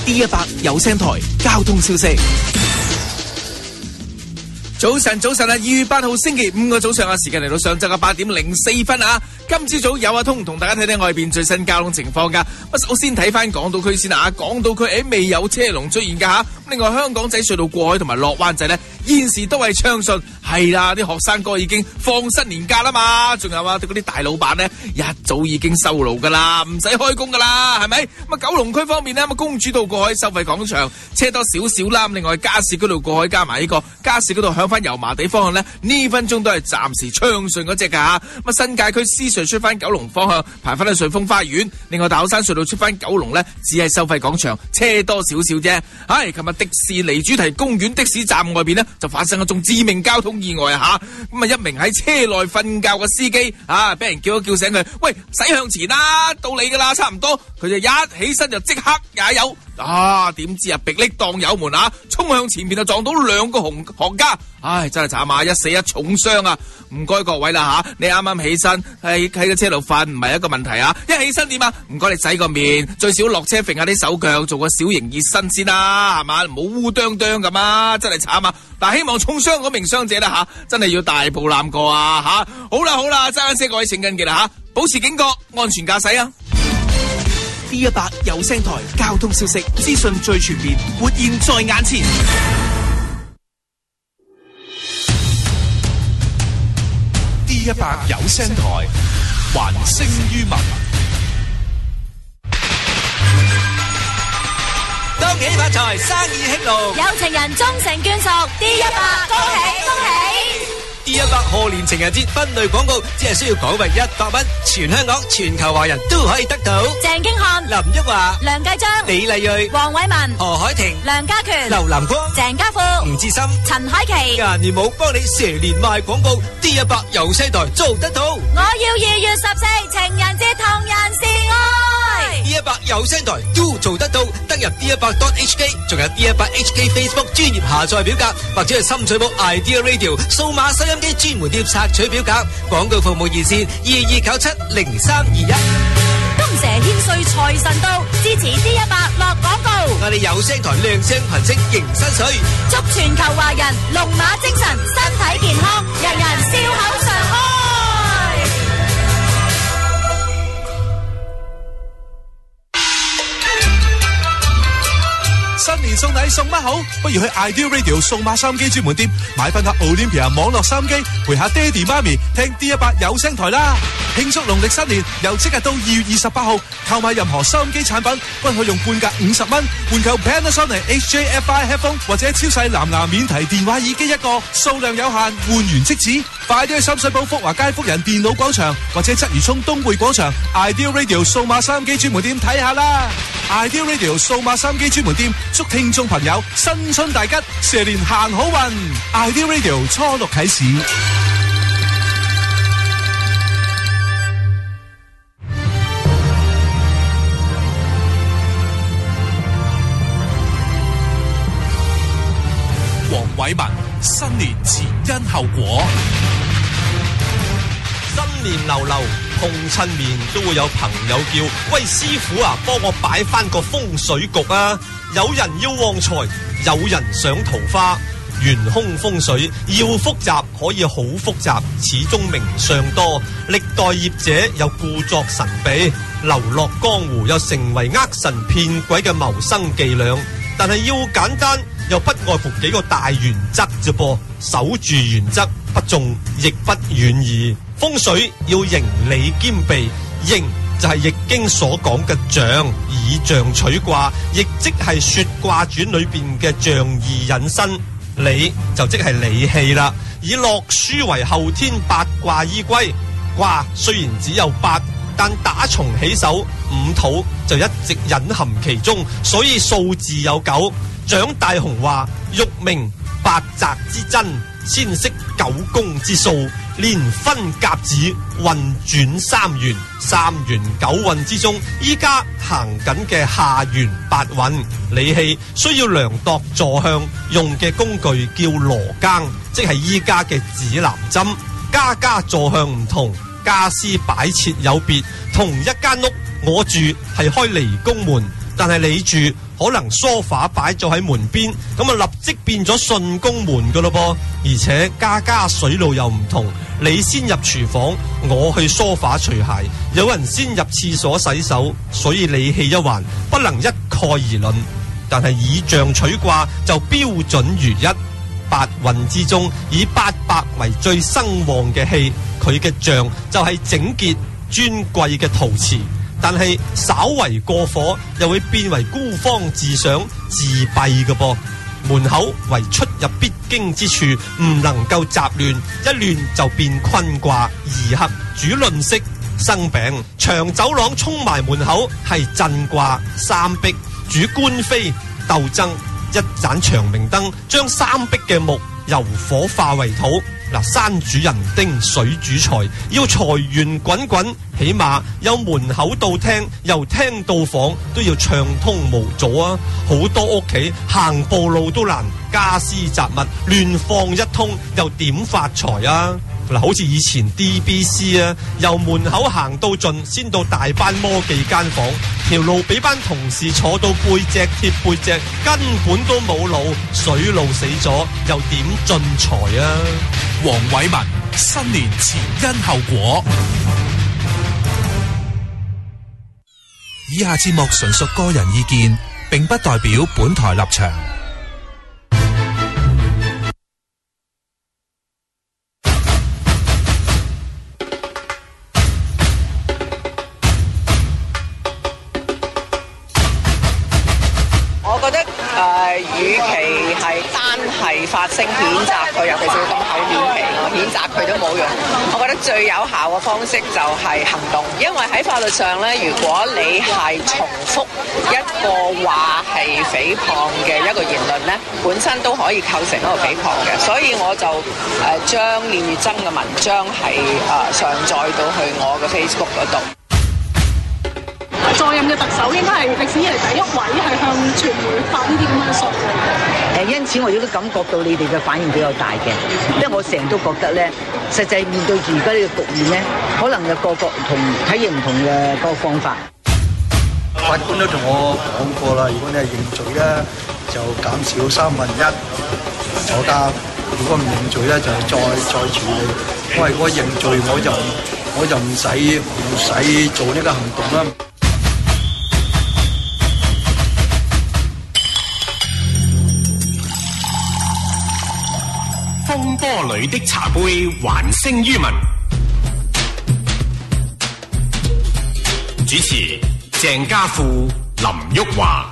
D100有聲台交通消息。早晨啊！2月8號星期5嘅早上啊，時間嚟到上晝嘅8點04分啊！今朝早有阿通同大家睇睇外邊最新交通情況噶。首先睇翻港島區先啊，港島區未有車龍出現噶吓。另外香港仔隧道過海同埋落灣仔呢，現時都係暢順。係啦，啲學生哥已經放新年假啦嘛，仲有啊嗰啲大老闆呢，一早已經收爐噶啦，唔使開工噶啦，係咪？咁九龍區方面呢，公主道過海收費廣場車多少少啦。另外加士居道過海加埋呢個加士居道向翻油麻地方向呢，呢分鐘都係暫時暢順嗰隻噶吓。咁新界區獅隧出翻九龍方向排翻去瑞豐花園，另外大口山隧道出翻九龍呢，只係收費廣場車多少少啫。唉，琴日迪士尼主題公園的士站外邊呢，就發生一宗致命交通意外啊吓！咁啊，一名喺車內瞓覺嘅司機啊，俾人叫醒佢，喂，駛向前啦，到你噶啦，差唔多。佢就一起身就即刻踩油啊！點知啊，迫力當油門啊，衝向前面就撞到兩個行家，唉，真係慘啊！一死一重傷啊！唔該各位啦吓，你啱啱起身喺個車度瞓唔係一個問題啊！一起身點啊？唔該你洗個面，最少落車揈下啲手腳，做個小型熱身先啦，係嘛？唔好烏啄啄咁啊！真係慘啊！但係希望重傷嗰名傷者啦吓，真係要大步攬過啊吓！好啦，揸緊車各位請緊記啦吓，保持警覺，安全駕駛啊！D100有聲台交通消息資訊最全面，活現在眼前。 D100有聲台，還聲於民。 恭喜發財，生意興隆， 有情人終成眷屬。D100恭喜恭喜 ！D100賀年情人節分類廣告，只係需要港幣100蚊，全香港全球華人都可以得到。 鄭經翰、 林旭華、 梁繼章、 李麗蕊、 黃偉文、 何海婷、 梁家權、 劉南光、 鄭家富、 吳志森、 陳海琪。 顏年武幫你蛇年賣廣告，D100有聲台做得到。 我要2月14情人節同人示愛。 D100有聲台都做得到，登入 D100.HK， 仲有 D100HK Facebook 專頁下載表格，或者係深水埗 Idea Radio 數碼收音機專門店拆取表格。廣告服務熱線22970321。 金蛇獻歲財神到，支持 D100落廣告。 我哋有聲台亮聲頻聲迎新歲， 祝全球華人龍馬精神，身體健康，人人笑口常開。 新年送禮送乜好？不如去 Idea Radio 數碼收音機專門店買翻架 Olympia 網絡收音機，陪下爹哋媽咪聽 D100有聲台啦！慶祝農曆新年，由即日到2月28號，購買任何收音機產品均可用半價50蚊換購 Panasonic HJFI Headphone 或者超細藍牙免提電話耳機一個，數量有限，換完即止。快啲去深水埗福華街福人電腦廣場或者鰂魚涌東匯廣場 Idea Radio 數碼收音機專門店睇下啦！Idea Radio 數碼收音機專門店祝聽眾朋友新春大吉，蛇年行好運。Idea Radio 初6啟始。黃偉文，新年前因後果。 新年流流，碰親面都會有朋友叫，喂師傅啊，幫我擺翻個風水局啊！有人要旺財，有人想桃花，玄空風水要複雜，可以好複雜，始終名相多。歷代業者又故作神秘，流落江湖又成為呃神騙鬼嘅謀生伎倆。但係要簡單，又不外乎幾個大原則啫噃，守住原則，不中亦不遠矣。風水要形理兼備，形就係易經所講嘅象，以象取卦，亦即係說卦傳裏邊嘅象意引申。理就即係理氣啦，以洛書為後天8卦依歸。卦雖然只有8，但打從起手，5土就一直隱含其中，所以數字有9。蔣大雄話：欲明8澤之真，先識9宮之數。連分甲子運轉3元，3元9運之中，依家行緊嘅下元8運。理氣需要量度坐向，用嘅工具叫羅庚，即係依家嘅指南針。家家坐向唔同，家私擺設有別。同一間屋，我住係開離宮門， 但係你住可能梳化擺咗喺門邊，咁啊立即變咗順宮門噶咯噃。而且家家水路又唔同，你先入廚房，我去梳化除鞋，有人先入廁所洗手，所以理氣一環，不能一概而論。但係以象取卦就標準如一，八運之中以八白為最生旺嘅氣，佢嘅象就係整潔尊貴嘅陶瓷。但係稍為過火，又會變為孤芳自賞、自閉嘅噃。門口為出入必經之處，唔能夠雜亂，一亂就變坤卦。二黑主論色生病，長走廊衝埋門口係震卦。三碧主官非鬥爭，一盞長明燈將三碧嘅木由火化為土。嗱，山主人丁，水主財，要財源滾滾，起碼有門口到廳，由廳到房都要暢通無阻啊！好多屋企行步路都難，家私雜物亂放一通，又點發財啊？嗱，好似以前 DBC 啊，由門口行到盡，先到大班魔技間房，條路俾班同事坐到背脊貼背脊，根本都冇路，水路死咗，又點進財啊？ 黃偉文，新年前因後果。以下節目純屬個人意見，並不代表本台立場。 與其係單係發聲譴責佢，尤其是咁厚面皮，我譴責佢都冇用。我覺得最有效嘅方式就係行動，因為喺法律上咧，如果你係重複一個話係誹謗嘅一個言論咧，本身都可以構成一個誹謗嘅。所以我就將練乙錚嘅文章係上載到去我嘅 Facebook 嗰度。 在任嘅特首應該係歷史以嚟第一位係向傳媒發呢啲咁嘅信嘅。 因此我亦都感覺到你哋嘅反應比較大嘅，因為我成日都覺得咧，實際面對住而家呢個局面咧，可能有個同體驗唔同嘅個方法。 法官都同我講過啦，如果你係認罪咧，就減少1/3坐監；如果唔認罪咧，就再處理。我係我認罪，我就唔使做呢個行動啦。 風波裏的茶杯還聲於民。主持鄭家富、林旭華。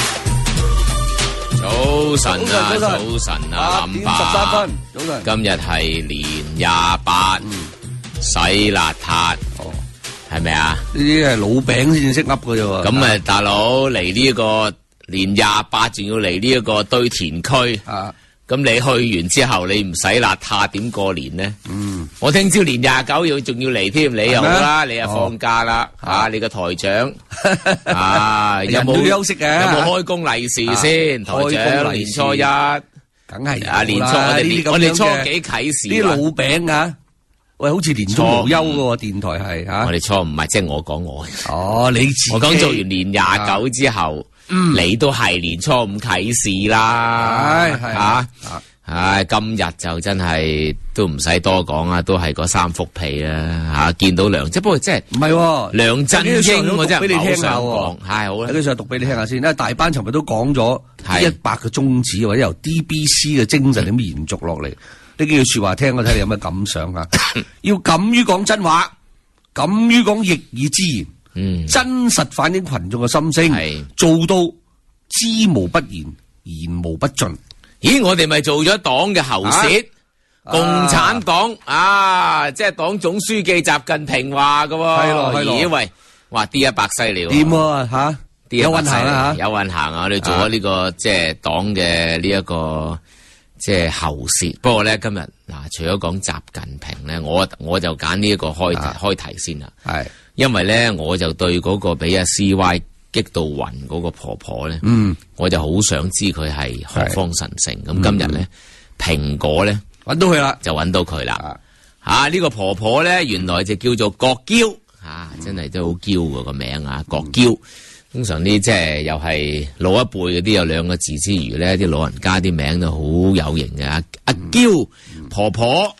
早晨啊，早晨啊，林爸。 8:13，早晨。 今日係年28，洗邋遢，係咪啊？ 呢啲係老餅先識噏嘅啫喎。 咁啊，大佬嚟呢個年28，仲要嚟呢一個堆填區。咁你去完之後，你唔洗邋遢點過年呢？我聽朝年29仲要嚟添，你又好啦，你又放假啦，你個台長有冇休息嘅？ 有冇開工利是先？台長年初一， 梗係年初我哋初幾啟事？ 啲老餅啊！喂，好似年終無休嘅電台係嚇。 我哋初唔係即係我講我。 哦，你自己我講做完年29之後。你都係年初5啟事啦，今日就真係都唔使多講啊，都係嗰3幅被啦，見到梁，即不過即係唔係梁振英，我真係好想講，係好啦， 喺佢上讀俾你聽下先，因為大班尋日都講咗100個宗旨，或者由 DBC 嘅精神點延續落嚟，呢幾句說話聽，我睇你有咩感想啊？要敢於講真話，敢於講逆耳之言。真實反映群眾嘅心聲，做到知無不言，言無不盡。 咦，我哋咪做咗黨嘅喉舌，共產黨即係黨總書記習近平話嘅喎。係咯。咦喂，哇 D100犀利喎。 掂喎嚇，有運行啊有運行啊！我哋做咗呢個即係黨嘅呢一個即係喉舌。不過咧今日除咗講習近平咧，我就揀呢一個開題先啦。係。因為咧，我就對嗰個俾阿 CY 激到暈嗰個婆婆咧，我就好想知佢係何方神聖。咁今日咧，蘋果咧揾到佢啦， 就揾到佢啦。呢個婆婆咧，原來就叫做郭嬌，真係都好嬌個名啊，郭嬌。 通常啲即係又係老一輩嗰啲有兩個字之餘咧，啲老人家啲名都好有型嘅。阿嬌婆婆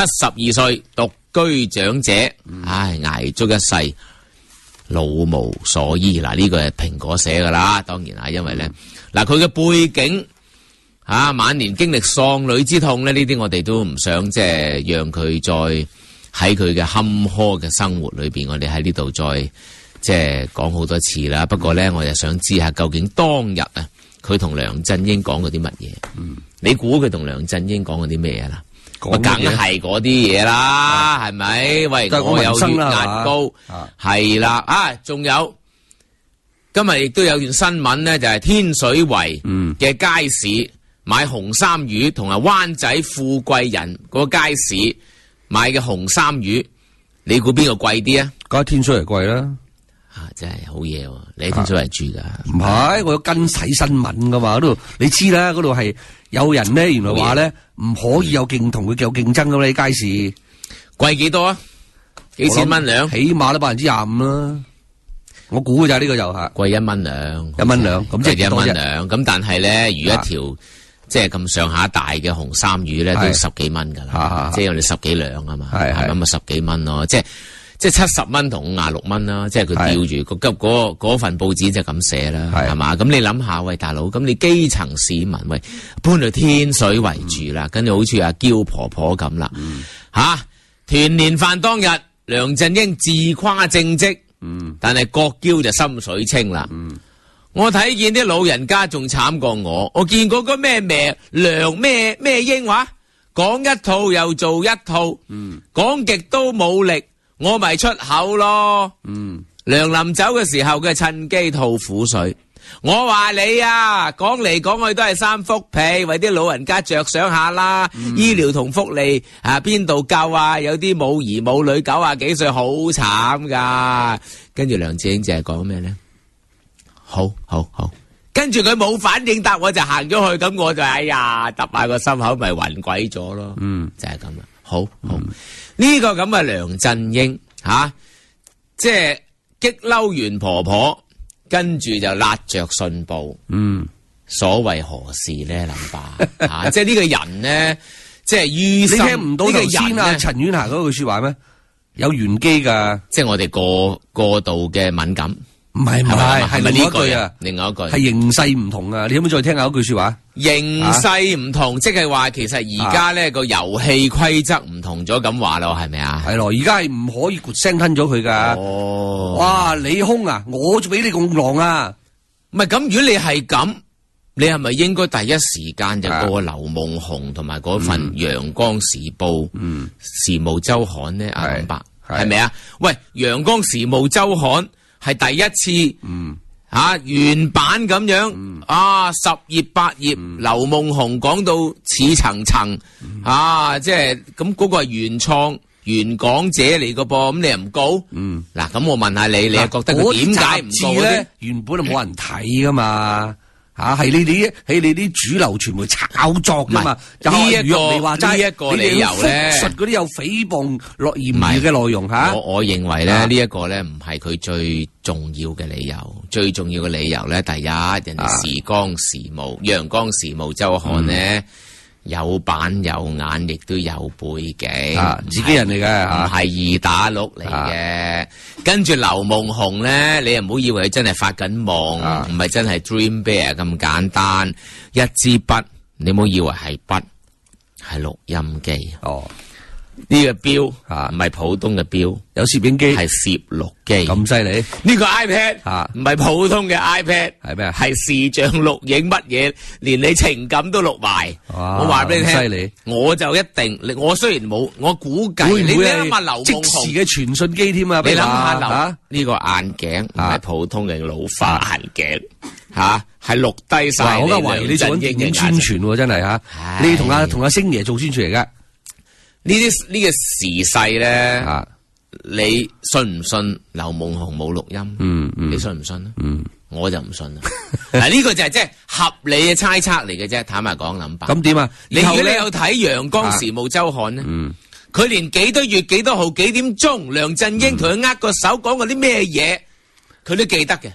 72歲，獨居長者，捱足一世，老無所依。嗱，呢個係蘋果寫噶啦，當然啊，因為咧嗱佢嘅背景晚年經歷喪女之痛咧，呢啲我哋都唔想即係讓佢再喺佢嘅坎坷嘅生活裏邊，我哋喺呢度再。即係講好多次啦，不過咧，我就想知下究竟當日啊，佢同梁振英講過啲乜嘢？你估佢同梁振英講過啲咩啦？梗係嗰啲嘢啦，係咪？喂，我有血壓高，係啦，仲有今日亦都有段新聞咧，就係天水圍嘅街市買紅衫魚，同埋灣仔富貴人嗰個街市買嘅紅衫魚，你估邊個貴啲啊？ 梗係天水圍貴啦。 真係好嘢喎！你喺天水圍住噶？ 唔係，我有跟睇新聞噶嘛。嗰度你知啦，嗰度係有人咧，原來話咧唔可以有競同佢有競爭噶嘛。啲街市貴幾多啊？幾千蚊兩？ 起碼都25%啦。我估嘅咋呢個就係貴1蚊兩 ，1蚊兩咁即係 1蚊兩。咁但係咧，如一條即係咁上下大嘅紅衫魚咧，都10幾蚊噶啦。即係我哋10幾兩啊嘛，係咁啊10幾蚊咯，即係70蚊同56蚊啦，即係佢吊住嗰份報紙就咁寫啦，係嘛？咁你諗下，喂大佬，咁你基層市民喂搬去天水圍住啦，跟住好似阿嬌婆婆咁啦，團年飯當日，梁振英自誇政績，但係郭嬌就心水清啦。我睇見啲老人家仲慘過我見過個咩梁咩英話，講一套又做一套，講極都冇力。我咪出口咯，梁臨走嘅時候佢趁機吐苦水。我話你啊，講嚟講去都係三幅被，為啲老人家着想下啦。醫療同福利邊度夠啊？有啲冇兒冇女，90幾歲好慘噶。跟住梁振英就係講咩咧？好，跟住佢冇反應答，我就行咗去，咁我就哎呀揼下個心口，咪暈鬼咗咯。就係咁啦。好。呢個咁嘅梁振英即係激嬲完婆婆，跟住就拉着信報。所謂何事咧？諗吧即係呢個人咧，即係於心。你聽唔到頭先啊陳婉霞嗰句說話咩？有玄機噶，即係我哋過度嘅敏感。唔係，係另外一句啊，另外一句係形勢唔同啊！你可唔可以再聽下嗰句說話？形勢唔同，即係話其實而家咧個遊戲規則唔同咗，咁話咯，係咪啊？係咯，而家係唔可以咕聲吞咗佢噶。哇，你兇啊！我就俾你咁狼啊！唔係咁，如果你係咁，你係咪應該第一時間就過劉夢熊同埋嗰份《陽光時報》時務週刊呢？阿林伯係咪啊？喂，《陽光時務週刊》係第一次，原版咁樣，10頁8頁，劉夢熊講到似層層，即係咁嗰個係原創原講者嚟個噃，咁你又唔告？嗱，咁我問下你，你係覺得佢點解唔告咧？原本就冇人睇噶嘛。係你啲主流傳媒炒作噶嘛？呢一個理由咧，述嗰啲有誹謗落言語嘅內容吓。我認為咧呢一個咧唔係佢最重要嘅理由，最重要嘅理由咧，第一，人哋陽光時務週刊咧有板有眼，亦都有背景，自己人嚟嘅，唔係二打六嚟嘅。跟住劉夢熊咧，你又唔好以為佢真係發緊夢，唔係真係 Dream Bear 咁簡單。一支筆，你唔好以為係筆，係錄音機。呢個錶唔係普通嘅錶，有攝影機，係攝錄機。咁犀利？呢個 iPad 唔係普通嘅 iPad，係咩啊？係視像錄影，乜嘢連你情感都錄埋。我話俾你聽，犀利！我就一定，我雖然冇，我估計你諗下劉夢熊即時嘅傳訊機添啊！你諗下呢個眼鏡唔係普通嘅老花眼鏡，係錄低晒。我而家懷疑你做緊電影宣傳，真係吓！你同阿星爺做宣傳嚟噶。呢個時勢咧，你信唔信劉夢熊冇錄音？你信唔信啊？我就唔信啦。嗱，呢個就係即係合理嘅猜測嚟嘅啫。坦白講，諗法。咁點啊？如果你有睇《陽光時務週刊》咧，佢連幾多月幾多號幾點鐘，梁振英同佢握個手講過啲咩嘢，佢都記得嘅。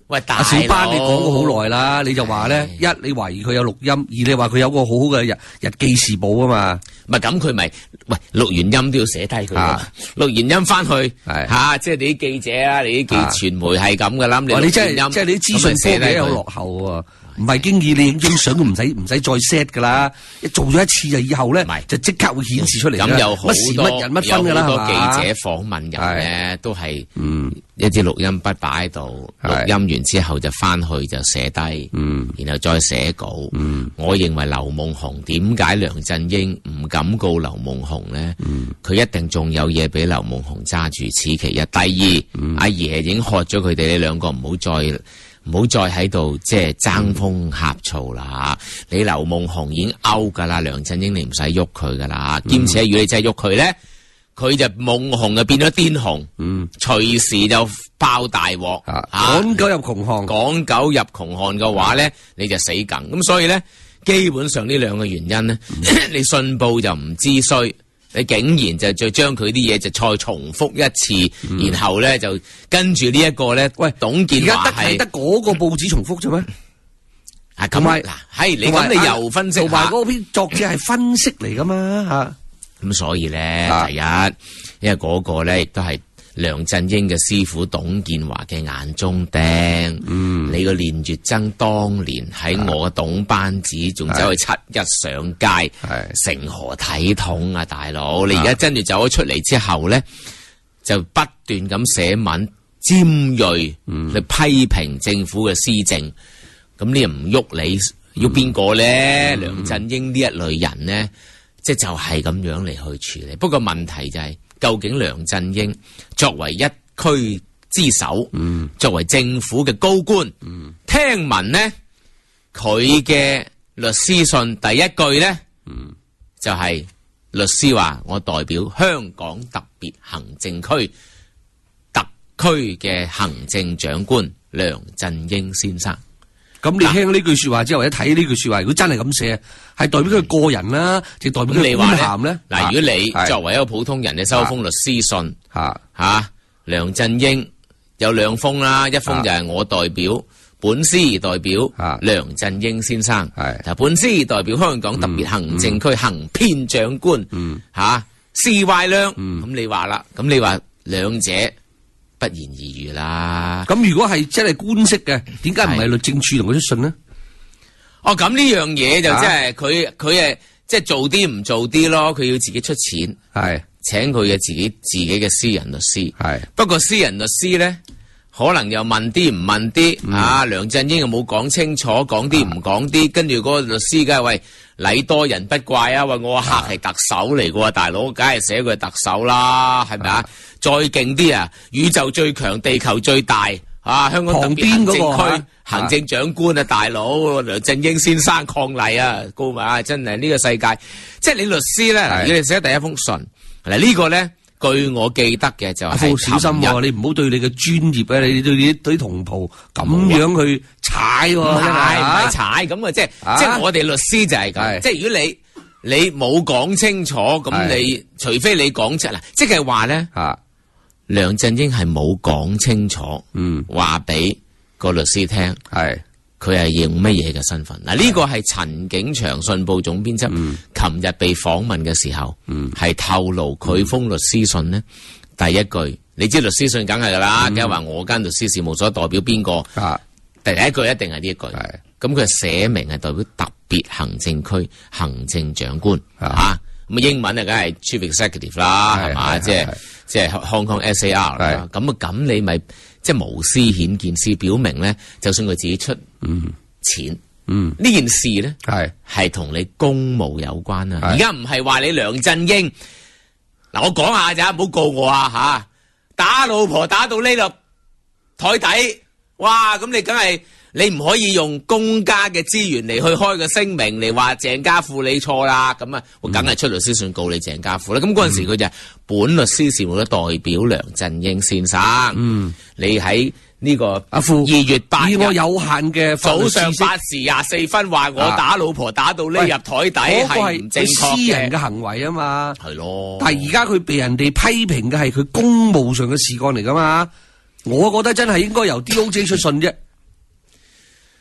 喂，大小班你講過好耐啦，你就話咧，一你懷疑佢有錄音，二你話佢有個好好嘅日記事簿啊嘛。 唔係咁佢咪喂錄完音都要寫低佢㗎，錄完音翻去嚇，即係你啲記者啊，你啲傳媒係咁㗎啦。 你真係即係你啲資訊科技好落後喎。唔係經已你影相都唔使再 set 噶啦，一做咗一次就以後咧就即刻會顯示出嚟。 咁有好多乜時乜人乜分噶啦， 有好多記者訪問人咧都係一啲錄音筆擺喺度，錄音完之後就翻去就寫低，然後再寫稿。我認為劉夢熊點解梁振英唔敢告劉夢熊咧？佢一定仲有嘢俾劉夢熊揸住，此其一。第二，阿爺已經喝咗佢哋，你兩個唔好再喺度即係爭風呷醋啦！你劉夢熊已經 out 噶啦，梁振英你唔使喐佢噶啦，兼且如果你真係喐佢咧，佢就夢熊就變咗癲熊，隨時就爆大鑊， 趕狗入窮巷， 趕狗入窮巷嘅話咧，你就死梗。咁所以咧，基本上呢兩個原因咧，你信報就唔知衰。你竟然就再將佢啲嘢就再重複一次，然後咧就跟住呢一個咧，喂，董建華係得嗰個報紙重複啫咩？ 啊，咁咪嗱，係你咁你又分析下， 同埋嗰篇作者係分析嚟噶嘛嚇。 咁所以咧，第一，因為嗰個咧亦都係梁振英嘅師傅董建華嘅眼中釘。你個練乙錚當年喺我嘅董班子，仲走去7·1上街，成何體統啊，大佬！你而家跟住走咗出嚟之後咧，就不斷咁寫文尖鋭去批評政府嘅施政。咁你又唔喐你，要邊個咧？梁振英呢一類人咧，即係就係咁樣嚟去處理。不過問題就係，究竟梁振英作為一區之首，作為政府嘅高官，聽聞呢，佢嘅律師信第一句呢，就係律師話：我代表香港特別行政區特區嘅行政長官梁振英先生。 咁你聽呢句說話之後，或者睇呢句說話，如果真係咁寫，係代表佢個人啦，定代表佢官銜咧？ 嗱，如果你作為一個普通人，你收封律師信，梁振英有兩封啦，一封就係我代表本司代表梁振英先生，本司代表香港特別行政區行編長官，CY 梁，咁你話啦，咁你話兩者不言而喻啦。 咁如果係真係官式嘅，點解唔係律政處同佢啲信呢？ 哦，咁呢樣嘢就即係佢係即係做啲唔做啲咯，佢要自己出錢，請佢嘅自己嘅私人律師。不過私人律師咧，可能又問啲唔問啲，梁振英又冇講清楚，講啲唔講啲，跟住嗰個律師梗係喂，禮多人不怪啊！喂，我客係特首嚟噶，大佬梗係寫佢係特首啦，係咪啊？再勁啲啊！宇宙最強，地球最大香港特別行政區行政長官啊，大佬梁振英先生抗禮啊，高嘛！真係呢個世界，即係你律師咧，你哋寫第一封信嗱，呢個咧，據我記得嘅就係小心喎，你唔好對你嘅專業啊，你對啲同袍咁樣去踩喎， 唔係踩咁啊！即係我哋律師就係咁，即係如果你冇講清楚，咁你除非你講出嗱，即係話咧，梁振英係冇講清楚，話俾個律師聽，佢係用乜嘢嘅身份？嗱，呢個係陳景祥信報總編輯，琴日被訪問嘅時候，係透露佢封律師信呢，第一句，你知律師信梗係噶啦，梗係話我間律師事務所代表邊個，第一句一定係呢一句，咁佢寫明係代表特別行政區行政長官，咁英文啊，梗係 Chief Executive 啦，係嘛，即係 Hong Kong SAR 啦，咁你咪即係無私顯見私，表明咧，就算佢自己出錢，呢件事咧係同你公務有關啊！而家唔係話你梁振英，嗱我講下咋，唔好告我啊打老婆打到呢度台底，哇！咁你梗係你唔可以用公家嘅資源嚟去開個聲明嚟話鄭家富你錯啦，咁啊，我梗係出律師信告你鄭家富啦。咁嗰陣時佢就係本律師事務所代表梁振英先生，你喺呢個阿富2月8日， 以我有限嘅早上8時24分話我打老婆打到匿入台底係唔正確嘅， 私人嘅行為啊嘛， 係咯。 但係而家佢被人哋批評嘅係佢公務上嘅事幹嚟噶嘛，我覺得真係應該由 DOJ 出信啫。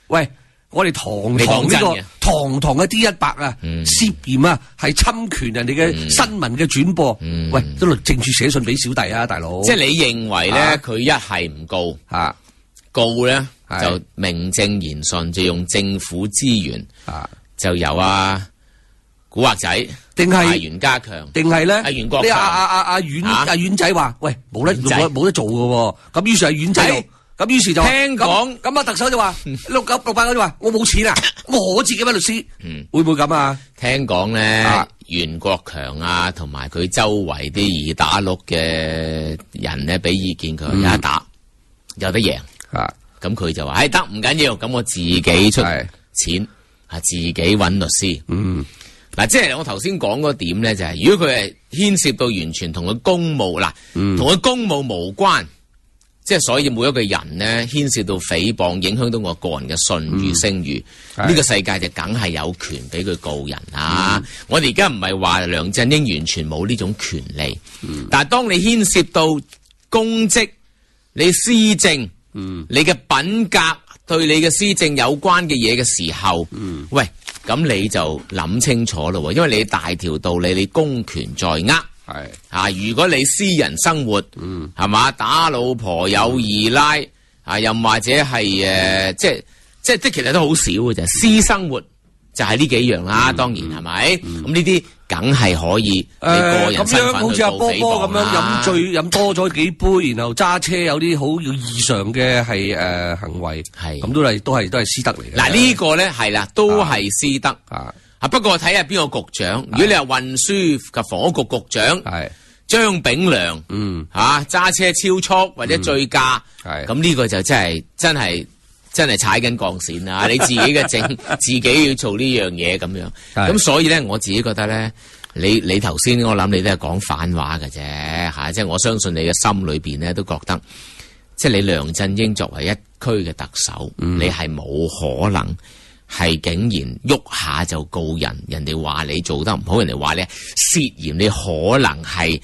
喂，我哋堂嘅 D100啊，涉嫌啊係侵權人哋嘅新聞嘅轉播，喂，都律政處寫信俾小弟啊，大佬。 即係你認為咧，佢一係唔告告咧就名正言順，就用政府資源就由古惑仔定係袁家強， 定係咧？ 袁國強阿阮仔話：喂，冇得做嘅。咁於是阿阮仔咁於是就聽講咁特首就話698嗰啲話我冇錢啊，我自己揾律師，會唔會咁啊？ 聽講咧，袁國強同埋佢周圍啲二打六嘅人咧，俾意見佢有得打，有得贏咁佢就話：得唔緊要，咁我自己出錢自己揾律師。嗱，即係我頭先講嗰點咧，就係如果佢係牽涉到完全同佢公務同佢公務無關。即係所以每一個人咧牽涉到誹謗，影響到我個人嘅信譽聲譽，呢個世界就梗係有權俾佢告人啦。我哋而家唔係話梁振英完全冇呢種權利，但係當你牽涉到公職、你施政、你嘅品格對你嘅施政有關嘅嘢嘅時候，喂，咁你就諗清楚咯，因為你大條道理，你公權在握。如果你私人生活，係嘛，打老婆有二奶，又或者係即係其實都好少嘅啫。私生活就係呢幾樣啦，當然係咪？咁呢啲梗係可以你個人身份去告誹謗啦。咁樣好似阿波波咁樣飲醉飲多咗幾杯，然後揸車有啲好異常嘅係行為，咁都係私德嚟嘅。嗱呢個咧係啦，都係私德。不過睇下邊個局長，如果你係運輸及房屋局局長，張炳良，揸車超速或者醉駕，咁呢個就真係踩緊鋼線啦！你自己嘅政，自己要做呢樣嘢咁樣，咁所以咧，我自己覺得咧，你頭先我諗你都係講反話嘅啫，即係我相信你嘅心裏邊咧都覺得，即係你梁振英作為一區嘅特首，你係冇可能。係竟然喐下就告人，人哋話你做得唔好，人哋話你涉嫌，你可能係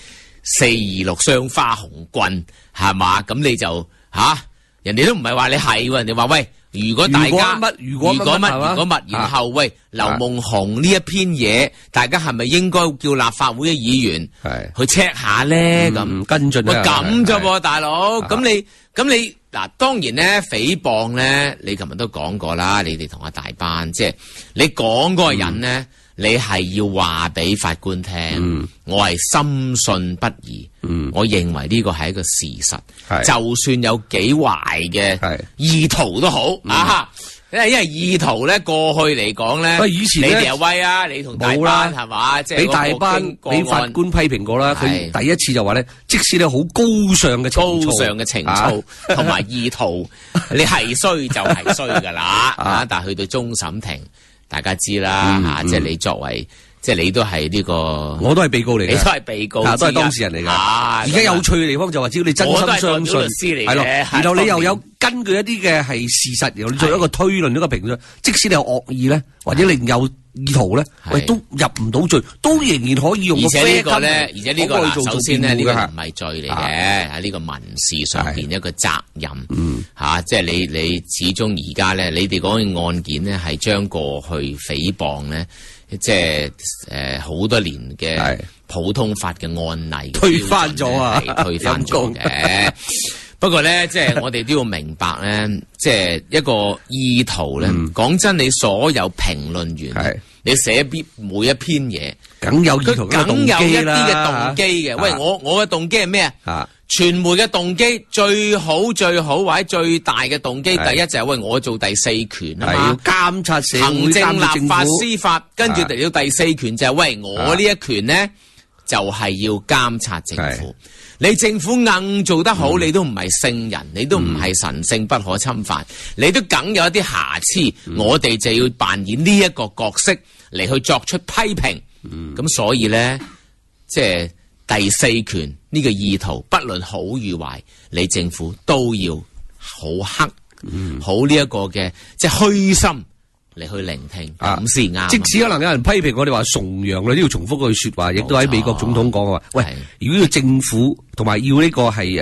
426雙花紅棍，係嘛？咁你就人哋都唔係話你係，人哋話喂，如果大家如果乜，然後喂劉夢熊呢一篇嘢，大家係咪應該叫立法會嘅議員去 check 下咧？咁跟進啊？ 咁啫喎，大佬，咁你。嗱，當然咧，誹謗咧，你琴日都講過啦。你哋同阿大班，即係你講嗰個人咧，你係要話俾法官聽，我係深信不疑，我認為呢個係一個事實，就算有幾壞嘅意圖都好因為意圖咧過去嚟講咧， 以前你哋又威啊，你同大班係嘛，即係俾大班俾法官批評過啦。佢第一次就話咧，即使你好高尚嘅情操同埋意圖，你係衰就係衰噶啦。但係去到終審庭，大家知啦即係你作為。即係你都係呢個，我都係被告嚟嘅， 你都係被告， 都係當事人嚟嘅。而家有趣嘅地方就話，只要你真心相信，係咯，然後你又有根據一啲嘅係事實，然後你做一個推論，一個評論，即使你有惡意咧，或者另有意圖咧，喂，都入唔到罪，都仍然可以用。 而且呢個咧，首先咧，呢個唔係罪嚟嘅，喺呢個民事上邊一個責任，即係你始終而家咧，你哋嗰個案件咧係將過去誹謗咧。即係好多年嘅普通法嘅案例推翻咗啊， 推翻咗嘅。不過咧，即係我哋都要明白咧，即係一個意圖咧。講真，你所有評論員，你寫每一篇嘢， 梗有意圖嘅動機啦，梗有一啲嘅動機嘅。喂，我嘅動機係咩啊？傳媒嘅動機最好或者最大嘅動機，第一就係喂我做第四權啊嘛，要監察社會、行政、立法、司法，跟住嚟到第四權就係喂我呢一權呢，就係要監察政府。你政府硬做得好，你都唔係聖人，你都唔係神聖不可侵犯，你都梗有一啲瑕疵，我哋就要扮演呢一個角色嚟去作出批評。咁所以呢，即係。第四權呢個意圖，不論好與壞，你政府都要好黑，好呢一個嘅即係虛心嚟去聆聽，咁先啱。即使可能有人批評我哋話崇洋，你都要重複句說話，亦都喺美國總統講話。喂，如果要政府同埋要呢個係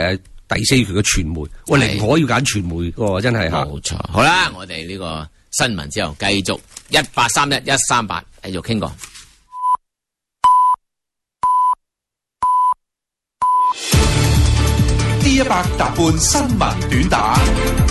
第四權嘅傳媒，喂，寧可要揀傳媒喎，真係嚇。 冇錯，好啦，我哋呢個新聞之後繼續1831-138繼續傾過。 D100踏半新聞短打。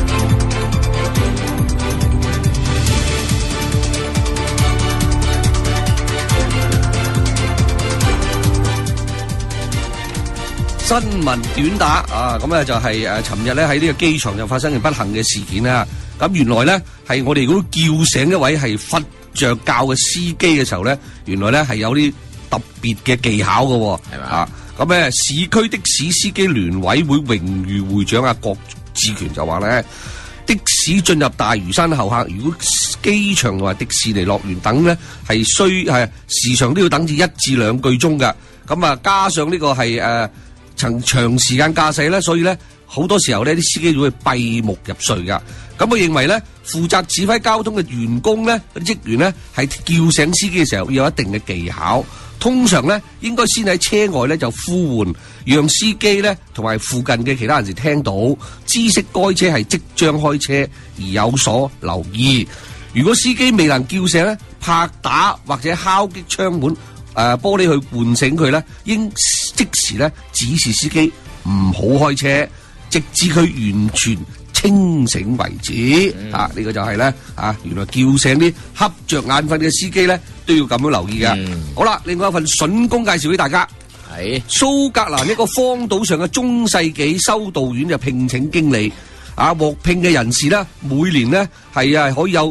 新聞短打啊，咁咧就係尋日咧喺呢個機場就發生嘅不幸嘅事件啦。咁原來咧係我哋如果叫醒一位係瞓着覺嘅司機嘅時候咧，原來咧係有啲特別嘅技巧嘅，係嘛啊？咁咧市區的士司機聯委會榮譽會長郭志權就話咧，的士進入大嶼山候客，如果機場同埋迪士尼樂園等咧係時常都要等至1至2個鐘㗎。咁啊，加上呢個係長時間駕駛咧，所以咧好多時候咧啲司機都會閉目入睡噶。咁我認為咧，負責指揮交通嘅員工咧、職員咧，係叫醒司機嘅時候要有一定嘅技巧。通常咧應該先喺車外咧就呼喚，讓司機咧同埋附近嘅其他人士聽到，知悉該車係即將開車而有所留意。如果司機未能叫醒咧，拍打或者敲擊窗門玻璃去喚醒佢咧，應即時咧指示司機唔好開車，直至佢完全清醒為止。呢個就係咧原來叫醒啲瞌着眼瞓嘅司機咧都要咁樣留意㗎。好啦，另外一份筍工介紹俾大家，係蘇格蘭一個荒島上嘅中世紀修道院就聘請經理，獲聘嘅人士咧每年咧係可以有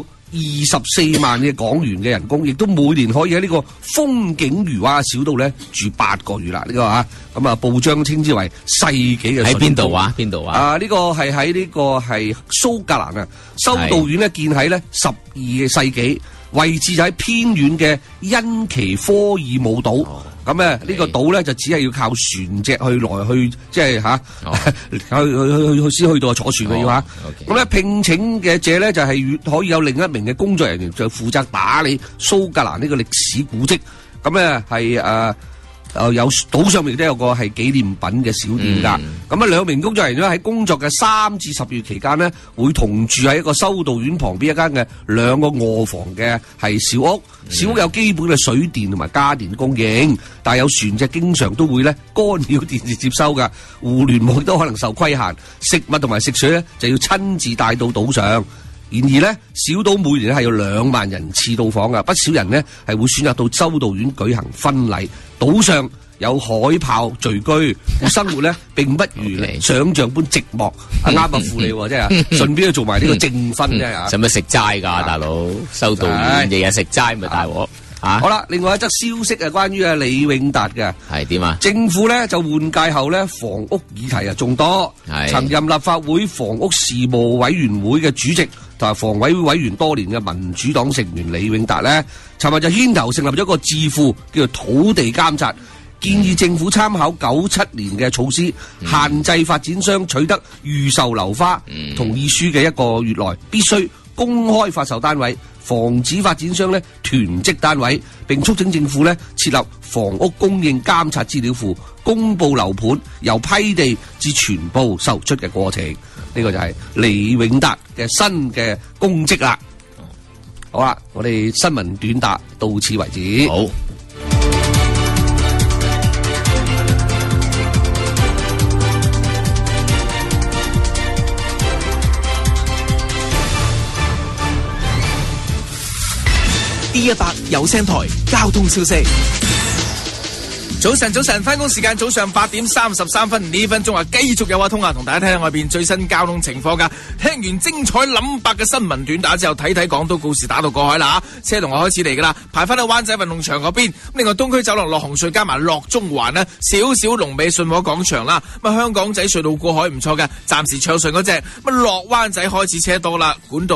24萬嘅港元嘅人工，亦都每年可以喺呢個風景如畫小島咧住8個月啦。呢個咁報章稱之為世紀嘅。喺邊度啊？邊度啊？呢個係喺呢個係蘇格蘭啊，修道院咧建喺咧12世紀，位置就喺偏遠嘅恩奇科爾姆島。咁呢個島咧就只係要靠船隻去來去，即係去先去到坐船嘅要嚇。咁咧聘請嘅者咧就係可以有另一名嘅工作人員就負責打理蘇格蘭呢個歷史古蹟。咁咧係有島上面都有個係紀念品嘅小店㗎。咁2名工作人員喺工作嘅3至10月期間呢，會同住喺一個修道院旁邊一間嘅2個臥房嘅係小屋。小屋有基本嘅水電同埋家電供應，但係有船隻經常都會咧干擾電視接收㗎，互聯網都可能受規限。食物同埋食水咧就要親自帶到島上。然而咧，小島每年係有2萬人次到訪㗎，不少人呢係會選擇到修道院舉行婚禮。島上有海豹聚居，生活咧並不如想象般寂寞。啱啊，富你即係順便去做埋呢個證婚啫。 使乜食齋㗎，大佬？修道院日日食齋咪大鑊。 好啦，另外一則消息關於李永達嘅係點啊？ 政府咧就換屆後咧，房屋議題眾多。曾任立法會房屋事務委員會嘅主席同埋房委會委員多年嘅民主黨成員李永達咧，尋日就牽頭成立咗一個智庫，叫做土地監察，建議政府參考97年嘅措施，限制發展商取得預售樓花同意書嘅1個月內必須公開發售單位，防止發展商咧囤積單位，並促請政府咧設立房屋供應監察資料庫，公布樓盤由批地至全部售出嘅過程。呢個就係李永達嘅新嘅公職啦。好啦，我哋新聞短答到此為止。 好。 D100有聲台交通消息。早晨，翻工時間早上8點33分，呢分鐘繼續有通同大家睇下外邊最新交通情況噶。聽完精彩諗白嘅新聞短打之後，睇睇港島告士打道過海啦，車龍開始嚟噶啦，排翻去灣仔運動場嗰邊。另外東區走廊落紅隧加埋落中環呢，少少龍尾信和廣場啦。香港仔隧道過海唔錯嘅，暫時暢順嗰隻。落灣仔開始車多啦，管道口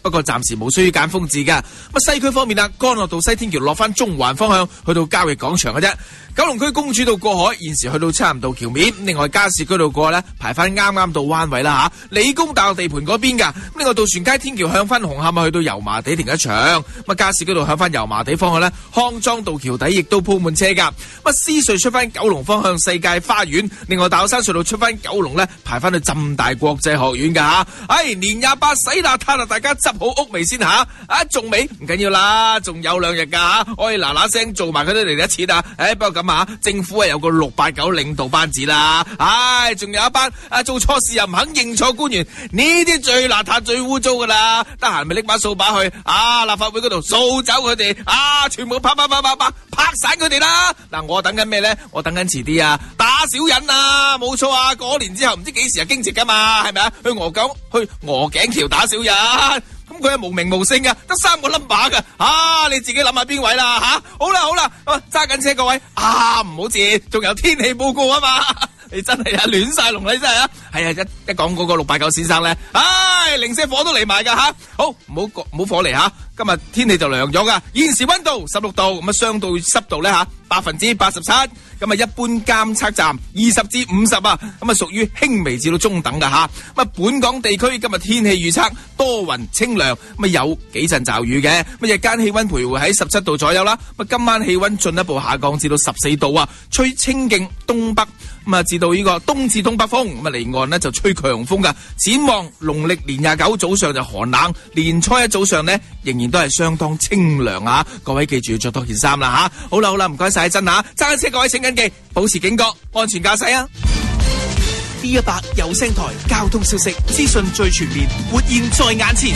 不過暫時冇需要揀風字㗎。西區方面啦，干諾道西天橋落翻中環方向，去到交易廣場嘅啫。九龍區公主道過海，現時去到漆咸道橋面。另外加士居道過呢，排翻啱到灣位啦吓。理工大學地盤嗰邊㗎。另外渡船街天橋向翻紅磡去到油麻地停一場。加士居道向翻油麻地方向呢，康莊道橋底亦都鋪滿車㗎。獅隧出翻九龍方向世界花園。另外大老山隧道出翻九龍呢，排翻去浸大國際學院㗎吓。年28洗邋遢啦，大家執好屋未先吓？仲未？唔緊要啦，仲有2日㗎吓，可以嗱聲做埋佢都嚟得切啊！不過咁政府有個689領導班子啦，仲有一班做錯事又唔肯認錯官員，呢啲最邋遢最污糟噶啦，得閒咪拎把掃把去立法會嗰度掃走佢哋，全部拍散佢哋啦！我等緊咩呢？我等緊遲啲打小人冇錯過年之後唔知幾時驚蟄噶嘛，係咪啊？去鵝頸橋打小人。咁佢係無名無姓㗎，得3個 number 㗎，你自己諗下邊位啦吓。好啦，揸緊車各位，唔好借，仲有天氣報告啊嘛。你真係亂晒龍，你真係係一講嗰個689先生咧，零舍火都嚟埋㗎吓。好，唔好火嚟吓。今日天氣就涼咗㗎，現時溫度16度，咁相對濕度咧87%，咁一般監測站20至50咁屬於輕微至到中等㗎吓。本港地區今日天氣預測多雲清涼，有幾陣驟雨嘅，日間氣溫徘徊喺17度左右啦。今晚氣溫進一步下降至到14度吹清勁東北，至到呢個東至東北風，離岸呢就吹強風㗎。展望農曆年29早上就寒冷，年初一早上呢仍然都係相當清涼各位記住要着多件衫啦吓。好啦，唔該晒真揸緊車各位請緊記，保持警覺，安全駕駛D100 有聲台交通消息資訊最全面，活現在眼前。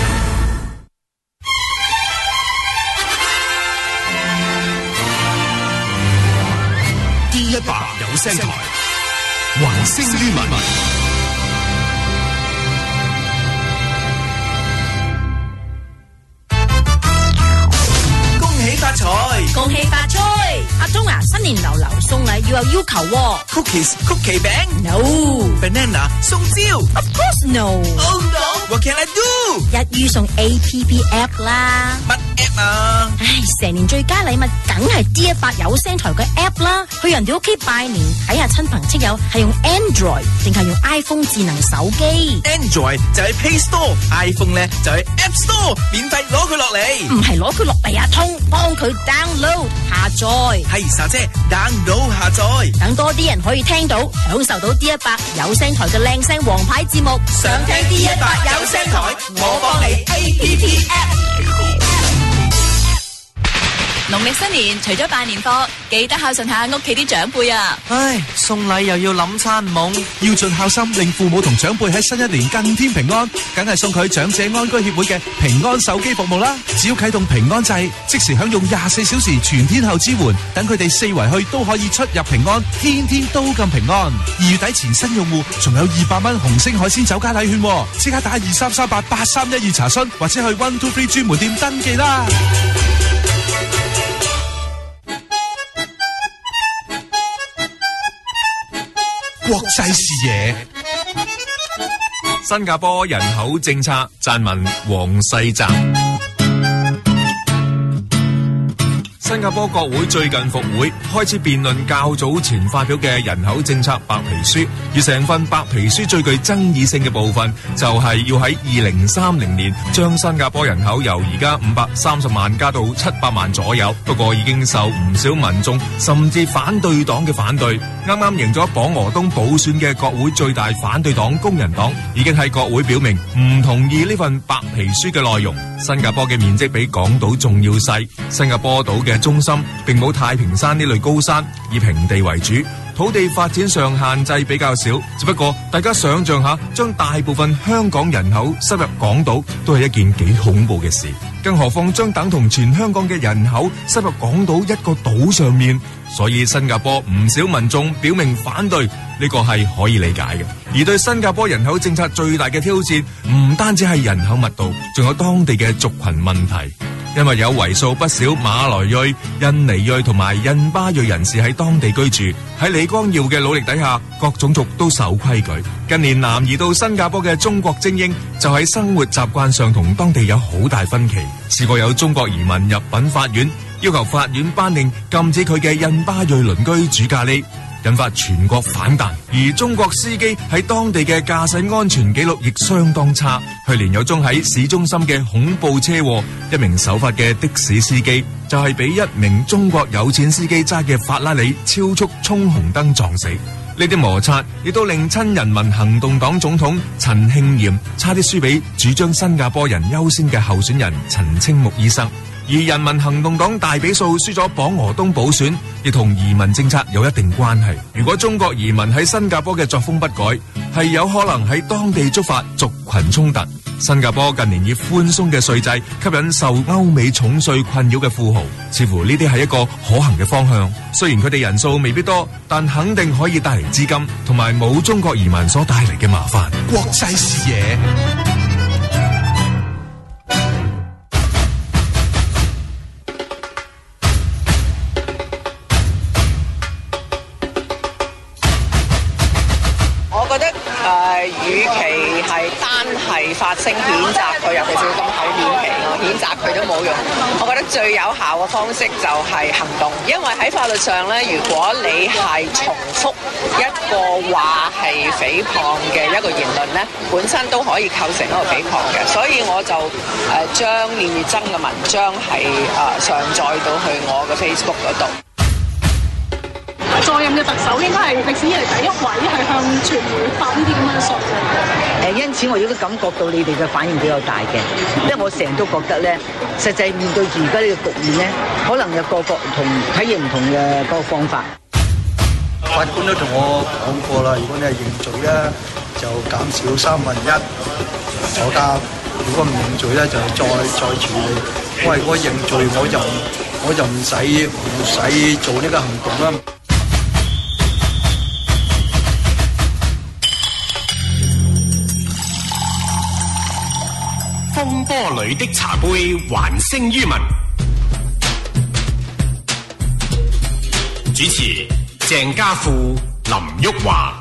D100 有聲台環聲於民。 恭喜發財！阿鐘新年流送禮要有要求 Cookies 曲奇餅 No Banana 送蕉 Of course no Oh no What can I do 一於送 APP app 啦。 乜 app 成年最佳禮物梗係 D100 有聲台嘅 app 啦。去人哋屋企拜年睇下親朋戚友係用 Android 定係用 iPhone 智能手機。 Android 就喺 Play Store， iPhone 呢就喺 App Store， 免費攞佢落嚟。 唔係攞佢落嚟通幫佢 download 下載。 係沙姐 download 下載， 等多啲人可以聽到享受到 D100 有聲台嘅靚聲王牌節目。 想聽 D100 有聲台，我幫你 APP app。 農曆新年除咗辦年貨，記得孝順下屋企啲長輩啊！ 送禮又要諗餐懵， 要盡孝心，令父母同長輩喺新一年更添平安，梗係送佢長者安居協會嘅平安手機服務啦！只要啟動平安掣，即時享用24小時全天候支援，等佢哋四圍去都可以出入平安，天天都咁平安。2月底前新用戶仲有200蚊紅星海鮮酒家禮券，即刻打23388312查詢，或者去123專門店登記啦！國際視野， 新加坡人口政策撰文黃世澤。新加坡國會最近復會，開始辯論較早前發表嘅人口政策白皮書，而成份白皮書最具爭議性嘅部分就係要喺2030年將新加坡人口由而家530萬加到700萬左右。不過已經受唔少民眾甚至反對黨嘅反對。啱啱贏咗榜俄東補選嘅國會最大反對黨工人黨已經喺國會表明唔同意呢份白皮書嘅內容。新加坡嘅面積比港島仲要細，新加坡島嘅中心並冇太平山呢類高山，以平地為主，土地發展上限制比較少。只不過大家想象下，將大部分香港人口塞入港島都係一件幾恐怖嘅事，更何況將等同全香港嘅人口塞入港島一個島上面。所以新加坡唔少民眾表明反對，呢個係可以理解嘅。而對新加坡人口政策最大嘅挑戰，唔單止係人口密度，仲有當地嘅族群問題。 因為有為數不少馬來裔、印尼裔同埋印巴裔人士喺當地居住。喺李光耀嘅努力底下，各種族都守規矩。近年南移到新加坡嘅中國精英就喺生活習慣上同當地有好大分歧，試過有中國移民入稟法院，要求法院頒令禁止佢嘅印巴裔鄰居煮咖喱，引發全國反彈。而中國司機喺當地嘅駕駛安全記錄亦相當差。去年有宗喺市中心嘅恐怖車禍，一名守法嘅的士司機就係俾一名中國有錢司機揸嘅法拉利超速衝紅燈撞死。呢啲摩擦亦都令親人民行動黨總統陳慶炎差啲輸俾主張新加坡人優先嘅候選人陳清木醫生。而人民行動黨大比數輸咗榜鵝東補選，亦同移民政策有一定關係。如果中國移民喺新加坡嘅作風不改，係有可能喺當地觸發族群衝突。新加坡近年以寬鬆嘅稅制吸引受歐美重稅困擾嘅富豪，似乎呢啲係一個可行嘅方向。雖然佢哋人數未必多，但肯定可以帶嚟資金，同埋冇中國移民所帶嚟嘅麻煩。 國際視野。 與其係單係發聲譴責佢，尤其是咁厚面皮咯，譴責佢都冇用。我覺得最有效嘅方式就係行動，因為喺法律上咧，如果你係重複一個話係誹謗嘅一個言論咧，本身都可以構成一個誹謗嘅。所以我就將練乙錚嘅文章係上載到去我嘅 Facebook 嗰度。 在任嘅特首應該係歷史以嚟第一位係向傳媒發呢啲咁嘅信嘅。 因此我亦都感覺到你哋嘅反應比較大嘅，因為我成日都覺得咧，實際面對住而家呢個局面咧，可能有個同體驗唔同嘅個方法。 法官都同我講過啦，如果你係認罪咧，就減少1/3坐監；如果唔認罪咧，就再處理。因為如果認罪，我就唔使做呢個行動啦。 風波裏的茶杯還聲於民。主持鄭家富、林旭華。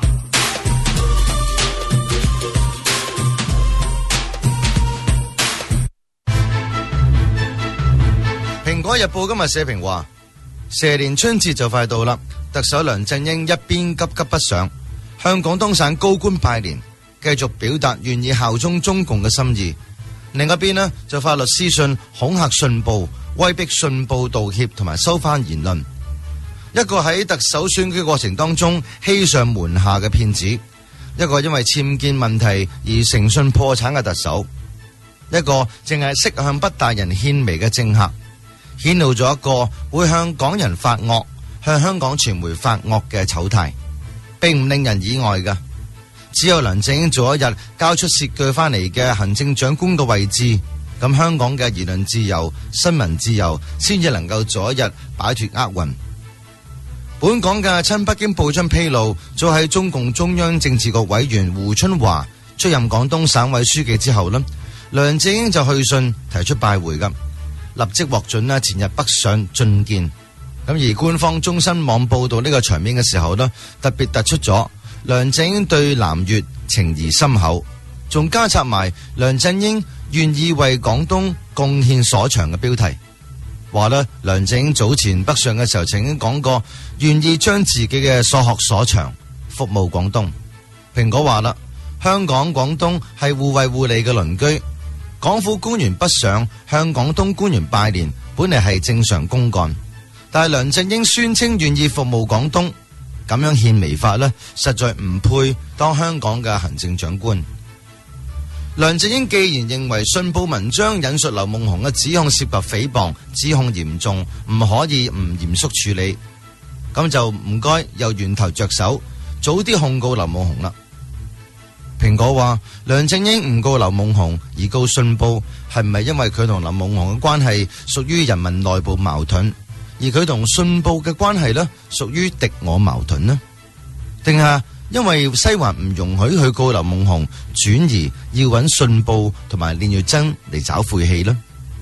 蘋果日報今日社評話，蛇年春節就快到啦，特首梁振英一邊急急不上，向廣東省高官拜年，繼續表達願意效忠中共嘅心意。另一邊呢，就發律師信恐嚇信報，威逼信報道歉同埋收翻言論。一個喺特首選舉過程當中欺上瞞下嘅騙子，一個因為僭建問題而誠信破產嘅特首，一個淨係識向北大人獻媚嘅政客，顯露咗一個會向港人發惡、向香港傳媒發惡嘅醜態，並唔令人意外㗎。只有梁振英做一日交出竊據翻嚟嘅行政長官嘅位置，咁香港嘅言論自由、新聞自由先至能夠做一日擺脫厄運。本港嘅親北京報章披露，早喺中共中央政治局委員胡春華出任廣東省委書記之後呢，梁振英就去信提出拜會㗎，立即獲准呢前日北上進見。咁而官方中新網報道呢個場面嘅時候呢，特別突出咗梁振英對南粵情誼深厚，仲加插埋梁振英願意為廣東貢獻所長嘅標題，話呢梁振英早前北上嘅時候曾經講過，願意將自己嘅所學所長服務廣東。蘋果話啦，香港廣東係互惠互利嘅鄰居，港府官員北上向廣東官員拜年本嚟係正常公幹，但係梁振英宣稱願意服務廣東，咁樣獻媚法呢，實在唔配當香港嘅行政長官。梁振英既然認為信報文章引述劉夢熊嘅指控涉及誹謗，指控嚴重，唔可以唔嚴肅處理，咁就唔該由源頭着手，早啲控告劉夢熊啦。蘋果話梁振英唔告劉夢熊而告信報，係唔係因為佢同劉夢熊嘅關係屬於人民內部矛盾？而佢同信報嘅關係呢，屬於敵我矛盾呢？定係因為西環唔容許去告劉夢熊，轉移要揾信報同埋練乙錚嚟找晦氣呢？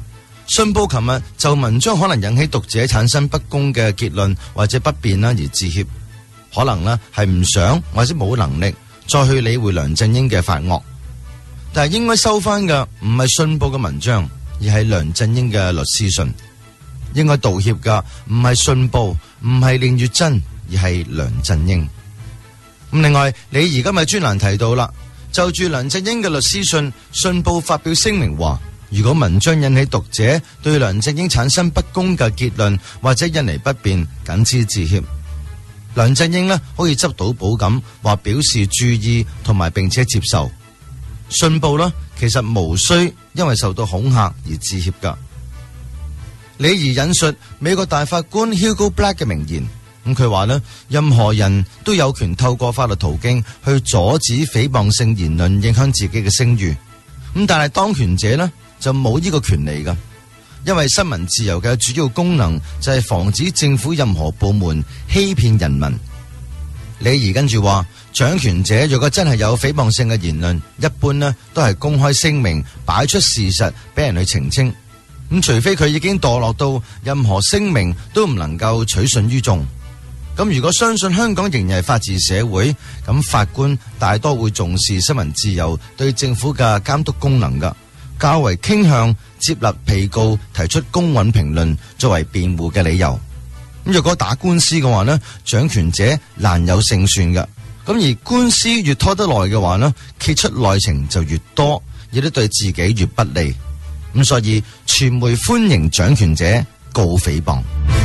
信報琴日就文章可能引起讀者產生不公嘅結論或者不便啦而致歉，可能呢係唔想或者冇能力再去理會梁振英嘅發惡，但係應該收翻嘅唔係信報嘅文章，而係梁振英嘅律師信。應該道歉嘅唔係信報，唔係練乙錚，而係梁振英。咁另外，李怡今日專欄提到啦，就住梁振英嘅律師信，信報發表聲明話，如果文章引起讀者對梁振英產生不公嘅結論或者引嚟不便，謹此致歉。梁振英呢可以執到寶咁話表示注意同埋並且接受。信報呢其實無需因為受到恐嚇而致歉噶。李怡引述美國大法官 Hugo Black 嘅名言，咁佢話呢，任何人都有權透過法律途徑去阻止誹謗性言論影響自己嘅聲譽，咁但係當權者呢就冇呢個權利噶，因為新聞自由嘅主要功能就係防止政府任何部門欺騙人民。李怡跟住話，掌權者如果真係有誹謗性嘅言論，一般呢都係公開聲明，擺出事實俾人去澄清。咁除非佢已經墮落到任何聲明都唔能夠取信於眾。咁如果相信香港仍然係法治社會，咁法官大多會重視新聞自由對政府嘅監督功能噶，較為傾向接納被告提出公允評論作為辯護嘅理由。咁若果打官司嘅話呢，掌權者難有勝算噶。咁而官司越拖得耐嘅話呢，揭出內情就越多，亦都對自己越不利。咁所以傳媒歡迎掌權者告誹謗。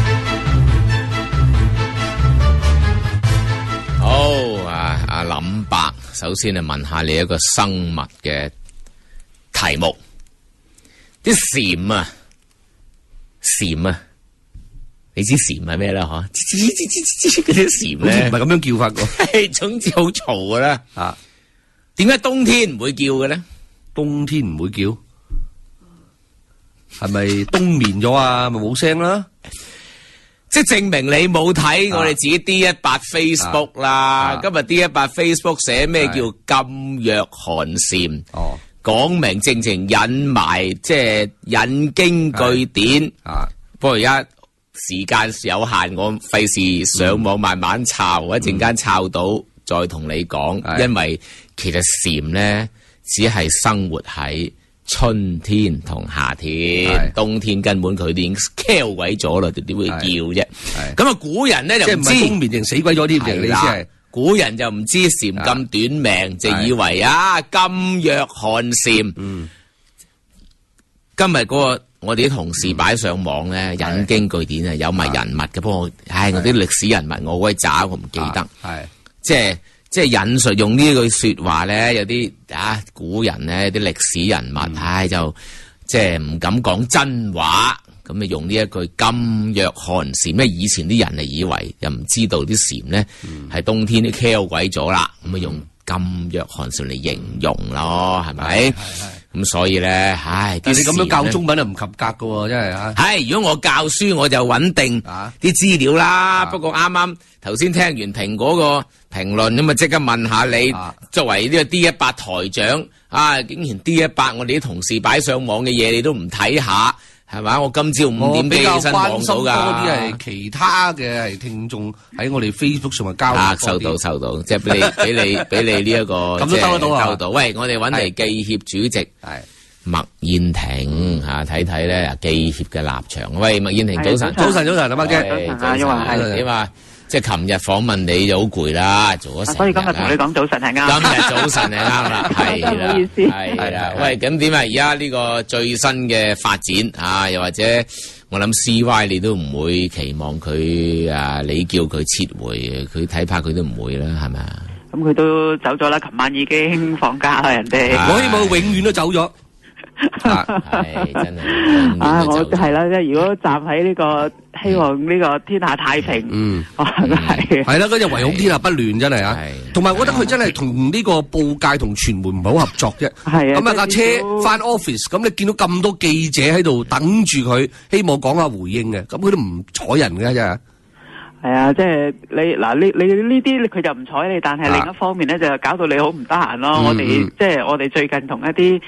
好啊，阿林伯，首先啊問下你一個生物嘅題目，啲蟬啊，你知蟬係咩啦？嗬，嗰啲蟬咧， 唔係咁樣叫法個， 總之好嘈噶啦。啊，點解冬天唔會叫嘅咧？ 冬天唔會叫，係咪冬眠咗啊？咪冇聲啦。 即係證明你冇睇我哋自己 D18 Facebook 啦。今日 D18 Facebook 寫咩叫噤若寒蟬？哦，講明正引埋即係引經據典。啊，不過而家時間有限，我費事上網慢慢抄，一陣間抄到再同你講。因為其實蟬咧只係生活喺春天同夏天，冬天根本佢哋已經 kill 鬼咗啦，點會叫啫？咁啊，古人咧就唔知冬眠定死鬼咗啲嘅，你知古人就唔知蟬咁短命，就以為啊噤若寒蟬。今日嗰個我哋啲同事擺上網咧，引經據典啊，有埋人物嘅，不過我啲歷史人物我鬼渣，我唔記得。即係引述用呢句說話咧，有啲古人咧，啲歷史人物，就即係唔敢講真話，咁啊用呢一句噤若寒蟬，咩以前啲人啊以為又唔知道啲蟬咧係冬天都 kill 鬼咗啦，咁啊用噤若寒蟬嚟形容咯，係咪？咁所以咧， 但係你咁樣教中文啊唔及格噶喎，真係如果我教書我就穩定啲資料啦。不過啱啱頭先聽完蘋果個評論咁啊，即刻問下你，作為呢個 D18 台長竟然 D18 我哋啲同事擺上網嘅嘢你都唔睇下，係嘛？我今朝5點幾起身望到噶。 多啲係其他嘅係聽眾喺我哋 Facebook 上面交流收到，即係俾你呢一個咁都收得到啊！ 收到。喂，我哋揾嚟記協主席麥燕庭睇睇咧記協嘅立場。喂，麥燕庭早晨， 早晨，阿媽姐，早晨，點啊？即係琴日訪問你就好攰啦，做咗成日。 所以今日同你講早晨係啱。 今日早晨係啱啦，係啦， 唔好意思， 係啦。喂，咁點啊？而家呢個最新嘅發展又或者我諗 CY 你都唔會期望佢你叫佢撤回，佢睇怕佢都唔會啦，係咪啊？ 咁佢都走咗啦，琴晚已經放假啦，人哋。 我希望永遠都走咗。 係真係我係啦，即係如果站喺呢個希望呢個天下太平， 係啦，嗰隻唯恐天下不亂真係啊！同埋我覺得佢真係同呢個報界同傳媒唔係好合作啫。係啊，咁架車翻 office，咁你見到咁多記者喺度等住佢，希望講下回應嘅，咁佢都唔睬人嘅真係。 係啊，即係你嗱，你呢啲佢就唔睬你，但係另一方面咧就搞到你好唔得閒咯。我哋即係我哋最近同一啲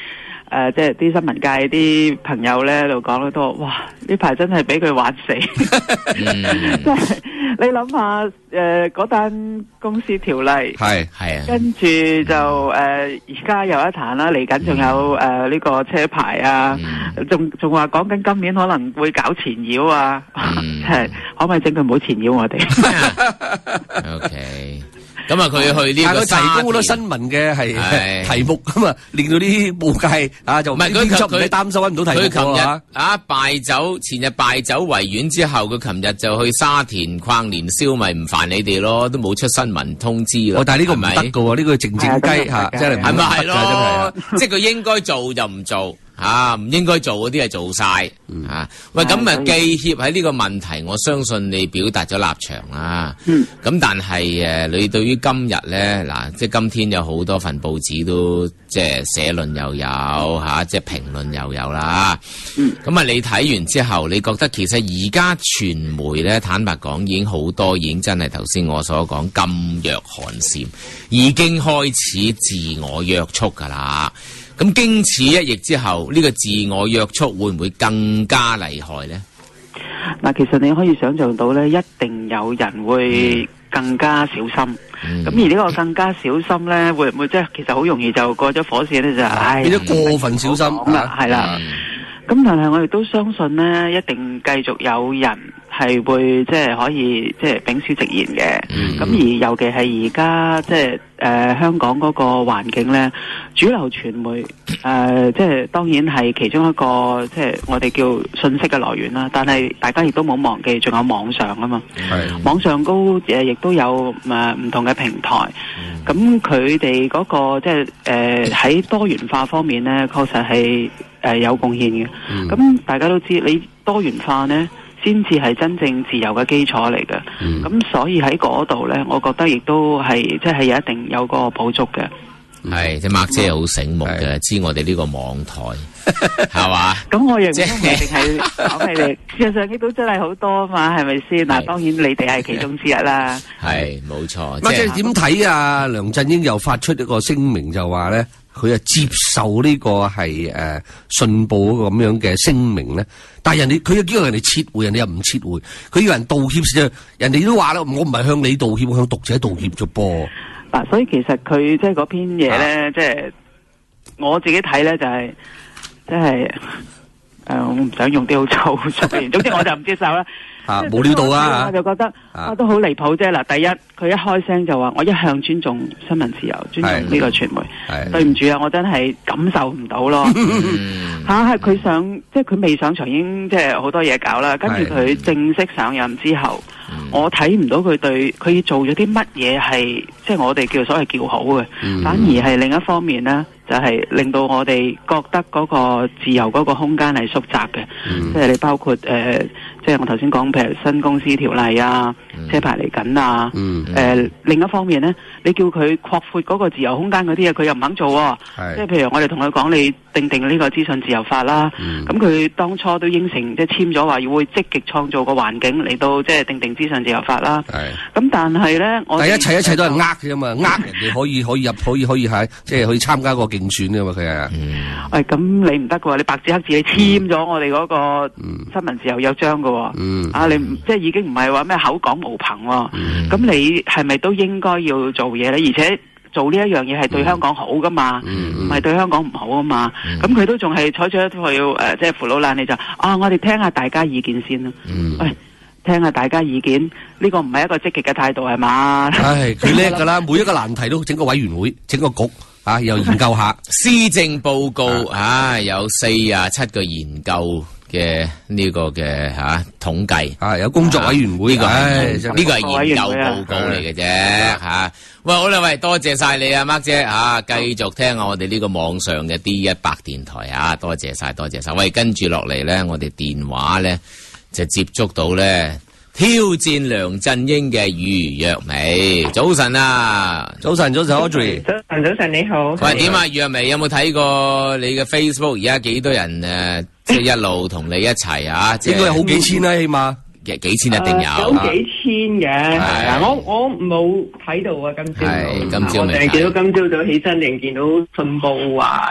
即係啲新聞界啲朋友咧喺度講咧都話，哇！呢排真係俾佢玩死，即係你諗下嗰單公司條例係啊， 跟住就而家有一壇啦，嚟緊仲有呢個車牌啊，仲話講緊今年可能會搞纏繞啊，即係可唔可以整佢唔好纏繞我哋 ？OK。咁啊，佢去呢個提供好多新聞嘅係題目咁啊，令到啲報界就唔係佢擔心揾唔到題目。 佢琴日敗走，前日敗走維園之後，佢琴日就去沙田跨年宵，咪唔煩你哋咯，都冇出新聞通知咯。 但係呢個唔得㗎喎，呢個靜靜雞嚇，真係係咪係咯？ 真係即係佢應該做就唔做。唔應該做嗰啲係做晒喂，咁記協喺呢個問題，我相信你表達咗立場啦。咁但係你對於今日咧即係今天有好多份報紙都即係社論又有即係評論又有啦。咁你睇完之後，你覺得其實而家傳媒咧，坦白講已經好多已經真係頭先我所講噤若寒蟬，已經開始自我約束㗎啦。咁經此一役之後，呢個自我約束會唔會更加厲害呢？ 嗱，其實你可以想象到咧，一定有人會更加小心。咁而呢個更加小心咧，會唔會即係其實好容易就過咗火線咧？就變咗過分小心係啦。咁但係我哋都相信咧，一定繼續有人係會即係可以即係秉樞直言嘅。咁而尤其係而家即係香港嗰個環境咧，主流傳媒即係當然係其中一個即係我哋叫信息嘅來源啦。但係大家亦都冇忘記，仲有網上啊嘛。網上高亦都有唔同嘅平台。咁佢哋嗰個即係喺多元化方面咧，確實係有貢獻嘅。咁大家都知，你多元化呢先至係真正自由嘅基礎嚟嘅。咁所以喺嗰度呢，我覺得亦都係即係有一定有個補足嘅。 係，即係麥姐好醒目嘅，知我哋呢個網台係嘛？ 咁我亦都唔係淨係講你哋，事實上亦都真係好多啊嘛，係咪先？嗱，當然你哋係其中之一啦。 係，冇錯。 麥姐點睇啊？梁振英又發出一個聲明，就話咧，佢係接受呢個係信報嗰個咁樣嘅聲明咧。但係佢又叫人哋撤回，人哋又唔撤回。佢要人道歉啫，人哋都話啦，我唔係向你道歉，我向讀者道歉啫噃。 嗱，所以其實佢即係嗰篇嘢咧，即係我自己睇咧，就係即係我唔想用啲好粗俗嘅言，總之我就唔接受啦。 冇料到啊！ 我就覺得都好離譜啫。嗱，第一佢一開聲就話我一向尊重新聞自由，尊重呢個傳媒。對唔住啊，我真係感受唔到咯。係佢上即係佢未上場已經即係好多嘢搞啦。跟住佢正式上任之後，我睇唔到佢對佢做咗啲乜嘢係即係我哋叫所謂叫好嘅，反而係另一方面呢，就係令到我哋覺得嗰個自由嗰個空間係縮窄嘅。即係你包括即係我頭先講，譬如新公司條例啊，車牌嚟緊啊。另一方面呢，你叫佢擴闊嗰個自由空間嗰啲嘢，佢又唔肯做喎。即係譬如我哋同佢講，你定呢個資訊自由法啦。咁佢當初都應承即係簽咗話，要會積極創造個環境嚟到即係定資訊自由法啦。咁但係呢， 但一切都係嘅啫嘛，人哋可以入可以係即係可以參加個競選嘅嘛，佢係。 喂，咁你唔得嘅喎，你白紙黑字你簽咗我哋嗰個新聞自由約章嘅喎。你即係已經唔係話咩口講無憑喎。咁你係咪都應該要做嘢咧？而且做呢一樣嘢係對香港好噶嘛，唔係對香港唔好啊嘛。咁佢都仲係採取一套即係扶老懶，你就我哋聽下大家意見先啦。喂，聽下大家意見，呢個唔係一個積極嘅態度係嘛？ 佢叻噶啦，每一個難題都整個委員會，整個局又研究下施政報告有47個研究嘅呢個嘅統計有工作委員會， 呢個係研究報告嚟嘅啫。喂，好啦，喂，多謝晒你啊，Mark 姐繼續聽下我哋呢個網上嘅 D100 電台多謝晒，多謝晒。喂，跟住落嚟咧，我哋電話咧就接觸到咧挑戰梁振英嘅余若薇。早晨啊， 早晨 Audrey。 早晨你好。 喂，點啊？若薇有冇睇過你嘅 Facebook？而家幾多人即係一路同你一齊應該有好幾千啦，起碼幾千一定有。 有幾千嘅，我冇睇到啊，今朝。 今朝我淨係見到今朝早起身，仍見到信報話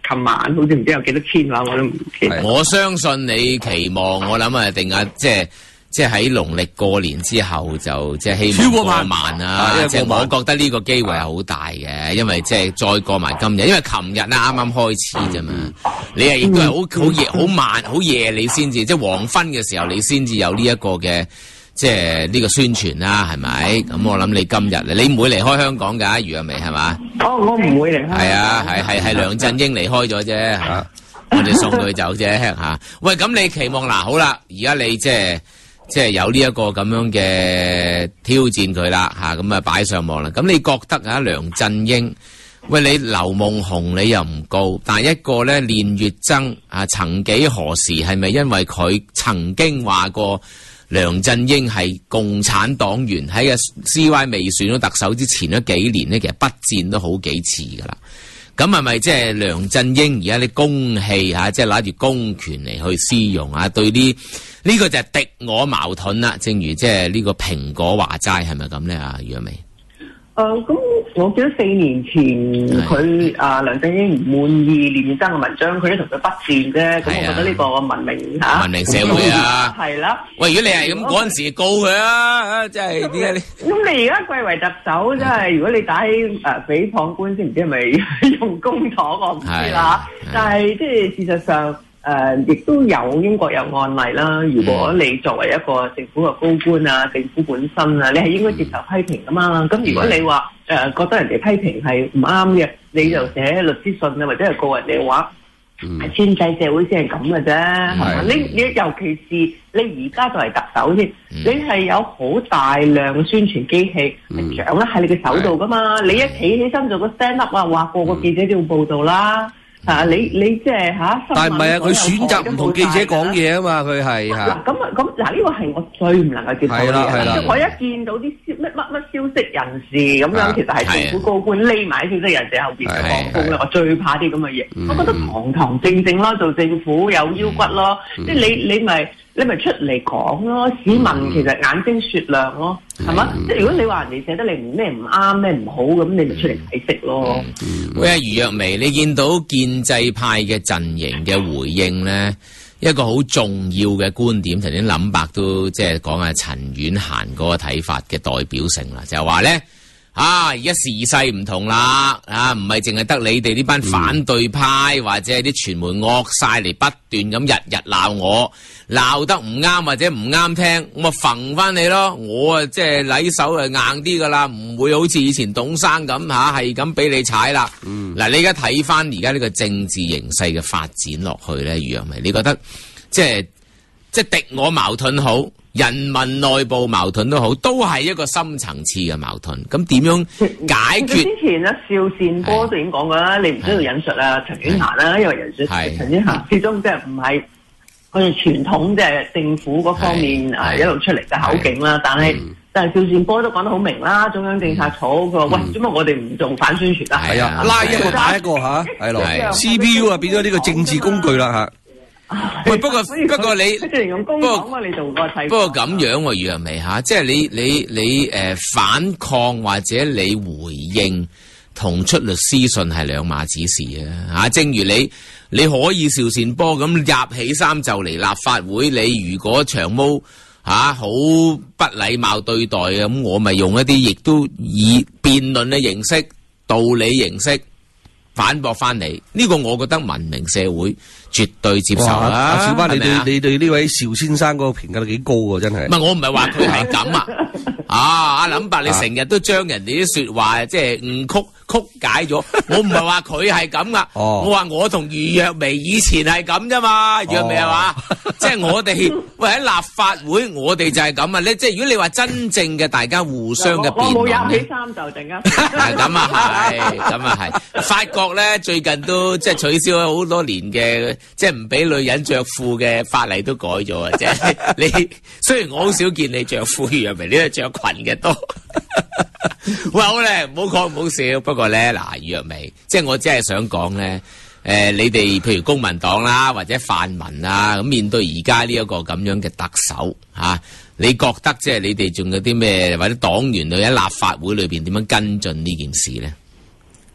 琴晚好似唔知有幾多千話，我都唔記得。 我相信你期望，我諗啊，定啊，即係喺農曆過年之後就即係希望過萬啦。即係我覺得呢個機會係好大嘅，因為即係再過埋今日，因為琴日咧啱啱開始啫嘛。你係亦都係好夜、好慢、好夜，你先至即係黃昏嘅時候，你先至有呢一個嘅即係呢個宣傳啦，係咪？咁我諗你今日你唔會離開香港㗎，余若薇係嘛？ 哦，我唔會離開。 係啊，係梁振英離開咗啫嚇，我哋送佢走啫嚇。喂，咁你期望嗱好啦，而家你即係有呢一個咁樣嘅挑戰佢啦嚇，咁啊擺上網啦。咁你覺得啊，梁振英，喂你劉夢熊你又唔告，但係一個咧練乙錚啊，曾幾何時係咪因為佢曾經話過梁振英係共產黨員，喺個 CY 未選咗特首之前嗰幾年呢，其實筆戰都好幾次噶啦。咁係咪即係梁振英而家啲公器嚇，即係攞住公權嚟去施用啊？對呢個就係敵我矛盾啦。正如即係呢個蘋果話齋，係咪咁咧？啊，余若薇。 咁我記得4年前佢梁振英唔滿意練乙錚嘅文章，佢都同佢筆戰啫。咁我覺得呢個文明文明社會啊， 係啦。 喂，如果你係咁嗰陣時告佢啊，即係點解你？ 咁你而家貴為特首，真係如果你打起誹謗官司，唔知係咪用公帑，我唔知啦。但係即係事實上。亦都有英國有案例啦。如果你作為一個政府嘅高官啊，政府本身啊，你係應該接受批評噶嘛。咁如果你話覺得人哋批評係唔啱嘅，你就寫律師信啊，或者係告人哋嘅話，專制社會先係咁嘅啫，係嘛？你尤其是你而家作為特首先，你係有好大量嘅宣傳機器係掌握喺你嘅手度噶嘛。你一企起身做個 stand up 啊，話個個記者都要報道啦。你即係但係唔係啊？佢選擇唔同記者講嘢啊嘛，佢係嗱咁呢個係我最唔能夠接受嘅嘢。我一見到啲乜消息人士咁樣，其實係政府高官匿埋消息人士後邊嘅放風咧，我最怕啲咁嘅嘢。我覺得堂堂正正咯，做政府有腰骨咯，即係你咪出嚟講咯，市民其實眼睛雪亮咯，係嘛？即係如果你話人哋寫得你咩唔啱咩唔好咁，你咪出嚟解釋咯。 喂，余若薇，你見到建制派嘅陣營嘅回應咧，一個好重要嘅觀點，頭先林伯都即係講下陳婉嫻嗰個睇法嘅代表性啦，就係話咧。而家時勢唔同啦，唔係淨係得你哋呢班反對派或者係啲傳媒惡晒嚟不斷咁日日鬧我，鬧得唔啱或者唔啱聽，我咪揈翻你咯。我啊即係禮手係硬啲噶啦，唔會好似以前董生咁係咁俾你踩啦。嗱，你而家睇翻而家呢個政治形勢嘅發展落去咧，余若薇，你覺得即係敵我矛盾好？人民內部矛盾都好，都係一個深層次嘅矛盾。咁點樣解決？ 之前咧，邵善波都已經講過啦，你唔需要引述啊陳婉嫻啦，因為引述陳婉嫻始終即係唔係佢哋傳統即係政府嗰方面一路出嚟嘅口徑啦。但係邵善波都講得好明啦，中央政策組佢話喂，點解我哋唔做反宣傳啊？ 係啊，拉一個打一個嚇，係咯 ，CPU 啊變咗呢個政治工具啦嚇。 喂，不過你不過你做過睇， 不過咁樣喎，余若薇嚇，即係你反抗或者你回應同出律師信係兩碼子事啊嚇。正如你可以邵善波咁入起衫就嚟立法會，你如果長毛好不禮貌對待嘅，咁我咪用一啲亦都以辯論嘅形式、道理形式反駁翻你。呢個我覺得文明社會絕對接受啦。 小巴，你對呢位邵先生嗰個評價都幾高喎，真係。 唔係，我唔係話佢係咁啊。阿林伯，你成日都將人哋啲說話即係誤曲解咗。我唔係話佢係咁噶，我話我同余若薇以前係咁啫嘛。余若薇係嘛？即係我哋喂喺立法會，我哋就係咁啊！你即係如果你話真正嘅大家互相嘅辯論， 我冇入起衫就陣間。 咁啊係。法國咧最近都即係取消咗好多年嘅，即係唔俾女人着褲嘅法例都改咗啊！即係你雖然我好少見你着褲，余若薇你都着裙嘅多。喂，好咧，唔好講唔好笑。不過咧，嗱，余若薇，即係我只係想講咧，你哋譬如公民黨啦，或者泛民啦，咁面對而家呢一個咁樣嘅特首你覺得即係你哋仲有啲咩，或者黨員喺立法會裏邊點樣跟進呢件事咧？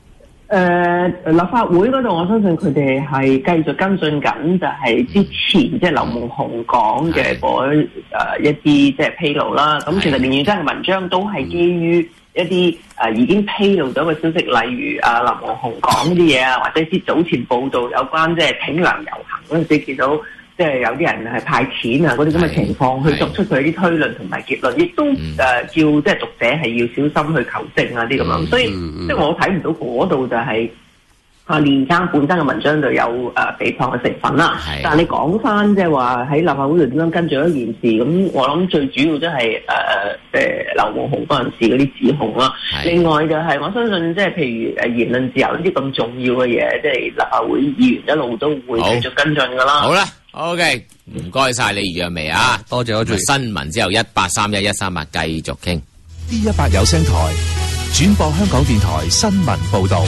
立法會嗰度，我相信佢哋係繼續跟進緊，就係之前即係劉夢熊講嘅嗰一啲即係披露啦。咁其實連元真嘅文章都係基於一啲已經披露咗嘅消息，例如劉夢熊講啲嘢啊，或者啲早前報道有關即係挺梁遊行嗰陣時見到。即係有啲人係派錢啊，嗰啲咁嘅情況，去作出佢啲推論同埋結論，亦都叫即係讀者係要小心去求證啊啲咁樣。所以即係我睇唔到嗰度就係連生本身嘅文章就有誹謗嘅成分啦。但係你講翻即係話喺立法會度點樣跟住一件事，咁我諗最主要即係劉夢熊嗰陣時嗰啲指控啦。另外就係我相信即係譬如言論自由呢啲咁重要嘅嘢，即係立法會議員一路都會繼續跟進㗎啦。 好啦。OK，唔該晒李若薇啊， 多謝新聞之後183113繼續傾。 D18有聲台轉播香港電台新聞報導。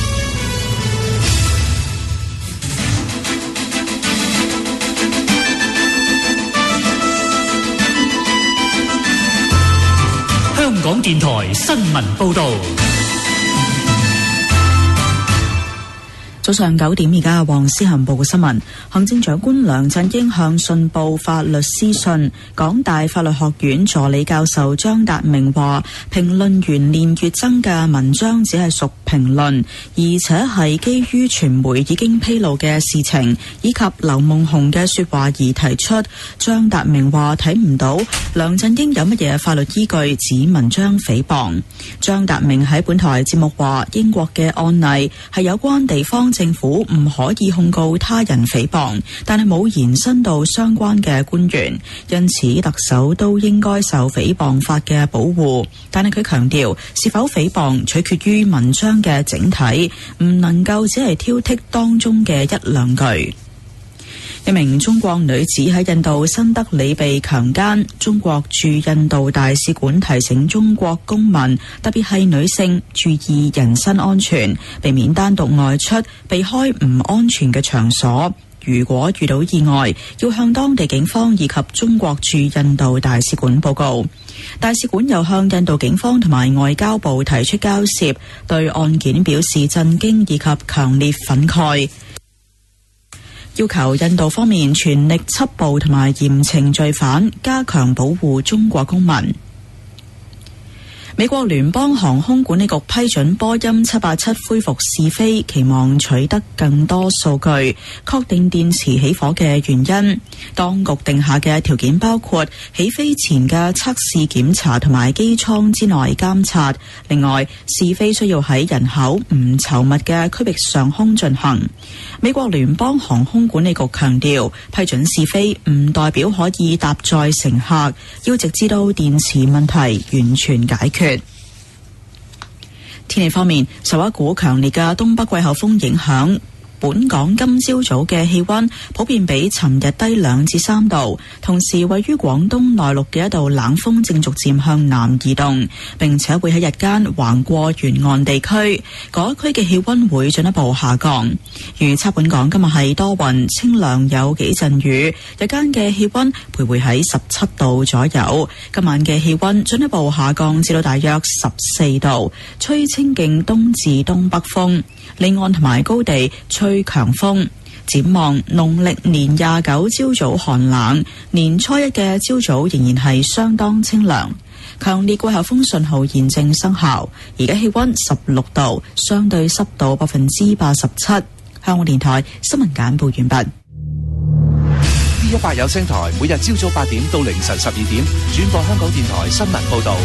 香港電台新聞報導。 早上9點，而家黃思涵報嘅新聞。行政長官梁振英向信報發律師信，港大法律學院助理教授張達明話，評論員練乙錚嘅文章只係屬評論，而且係基於傳媒已經披露嘅事情以及劉夢熊嘅說話而提出。張達明話睇唔到梁振英有乜嘢法律依據指文章誹謗。張達明喺本台節目話，英國嘅案例係有關地方政府唔可以控告他人誹謗，但係冇延伸到相關嘅官員，因此特首都應該受誹謗法嘅保護。但係佢強調，是否誹謗取決於文章嘅整體，唔能夠只係挑剔當中嘅一兩句。一名中國女子喺印度新德里被強姦，中國駐印度大使館提醒中國公民，特別係女性注意人身安全，避免單獨外出，避開唔安全嘅場所。如果遇到意外，要向當地警方以及中國駐印度大使館報告。大使館又向印度警方同埋外交部提出交涉，對案件表示震驚以及強烈憤慨，要求印度方面全力緝捕同埋嚴懲罪犯，加強保護中國公民。美國聯邦航空管理局批准波音787恢復試飛，期望取得更多數據，確定電池起火嘅原因。當局定下嘅條件包括起飛前嘅測試檢查同埋機艙之內監察。另外，試飛需要喺人口唔稠密嘅區域上空進行。美國聯邦航空管理局強調，批准試飛唔代表可以搭載乘客，要直至到電池問題完全解決。天氣方面，受一股強烈嘅東北季候風影響，本港今朝早嘅氣溫普遍比尋日低2至3度，同時位於廣東內陸嘅一道冷鋒正逐漸向南移動，並且會喺日間橫過沿岸地區，嗰區嘅氣溫會進一步下降。預測本港今日係多雲清涼，有幾陣雨，日間嘅氣溫徘徊喺17度左右。今晚嘅氣溫進一步下降至到大約14度，吹清勁東至東北風，離岸同埋高地吹強風。展望農曆年29朝早寒冷，年初一嘅朝早仍然係相當清涼。強烈季候風信號現正生效，而家氣溫16度，相對濕度87%。香港電台新聞簡報完畢。 D18有聲台每日朝早8點到凌晨12點轉播香港電台新聞報道。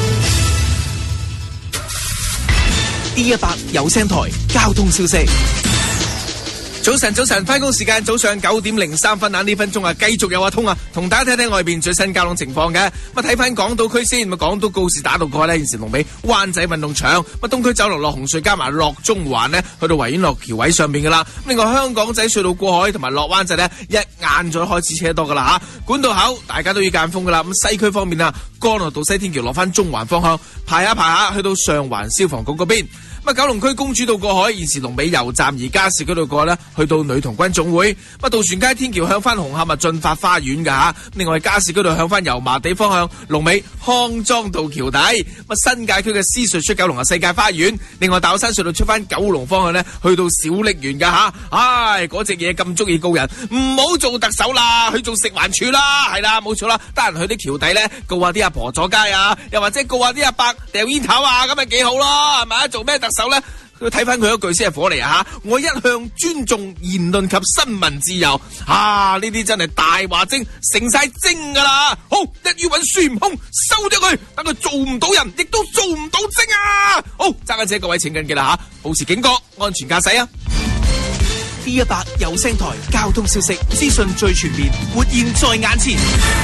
D18有聲台交通消息。早晨，翻工時間早上9點03分啊！呢分鐘啊，繼續有阿通啊，同大家睇睇外邊最新交通情況嘅。咁睇翻港島區先，港島告士打道過呢，現時龍尾灣仔運動場。東區走廊落紅隧加埋落中環呢，去到維園落橋位上邊噶啦。另外香港仔隧道過海同埋落灣仔呢，一晏咗開始車多噶啦吓。管道口大家都要間風噶啦。咁西區方面啊，干諾道西天橋落翻中環方向排下去到上環消防局嗰邊。 九龍區公主道過海，現時龍尾油站，而加士居道過呢，去到女童軍總會。渡船街天橋向翻紅磡進發花園㗎吓。另外加士居道向翻油麻地方向，龍尾康莊道橋底。新界區嘅獅隧出九龍世界花園。另外大老山隧道出翻九龍方向呢，去到小瀝源㗎吓。唉，嗰隻嘢咁中意告人，唔好做特首啦，去做食環署啦，係啦，冇錯啦，得閒去啲橋底呢，告下啲阿婆阻街啊，又或者告下啲阿伯掉煙頭啊，咁咪幾好咯，係咪？做咩特首呢？睇翻佢一句先係火嚟啊！我一向尊重言論及新聞自由啊！呢啲真係大話精，成晒精噶啦！好，一於揾孫悟空收咗佢，等佢做唔到人，亦都做唔到精啊！好，揸緊車各位請緊記啦吓，保持警覺，安全駕駛啊！D100有聲台交通消息資訊最全面，活現在眼前。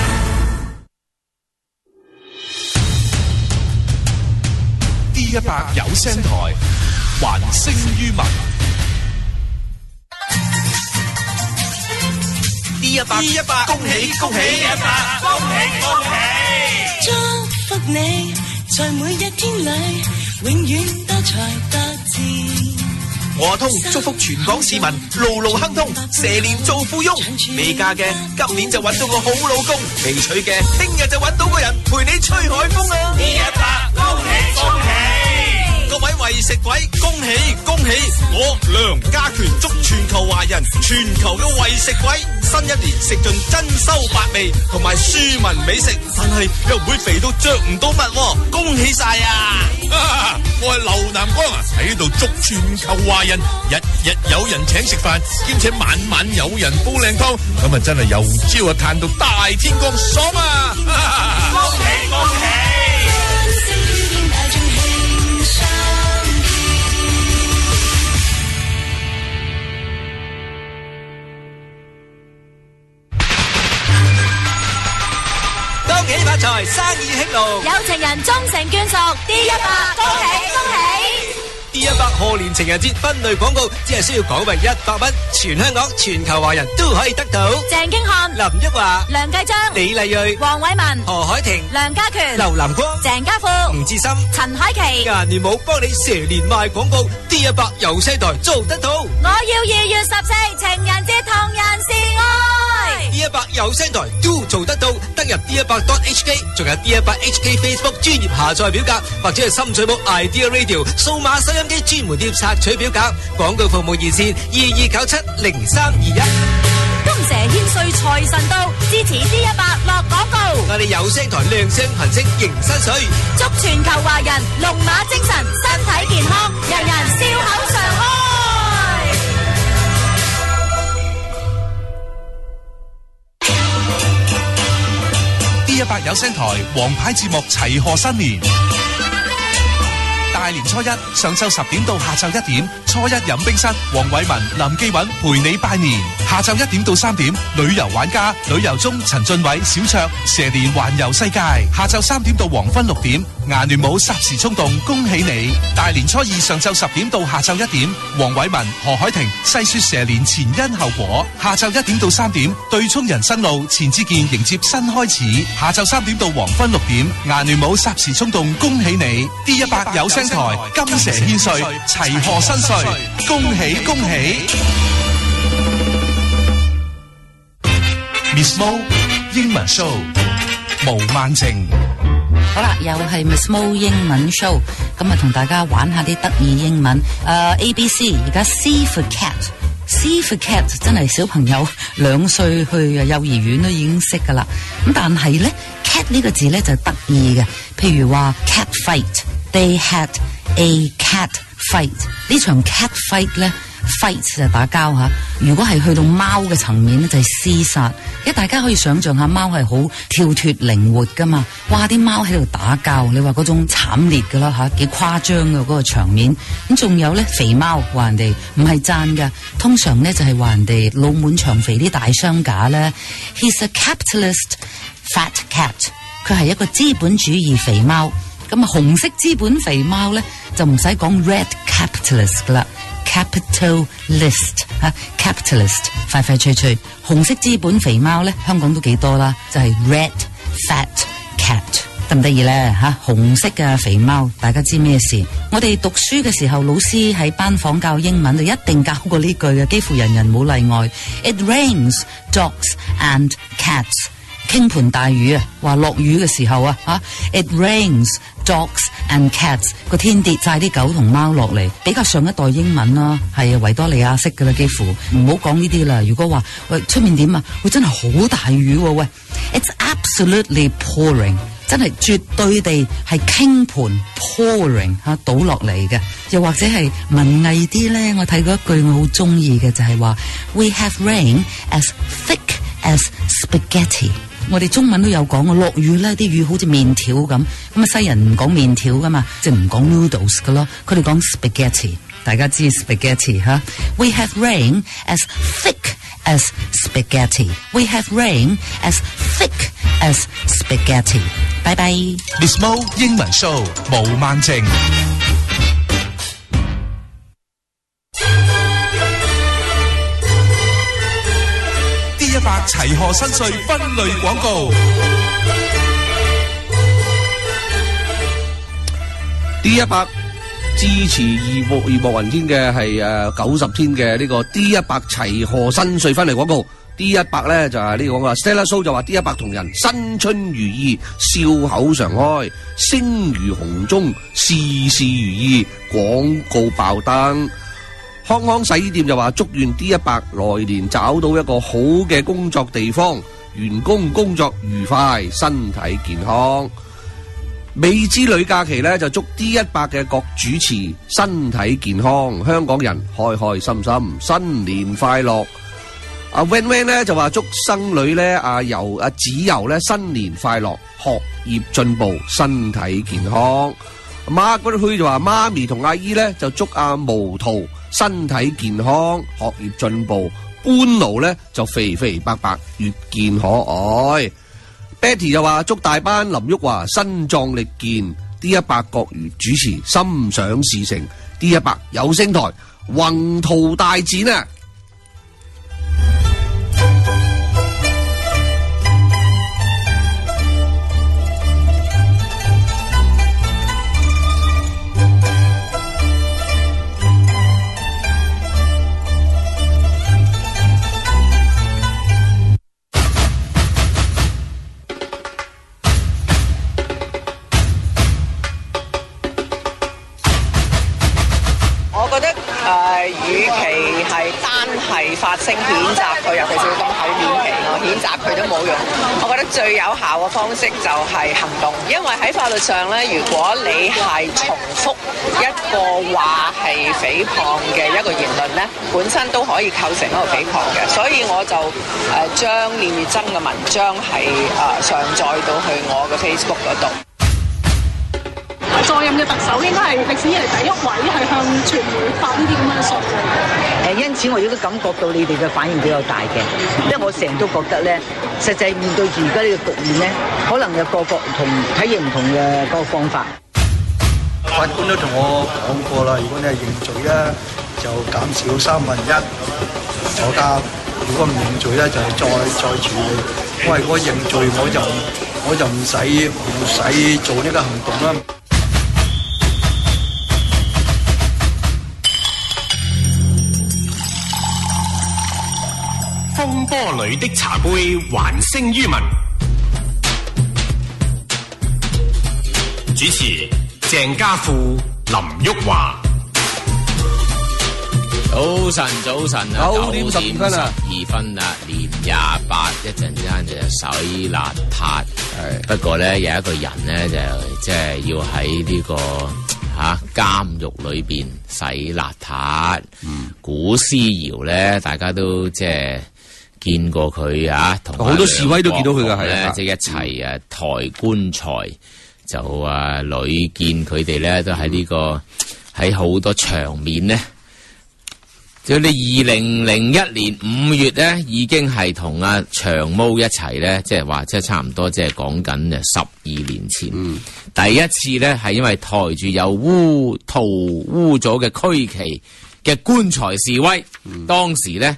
D100有聲台。還聲於民。 D100，恭喜恭喜！D100，恭喜恭喜！ 祝福你，在每一天裏，永遠多才多姿。 我阿通祝福全港市民路路亨通，蛇年做富翁。未嫁嘅今年就揾到個好老公，未娶嘅聽日就揾到個人陪你吹海風啊 ！D100，恭喜恭喜！各位為食鬼，恭喜恭喜！我梁家權祝全球華人、全球嘅為食鬼，新一年食盡珍饈百味同埋庶民美食，但係又唔會肥到着唔到襪，恭喜晒啊！ 我係劉南光啊，喺度祝全球華人日日有人請食飯，兼且晚晚有人煲靚湯，咁啊真係由朝啊嘆到大天光，爽啊！ 恭喜恭喜！恭喜發財，生意興隆， 有情人終成眷屬。D100，恭喜恭喜！ D100 賀年情人節分類廣告，只係需要港幣100蚊，全香港全球華人都可以得到。 鄭經翰、 林旭華、 梁繼章、 李麗蕊、 黃偉文、 何海婷、 梁家權、 劉南光、 鄭家富、 吳志森、 陳海琪、 顏聯武幫你蛇年賣廣告。D100 有聲台做得到。 我要2月14情人節同人示愛。 D100 有聲台都做得到，登入 D100.HK， 仲有 D100 HK Facebook 專頁下載表格，或者係深水埗 Idea Radio 數碼收音機專門店索取表格。廣告服務熱線22970321。 公蛇獻歲財神到，支持 D100落廣告。 我哋有聲台亮聲頻聲迎新水， 祝全球華人龍馬精神，身體健康，人人笑口常開。 D100有聲台王牌節目齊賀新年。大年初一上晝10點到下晝1點，初一飲冰室，黃偉文、林記韻陪你拜年。下晝1點到3點，旅遊玩家旅遊中陳俊偉、小卓蛇年環遊世界。下晝3點到黃昏6點，顏聯武霎時衝動恭喜你。大年初二上晝10點到下晝1點，黃偉文、何海婷細說蛇年前因後果。下晝1點到3點，對沖人生路，錢志健迎接新開始。下晝3點到黃昏6點，顏聯武霎時衝動恭喜你。D100有聲台金蛇獻歲，齊賀新歲，恭喜恭喜 ！Miss Mo 英文 show 無萬情。 好啦，又係 Miss Mo 英文 show， 咁啊同大家玩下啲得意英文。ABC 而家 C for cat。C for cat 真係小朋友2歲去幼兒園都已經識噶啦。咁但係咧 cat 呢個字咧就得意嘅，譬如話 cat fight。They had a cat fight。呢場 cat fight 咧 ，fight 就打交吓。如果係去到貓嘅層面咧，就係廝殺。大家可以想象下，貓係好跳脫靈活噶嘛。哇！啲貓喺度打交，你話嗰種慘烈噶啦吓，幾誇張嘅嗰個場面。咁仲有咧，肥貓話人哋唔係讚噶，通常咧就係話人哋腦滿腸肥啲大商家咧。He's a capitalist fat cat。佢係一個資本主義肥貓。咁啊，紅色資本肥貓咧就唔使講 red capitalist 噶啦 ，capitalist 吓 capitalist 快快脆脆。紅色資本肥貓咧，香港都幾多啦，就係 red fat cat。 得唔得意咧吓？紅色嘅肥貓，大家知咩事？我哋讀書嘅時候，老師喺班房教英文就一定教過呢句嘅，幾乎人人冇例外。It rains dogs and cats。傾盆大雨啊，話落雨嘅時候啊，It rains dogs and cats， 個天跌晒啲狗同貓落嚟，比較上一代英文啦，係啊維多利亞式噶啦，幾乎唔好講呢啲啦。如果話喂出面點啊，會真係好大雨喎，喂 ，It's absolutely pouring， 真係絕對地係傾盆 pouring 吓倒落嚟嘅，又或者係文藝啲咧，我睇過一句我好中意嘅就係話 We have rain as thick as spaghetti。我哋中文都有講啊，落雨咧啲雨好似麵條咁，咁啊西人唔講麵條噶嘛，即係唔講 noodles 噶咯，佢哋講 spaghetti， 大家知 spaghetti 吓。We have rain as thick as spaghetti. We have rain as thick as spaghetti. 拜拜。 Miss Mo 英文 show 毛曼靜。D100齊賀新歲分類廣告。 D100支持義薄雲天嘅係90天嘅呢個 D100齊賀新歲分類廣告。D100咧就係呢個啊 Stella So 就話 D100 同人新春如意，笑口常開，聲如洪鐘，事事如意，廣告爆燈。康康洗衣店就話祝願 D100 來年找到一個好嘅工作地方，員工工作愉快，身體健康。美之旅假期咧就祝 D100 嘅各主持身體健康，香港人開開心心，新年快樂。阿 Wen Wen 咧就話祝生女咧阿子柔咧新年快樂，學業進步，身體健康。Margaret Hui 就話媽咪同阿姨咧就祝阿毛圖身體健康，學業進步，官奴咧就肥肥白白，越見可愛。Betty 就話祝大班林旭華身壯力健， D100 國語主持心想事成， D100 有聲台宏圖大展啊！ 與其係單係發聲譴責佢，尤其是咁厚面皮咯，譴責佢都冇用。我覺得最有效嘅方式就係行動，因為喺法律上咧，如果你係重複一個話係誹謗嘅一個言論咧，本身都可以構成一個誹謗嘅。所以我就將練乙錚嘅文章係上載到去我嘅 Facebook 嗰度。 在任嘅特首應該係歷史以嚟第一位係向傳媒發呢啲咁樣嘅信嘅。 因此我亦都感覺到你哋嘅反應比較大嘅，因為我成日都覺得咧，實際面對住而家呢個局面咧，可能有個同體型唔同嘅個方法。 法官都同我講過啦，如果你係認罪咧，就減少1/3坐監；如果唔認罪咧，就再處理。因為如果認罪，我就唔使做呢個行動啦。 風波裏的茶杯還聲於民。主持鄭家富、林旭華。 早晨啊 ，9點12分啊 ，12分啊，年28，一陣間就洗邋遢。不過咧有一個人咧就即係要喺呢個監獄裏邊洗邋遢。古思堯咧，大家都即係見過佢啊，同好多示威都見到佢㗎，係即係一齊抬棺材，就屢見佢哋咧都喺呢個喺好多場面咧。就你2001年5月咧，已經係同阿長毛一齊咧，即係話即係差唔多，即係講緊12年前。第一次咧係因為抬住有塗污咗嘅區旗嘅棺材示威，當時咧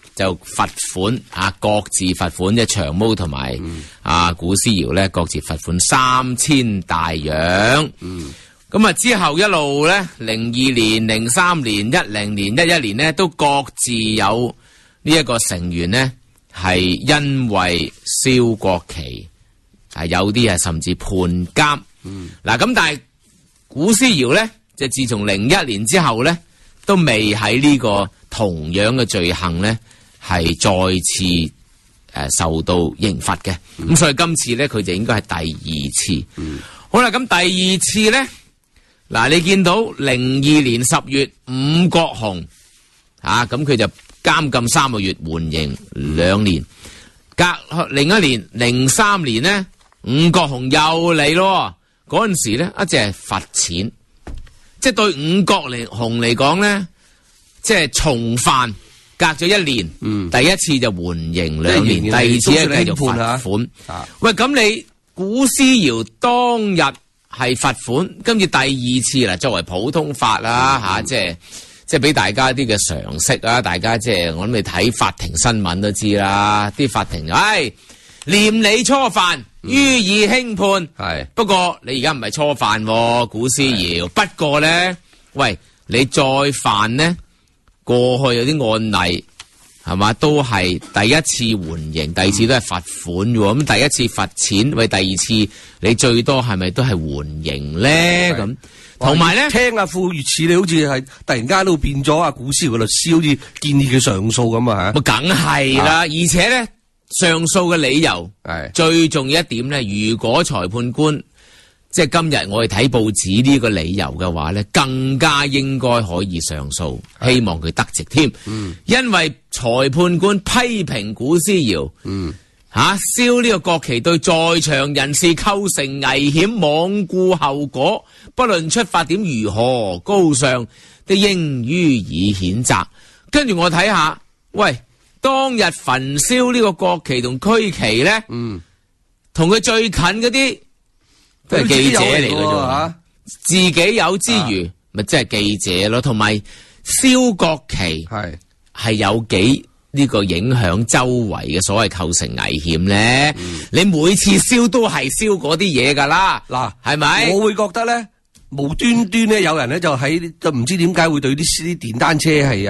就罰款啊，各自罰款，即係長毛同埋古思堯咧，各自罰款3000大洋。咁啊之後一路咧，02年、03年、10年、11年咧，都各自有呢一個成員咧係因為燒國旗，有啲係甚至判監。嗱咁但係古思堯咧，就自從01年之後咧，都未喺呢個同樣嘅罪行咧係再次受到刑罰嘅。咁所以今次咧佢就應該係第二次。好啦，咁第二次咧。嗱，你見到02年10月伍國雄咁佢就監禁3個月，緩刑2年。另一年03年呢，伍國雄又嚟咯，嗰陣時咧一直係罰錢，即係對伍國雄嚟講咧，即係重犯，隔咗1年，第一次就緩刑2年，第二次咧繼續罰款。喂，咁你古思堯當日係罰款，跟住第二次啦，作為普通法啦即係俾大家啲嘅常識啊！大家即係我諗你睇法庭新聞都知啦，啲法庭嫌你初犯，予以輕判。係不過你而家唔係初犯，古思堯。不過咧，喂，你再犯呢？過去有啲案例係嘛，都係第一次緩刑，第二次都係罰款喎。咁第一次罰錢，喂，第二次你最多係咪都係緩刑咧？咁同埋咧， 聽阿傅如此，你好似係突然間都變咗阿古思堯嘅律師，好似建議佢上訴咁啊嚇！ 梗係啦，而且咧上訴嘅理由係最重要一點咧，如果裁判官即係今日我哋睇報紙呢個理由嘅話咧，更加應該可以上訴，希望佢得直添。因為裁判官批評古思堯，燒呢個國旗對在場人士構成危險，罔顧後果，不論出發點如何高尚，都應予以譴責。跟住我睇下，喂，當日焚燒呢個國旗同區旗咧，同佢最近嗰啲。都係記者嚟嘅啫，自己有之餘，咪即係記者咯。同埋燒國旗係有幾呢個影響周圍嘅所謂構成危險咧？你每次燒都係燒嗰啲嘢噶啦，嗱，係咪？我會覺得咧，無端端咧有人咧就唔知點解會對啲電單車係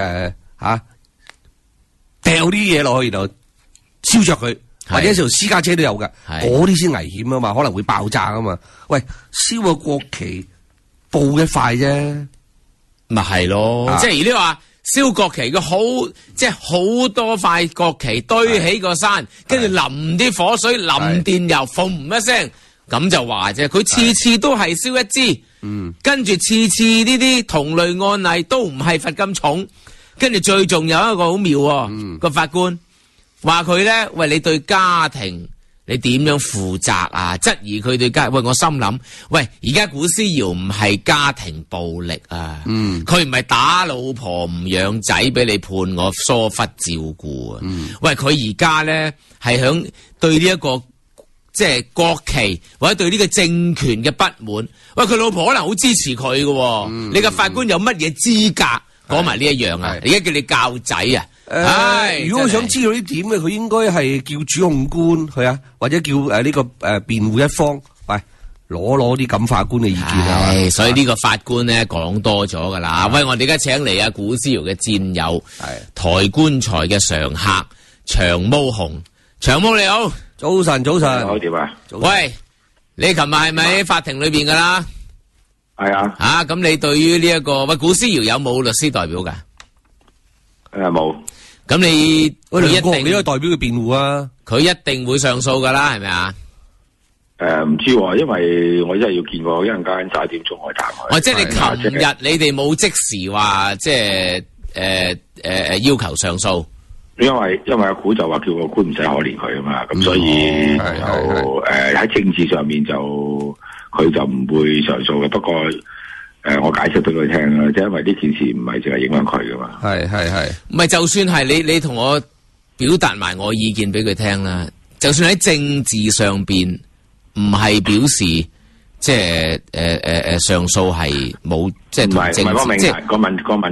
掉啲嘢落去，然後燒着佢。或者條私家車都有㗎，嗰啲先危險啊嘛，可能會爆炸啊嘛。喂，燒個國旗報一塊啫， 咪係咯。即係如果你話燒國旗嘅好，即係好多塊國旗堆起個山，跟住淋啲火水、淋電油，嘣一聲，咁就話啫。佢次次都係燒一支，跟住次次呢啲同類案例都唔係罰咁重，跟住最重有一個好妙個法官。話佢咧，喂，你對家庭你點樣負責啊？質疑佢對家，喂，我心諗，喂，而家古思堯唔係家庭暴力啊，佢唔係打老婆唔養仔俾你判我疏忽照顧啊，喂，佢而家咧係響對呢一個即係國旗或者對呢個政權嘅不滿，喂，佢老婆可能好支持佢嘅，你個法官有乜嘢資格講埋呢一樣啊？而家叫你教仔啊？ 如果我想知道呢點嘅，佢應該係叫主控官去啊，或者叫呢個辯護一方，喂，攞啲感法官嘅意見啊。 所以呢個法官咧講多咗噶啦。喂，我哋而家請嚟古思堯嘅戰友，抬棺材嘅常客長毛雄，長毛你好， 早晨， 好點啊？ 喂，你琴日係咪喺法庭裏邊噶啦？ 係啊。 咁你對於呢一個喂古思堯有冇律師代表噶？ 冇。 咁你佢一定你可以代表佢辯護啊， 佢一定會上訴噶啦，係咪啊？ 唔知喎，因為我真係要見過，一陣間11點鐘我談佢。 即係你琴日你哋冇即時話即係要求上訴， 因為阿古就話叫個官唔使可憐佢啊嘛，咁所以就喺政治上面就佢就唔會上訴嘅。不過我解釋俾佢聽啦，即係因為呢件事唔係淨係影響佢噶嘛。 係， 唔係就算係你同我表達埋我意見俾佢聽啦，就算喺政治上邊唔係表示即係上訴係冇即係同政治個問題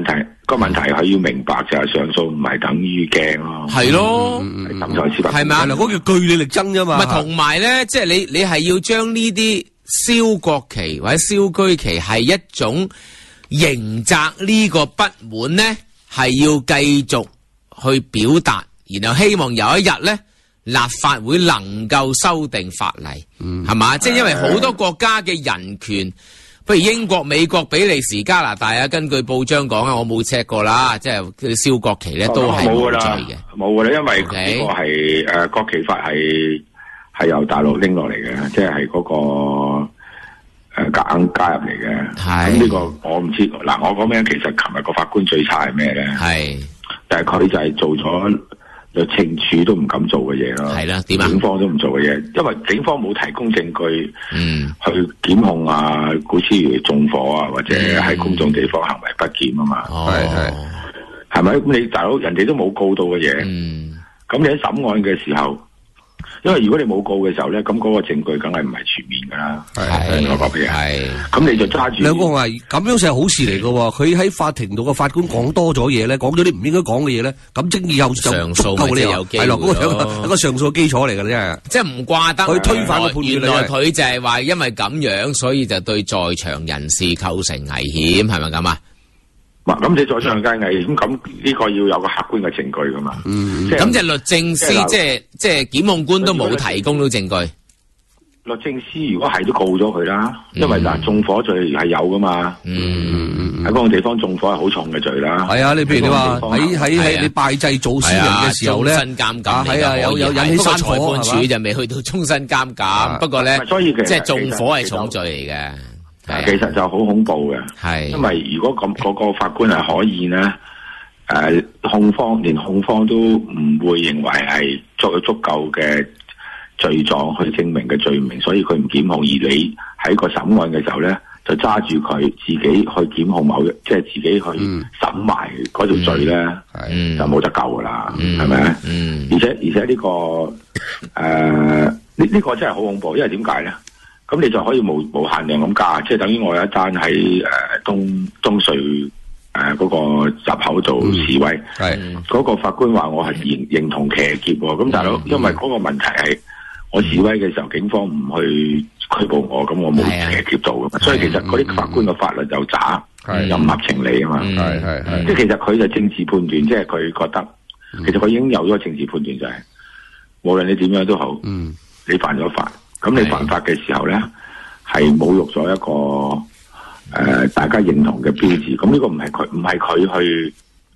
個問題係要明白就係上訴唔係等於驚咯， 係咯， 係等待司法， 係咪啊？ 嗱，嗰叫據理力爭啫嘛。 咪同埋咧，即係你係要將呢啲燒國旗或者燒區旗係一種刑責呢個不滿咧，係要繼續去表達，然後希望有一日咧，立法會能夠修訂法例，係嘛？即係因為好多國家嘅人權。譬如英國、美國、比利時、加拿大啊，根據報章講啊，我冇 check 過啦，即係燒國旗咧都係冇罪嘅， 冇噶啦，因為呢個係國旗法係由大陸拎落嚟嘅，即係嗰個夾硬加入嚟嘅。咁呢個我唔知嗱，我講咩？其實琴日個法官最差係咩咧？係，但係佢就係做咗律政處都唔敢做嘅嘢咯。係啦，點啊？警方都唔做嘅嘢，因為警方冇提供證據，去檢控啊古思堯縱火啊，或者喺公眾地方行為不檢啊嘛。係咪？咁你大佬人哋都冇告到嘅嘢，咁你喺審案嘅時候，因為如果你冇告嘅時候咧，咁嗰個證據梗係唔係全面噶啦。我講嘅嘢，咁你就揸住。 兩個話咁樣係好事嚟嘅，佢喺法庭度個法官講多咗嘢咧，講咗啲唔應該講嘅嘢咧，咁正以後就上訴咪有機會係咯，嗰個上訴基礎嚟嘅啫， 即係唔掛得。 佢推翻個判決。 原來佢就係話因為咁樣，所以就對在場人士構成危險，係咪咁啊？ 咁你在場梗係危險，咁呢個要有個客觀嘅證據噶嘛。 咁就律政司即係檢控官都冇提供到證據。 律政司如果係都告咗佢啦，因為嗱縱火罪係有噶嘛。喺嗰個地方縱火係好重嘅罪啦。係啊， 你譬如你話喺你拜祭祖先人嘅時候咧， 終身監禁係啊，有引起山火， 裁判處就未去到終身監禁，不過咧，即係縱火係重罪嚟嘅。 其實就好恐怖嘅，因為如果嗰個法官係可以咧，連控方都唔會認為係足夠嘅罪狀去證明嘅罪名，所以佢唔檢控，而你喺個審案嘅時候咧，就揸住佢自己去檢控即係自己去審埋嗰條罪咧，就冇得救噶啦，係咪？而且呢個呢個真係好恐怖，因為點解咧？咁你就可以無限量咁加，即係等於我有一單喺東隧嗰個閘口做示威，嗰個法官話我係認同騎劫喎。咁大佬，因為嗰個問題係我示威嘅時候，警方唔去拘捕我，咁我冇騎劫到噶嘛。所以其實嗰啲法官嘅法律又渣，又唔合情理啊嘛。即係其實佢就政治判斷，即係佢覺得其實佢已經有咗政治判斷，就係無論你點樣都好，你犯咗法。咁你犯法嘅時候咧，係侮辱咗一個大家認同嘅標誌。咁呢個唔係佢去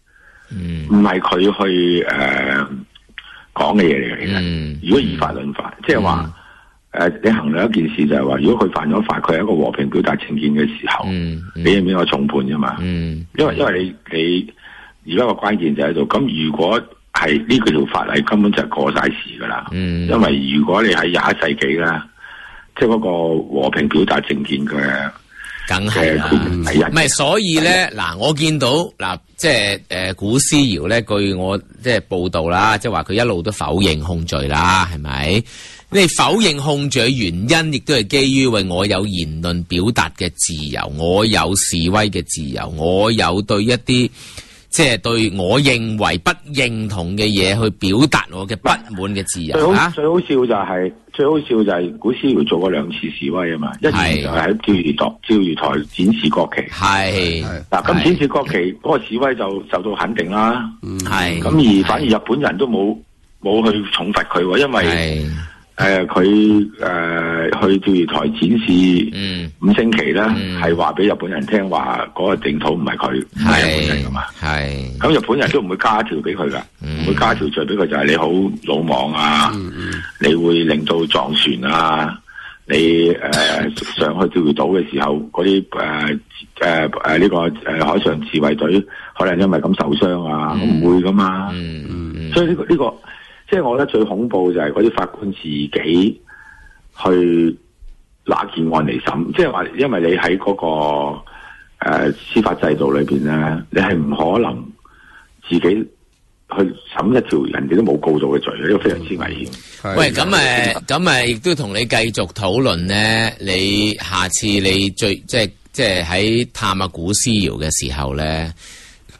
講嘅嘢嚟嘅。其實，如果以法論法，即係話你衡量一件事就係話，如果佢犯咗法，佢係一個和平表達政見嘅時候，你應唔應該重判啫嘛？因為你而家個關鍵就喺度。咁如果係呢條法例根本就係過晒時噶啦，因為如果你喺21世紀啦，即係嗰個和平表達政見嘅， 梗係啦，唔係所以咧嗱，我見到嗱，即係古思堯咧，據我即係報道啦，即係話佢一路都否認控罪啦，係咪？你否認控罪嘅原因，亦都係基於為我有言論表達嘅自由，我有示威嘅自由，我有對一啲。即係對我認為不認同嘅嘢去表達我嘅不滿嘅自由。 最好笑就係古思堯做過2次示威啊嘛，一年就係喺釣魚台展示國旗。係嗱，咁展示國旗嗰個示威就受到肯定啦。係咁而反而日本人都冇去重罰佢喎，因為佢去釣魚台展示5星期咧，係話俾日本人聽話嗰個淨土唔係佢，唔係日本人噶嘛。係咁日本人都唔會加條俾佢噶，唔會加條罪俾佢，就係你好魯莽啊，你會令到撞船啊，你上去釣魚島嘅時候嗰啲呢個海上自衛隊可能因為咁受傷啊，唔會噶嘛。所以呢個。即係我覺得最恐怖就係嗰啲法官自己去拿件案嚟審，即係話因為你喺嗰個司法制度裏邊咧，你係唔可能自己去審一條人哋都冇告到嘅罪，呢個非常之危險。 喂，咁亦都同你繼續討論咧。你下次你即係喺探阿古思堯嘅時候咧。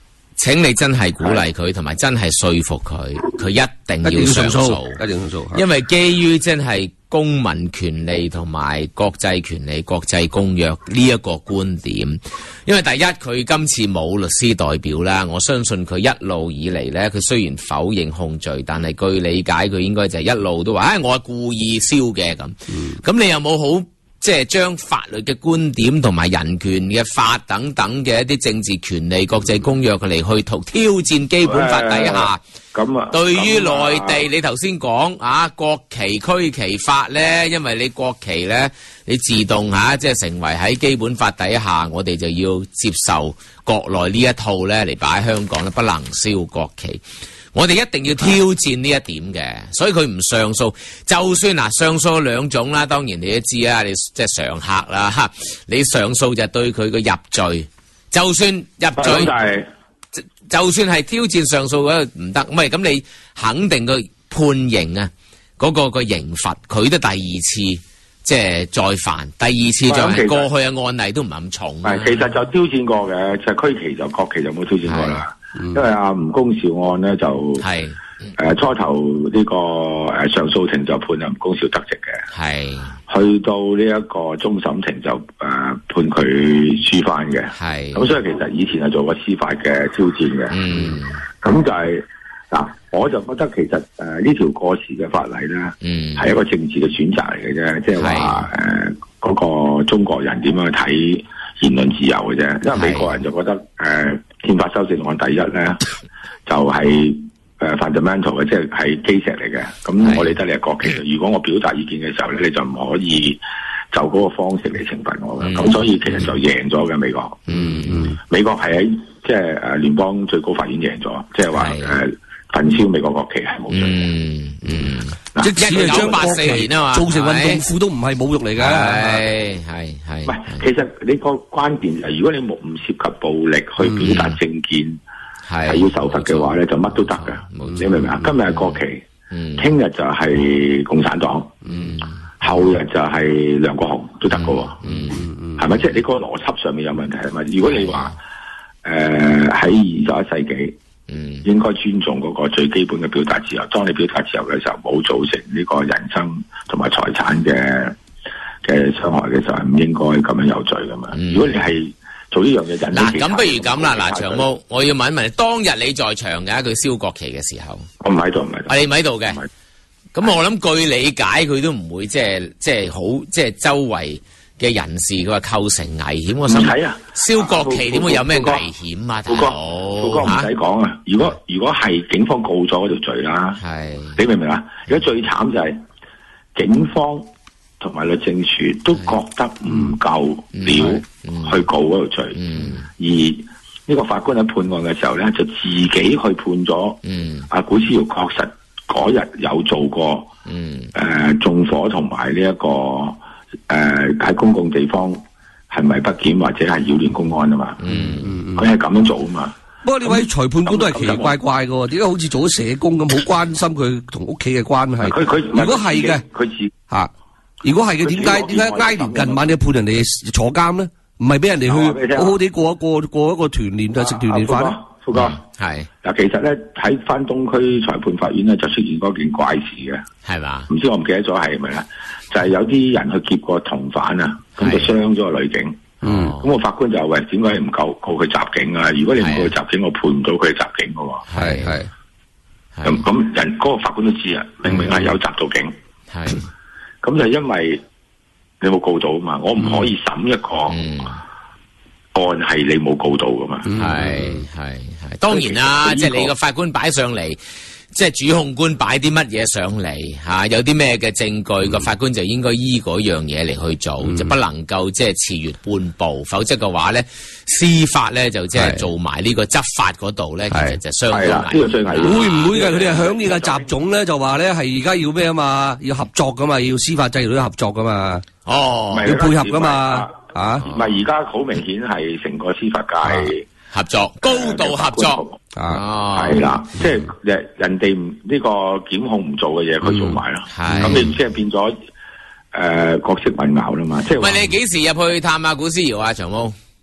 請你真係鼓勵佢，同埋真係說服佢，佢一定要上訴， 一定上訴。 因為基於真係公民權利同埋國際權利、國際公約呢一個觀點。因為第一，佢今次冇律師代表啦，我相信佢一路以嚟呢，佢雖然否認控罪，但係據理解佢應該就係一路都話，我係故意燒嘅咁。咁你有冇好？即係將法律嘅觀點同埋人權嘅法等等嘅一啲政治權利、國際公約嚟去挑戰基本法底下。對於內地，你頭先講國旗區旗法咧，因為你國旗咧，你自動即係成為喺基本法底下，我哋就要接受國內呢一套咧嚟擺喺香港咧，不能燒國旗。我哋一定要挑戰呢一點嘅，所以佢唔上訴。就算上訴兩種啦，當然你都知啦，你即係常客啦，你上訴就對佢個入罪，就算入罪，就算係挑戰上訴嗰個唔得，咁你肯定個判刑啊，嗰個刑罰，佢都第二次即係再犯，第二次就係過去嘅案例都唔係咁重。 其實就挑戰過嘅，就區旗就國旗就冇挑戰過啦。因為吳恭劭案咧就初頭呢個上訴庭就判吳恭劭得直嘅，去到呢一個終審庭就判佢輸翻嘅，咁所以其實以前係做過司法嘅挑戰嘅，咁就係我就覺得其實呢條過時嘅法例咧係一個政治嘅選擇嚟嘅啫，即係話嗰個中國人點樣去睇言論自由嘅啫，因為美國人就覺得憲法修正案第一咧就係fundamental 嘅，即係基石嚟嘅。咁我理得你係國旗，如果我表達意見嘅時候咧，你就唔可以就嗰個方式嚟懲罰我嘅。咁所以其實就贏咗嘅美國。美國係喺即係聯邦最高法院贏咗，即係話焚燒美國國旗係冇罪。 即使係將1984年啊嘛，造成運動褲都唔係侮辱嚟㗎。 係。唔係，其實你個關鍵係，如果你唔涉及暴力去表達政見，係要受罰嘅話咧，就乜都得㗎。你明唔明啊？今日係國旗，聽日就係共產黨，後日就係梁國雄都得㗎喎。係咪？即係你個邏輯上面有問題係咪？如果你話喺21世紀。應該尊重嗰個最基本嘅表達自由。當你表達自由嘅時候，冇造成呢個人身同埋財產嘅傷害嘅時候，唔應該咁樣有罪噶嘛。如果你係做呢樣嘢， 咁不如咁啦。長毛，我要問一問，當日你在場嘅佢燒國旗嘅時候， 我唔喺度， 你唔喺度嘅。咁我諗據理解，佢都唔會即係好即係周圍嘅人士佢話構成危險，我想睇燒國旗點會有咩危險啊？ 富哥唔使講啊！如果係警方告咗嗰條罪啦，你明唔明啊？而家最慘就係警方同埋律政處都覺得唔夠料去告嗰條罪，而呢個法官喺判案嘅時候咧，就自己去判咗古思堯確實嗰日有做過縱火同埋呢一個。喺公共地方係咪不檢或者係擾亂公安啊嘛？佢係咁樣做啊嘛。 不過呢位裁判官都係奇奇怪怪嘅，點解好似做咗社工咁，好關心佢同屋企嘅關係？如果係嘅，如果係嘅，點解挨年近晚你判人哋坐監咧？唔係俾人哋去好好地過一個團年就食團年飯咧？ 富哥係嗱，其實咧喺翻東區裁判法院咧就出現嗰件怪事嘅， 係嘛？ 唔知我唔記得咗係咪啦？就係有啲人去劫個同犯啊，咁就傷咗個女警。咁個法官就話：喂，點解你唔告佢襲警啊？如果你唔告佢襲警，我判唔到佢係襲警嘅喎。係。咁人嗰個法官都知啊，明明係有襲到警。係。咁就因為你冇告到啊嘛，我唔可以審一個案係你冇告到噶嘛。 係。當然啦，即係你個法官擺上嚟。即係主控官擺啲乜嘢上嚟有啲咩嘅證據，個法官就應該依嗰樣嘢嚟去做，就不能夠即係遲越半步，否則嘅話咧，司法咧就即係做埋呢個執法嗰度咧，其實就相當危險。 會唔會嘅？佢哋係響呢個習總咧，就話咧係而家要咩啊嘛？要合作噶嘛，要司法制度都合作噶嘛。 要配合噶嘛。 唔係而家好明顯係成個司法界。 合作，高度合作係啦，即係人哋呢個檢控唔做嘅嘢，佢做埋啦。咁你即係變咗角色混淆啦嘛。即係喂，你幾時入去探下古思堯啊？長毛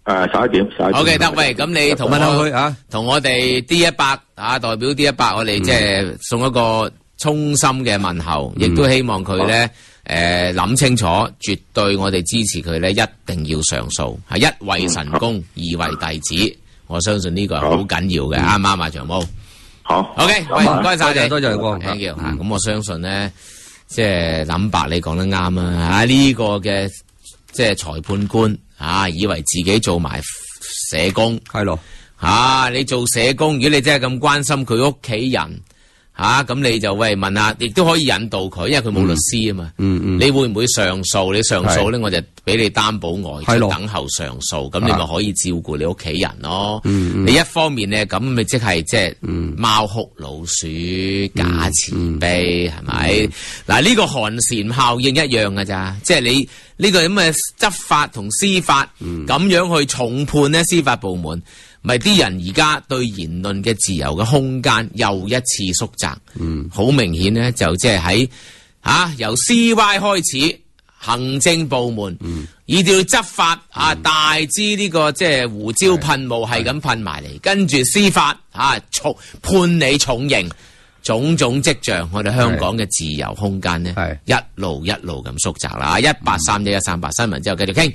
11點。 OK 得，喂，咁你同同我哋 D100代表 D100，我哋即係送一個衷心嘅問候，亦都希望佢咧諗清楚，絕對我哋支持佢咧，一定要上訴，係一為神功，二為弟子，我相信呢個係好緊要嘅，啱唔啱啊？長毛， 好 ，OK，喂，唔該晒你， 多謝光 ，thank you，咁我相信咧，即係諗白你講得啱啊！呢個嘅即係裁判官以為自己做埋社工， 係咯， 你做社工，如果你真係咁關心佢屋企人。咁你就問下，亦都可以引導佢，因為佢冇律師啊嘛。你會唔會上訴？你上訴咧，我就俾你擔保外出等候上訴，咁你咪可以照顧你屋企人咯。你一方面咧咁，咪即係貓哭老鼠假慈悲，係咪？嗱，呢個寒蟬效應一樣㗎咋，即係你呢個咁嘅執法同司法咁樣去重判咧，司法部門。咪啲人而家對言論嘅自由嘅空間又一次縮窄，好明顯咧就即係喺由 CY 開始，行政部門，以至到執法大支呢個即係胡椒噴霧係咁噴埋嚟，跟住司法判你重刑，種種跡象，我哋香港嘅自由空間呢，一路一路咁縮窄啦。1831138新聞之後繼續傾。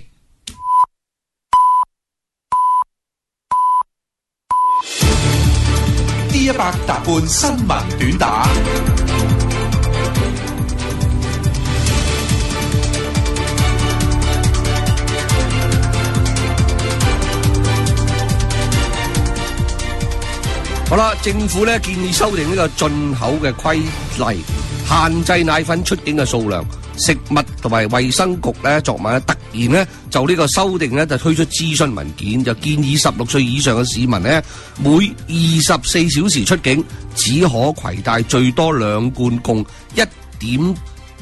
D100踏半新聞短打。 好啦，政府咧建議修訂呢個進口嘅規例，限制奶粉出境嘅數量。食物同埋衛生局咧昨晚突然咧就呢個修訂咧就推出諮詢文件，就建議16歲以上嘅市民咧每24小時出境只可攜帶最多2罐共1.9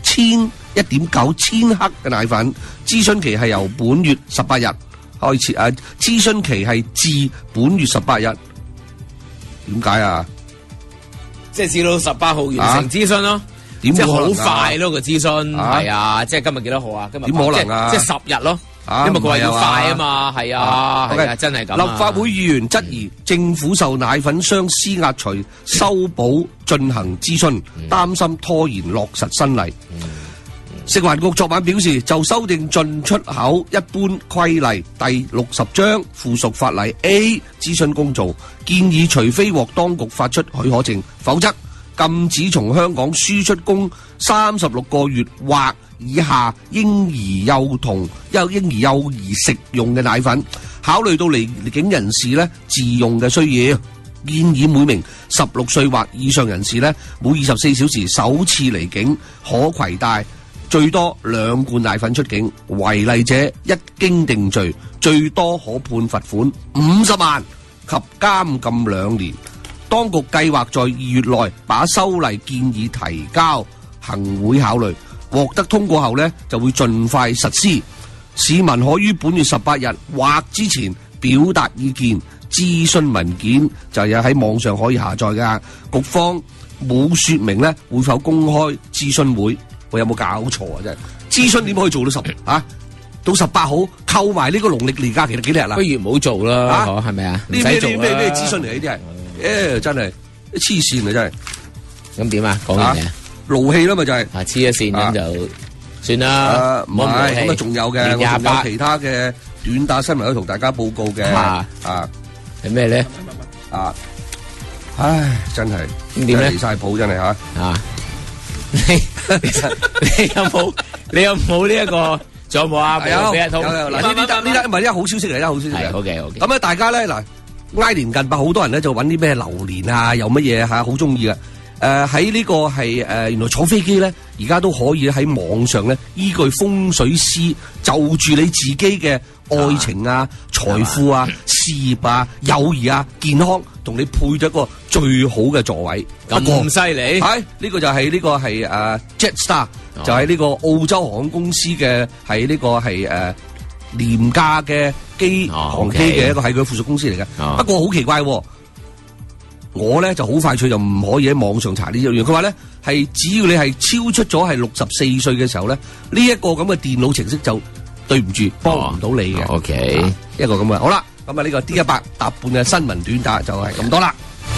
千克嘅奶粉。諮詢期係由本月18日開始，諮詢期係至本月18日。點解啊？ 即係至到18號完成諮詢咯。即係好快咯個諮詢，係啊！即係今日幾多號啊？今日點可能啊？ 即係10日咯，因為佢話要快啊嘛，係啊，係啊，真係咁。 立法會議員質疑政府受奶粉商施壓除修補進行諮詢，擔心拖延落實新例。食環局昨晚表示，就修訂進出口一般規例第60章附屬法例 A 諮詢公眾，建議除非獲當局發出許可證，否則禁止從香港輸出供36個月或以下嬰兒幼兒食用嘅奶粉。考慮到離境人士咧自用嘅需要，建議每名16歲或以上人士咧每24小時首次離境可攜帶最多2罐奶粉出境，違例者一經定罪，最多可判罰款50萬及監禁2年。當局計劃在2月內把修例建議提交行會考慮，獲得通過後呢就會盡快實施。市民可於本月18日或之前表達意見。諮詢文件就有喺網上可以下載㗎。局方冇說明呢會否公開諮詢會。我有冇搞錯啊？真係諮詢點可以做到到18號扣埋呢個農曆年假期幾多日啦？ 不如唔好做啦，係咪啊？ 呢咩諮詢嚟？呢啲係真係黐線啊！真係咁點啊？講完嘢勞氣啦嘛，就係黐咗線咁就算啦。 唔係咁啊，仲有嘅，我仲有其他嘅短打新聞可以同大家報告嘅。 係咩咧？ 唉，真係咁點咧？ 離晒譜真係嚇。 你有冇呢一個？仲有冇啊？ 有嗱，呢單唔係好消息嚟，好消息嚟。 OK。 咁咧，大家咧嗱，挨年近百，好多人咧就揾啲咩流年啊，有乜嘢嚇，好中意嘅。喺呢個係原來坐飛機咧，而家都可以喺網上咧，依據風水師就住你自己嘅愛情啊、財富啊、事業啊、友誼啊、健康，同你配咗一個最好嘅座位。 咁犀利？ 係呢個就係呢個係Jetstar，就係呢個澳洲航空公司嘅係呢個係廉價嘅航機嘅一個係佢附屬公司嚟嘅。不過好奇怪喎。我咧就好快脆就唔可以喺網上查呢樣嘢。佢話咧係只要你係超出咗係64歲嘅時候咧，呢一個咁嘅電腦程式就對唔住，幫唔到你嘅。 OK， 一個咁嘅。好啦，咁啊呢個 D100 搭半嘅新聞短打就係咁多啦。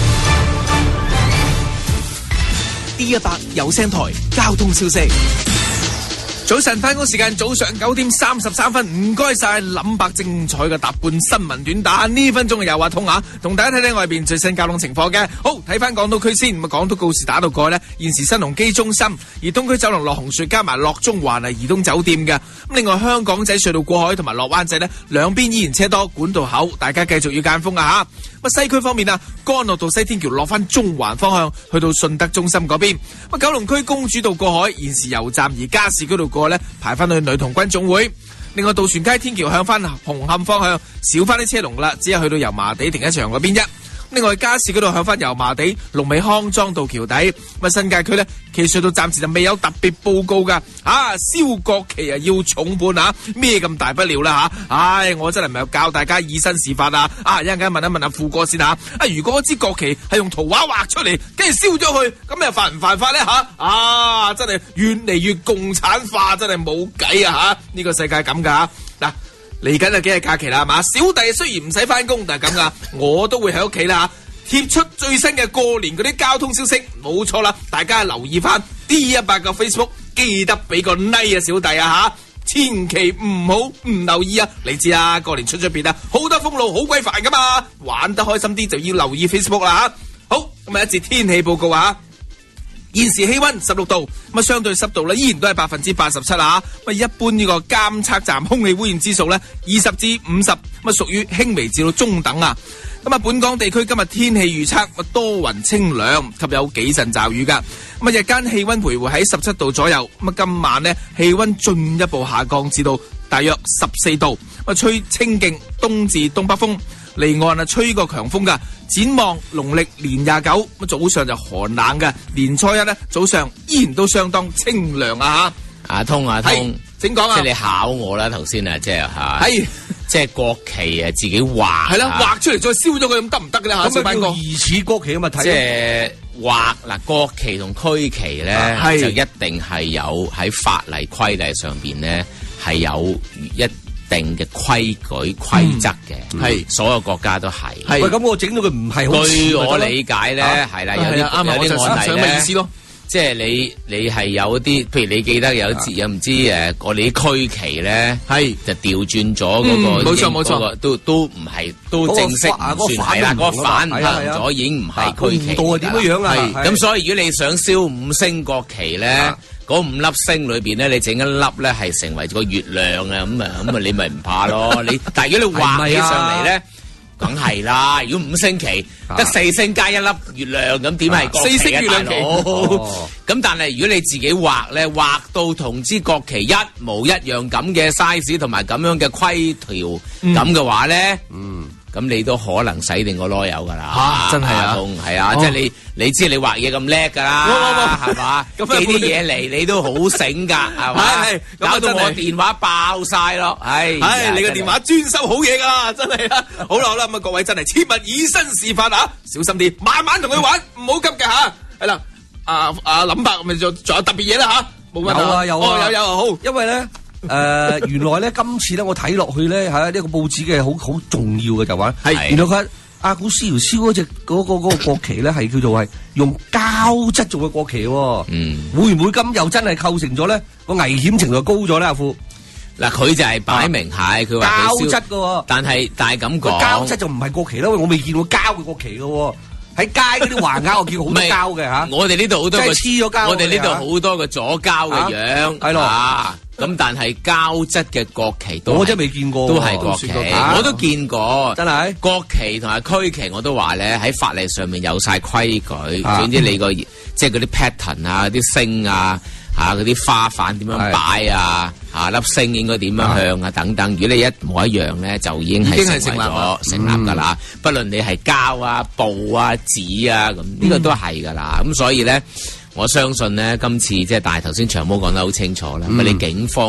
D100 有聲台交通消息。早晨翻工時間早上9點33分，唔該晒林伯精彩嘅搭半新聞短打，呢分鐘又話通下，同大家睇睇外邊最新交通情況嘅。好，睇翻港島區先，咁港島告士打道過去呢，現時新鴻基中心，而東區走廊落紅隧加埋落中環係怡東酒店嘅。咁另外香港仔隧道過海同埋落灣仔呢，兩邊依然車多，管道口大家繼續要間風啊吓。咁西區方面啊，干諾道西天橋落翻中環方向，去到順德中心嗰邊。咁九龍區公主道過海，現時油站而加士居道過呢，排翻去女童軍總會。另外渡船街天橋向翻紅磡方向少翻啲車龍啦，只係去到油麻地停車場嗰邊啫。另外加士居道向翻油麻地龍尾康莊道橋底。咁新界區呢，其隧道暫時就未有特別報告噶。燒國旗啊要重判啊，咩咁大不了啦吓？唉，我真係唔係教大家以身試法啊！一陣間問一問阿富哥先吓。如果支國旗係用圖畫畫出嚟，跟住燒咗佢，咁又犯唔犯法咧吓？真係越嚟越共產化，真係冇計啊吓！呢個世界咁噶嗱。嚟緊啊幾日假期啦係嘛？小弟雖然唔使翻工，但係咁噶，我都會喺屋企啦貼出最新嘅過年嗰啲交通消息，冇錯啦，大家留意翻 D100 嘅 Facebook， 記得俾個 like 啊小弟啊吓，千祈唔好唔留意啊！你知啊，過年出邊啊，好多封路好鬼煩噶嘛，玩得開心啲就要留意 Facebook 啦吓。好，咁啊一節天氣報告啊。現時氣溫16度，咁相對濕度咧依然都係87%啊！咁一般呢個監測站空氣污染指數咧20至50，咁屬於輕微至到中等啊！咁本港地區今日天氣預測多雲清涼，及有幾陣驟雨噶。咁日間氣溫徘徊喺17度左右，咁今晚呢氣溫進一步下降至到大約14度，吹清勁東至東北風。離岸吹個強風噶，展望農曆年29，早上就寒冷嘅，年初一呢早上依然都相當清涼啊吓！ 阿通， 請講啊！ 即係你考我啦，頭先啊，即係吓，即係國旗啊，自己畫係啦，畫出嚟再燒咗佢咁得唔得嘅咧吓？ 咁叫疑似國旗咁啊睇。 即係畫嗱，國旗同區旗咧，就一定係有喺法例規例上邊咧係有一定嘅規矩規則嘅，係所有國家都係。 喂，咁我整到佢唔係好似。 據我理解咧，係啦，有啲案例咧，即係你係有啲，譬如你記得有唔知我哋啲區旗咧，係就調轉咗嗰個， 冇錯， 都唔係，都正式唔算係啦，嗰個反行咗已經唔係區旗。 到係點樣啊？ 咁所以如果你想燒5星國旗咧，嗰5粒星裏邊咧，你整一粒咧係成為個月亮啊，咁啊你咪唔怕咯。但係如果你畫起上嚟咧，梗係啦。如果5星旗得4星加一粒月亮，咁點係國旗啊？4星月亮旗。咁但係如果你自己畫咧，畫到同支國旗一模一樣咁嘅 size 同埋咁樣嘅規條咁嘅話咧，咁你都可能洗定個囉柚噶啦， 真係啊， 係啊，即係你知你畫嘢咁叻噶啦，係嘛？寄啲嘢嚟你都好醒噶，係嘛？搞到我電話爆晒咯， 你個電話專收好嘢噶，真係啦。好啦，咁各位真係切勿以身試法啊，小心啲，慢慢同佢玩，唔好急嘅吓。係啦，阿林伯咪仲有特別嘢啦吓，冇問題。有好， 因為咧。原來咧今次咧我睇落去咧呢個報紙嘅好重要嘅就話，原來佢阿古斯窯燒嗰隻嗰個國旗咧係叫做係用膠質做嘅國旗，會唔會咁又真係構成咗咧個危險程度高咗咧？阿富嗱，佢就係擺明係佢話膠質嘅， 但係咁講， 膠質就唔係國旗啦，我未見過膠嘅國旗嘅。喺街嗰啲橫額我見過好多膠嘅吓， 我哋呢度好多個黐咗膠， 我哋呢度好多個左膠嘅樣，係咯，咁但係膠質嘅國旗我真係未見過， 都係國旗，我都見過， 真係國旗同埋區旗我都話咧喺法例上面有晒規矩，總之你個即係嗰啲 pattern 啊、啲星啊。嗰啲花瓣點樣擺啊？粒星應該點樣向啊？等等。如果你一模一樣咧，就已經係成立噶啦。不論你係膠啊、布啊、紙啊，咁呢個都係噶啦。咁所以咧，我相信咧，今次即係但係頭先長毛講得好清楚啦。咁你警方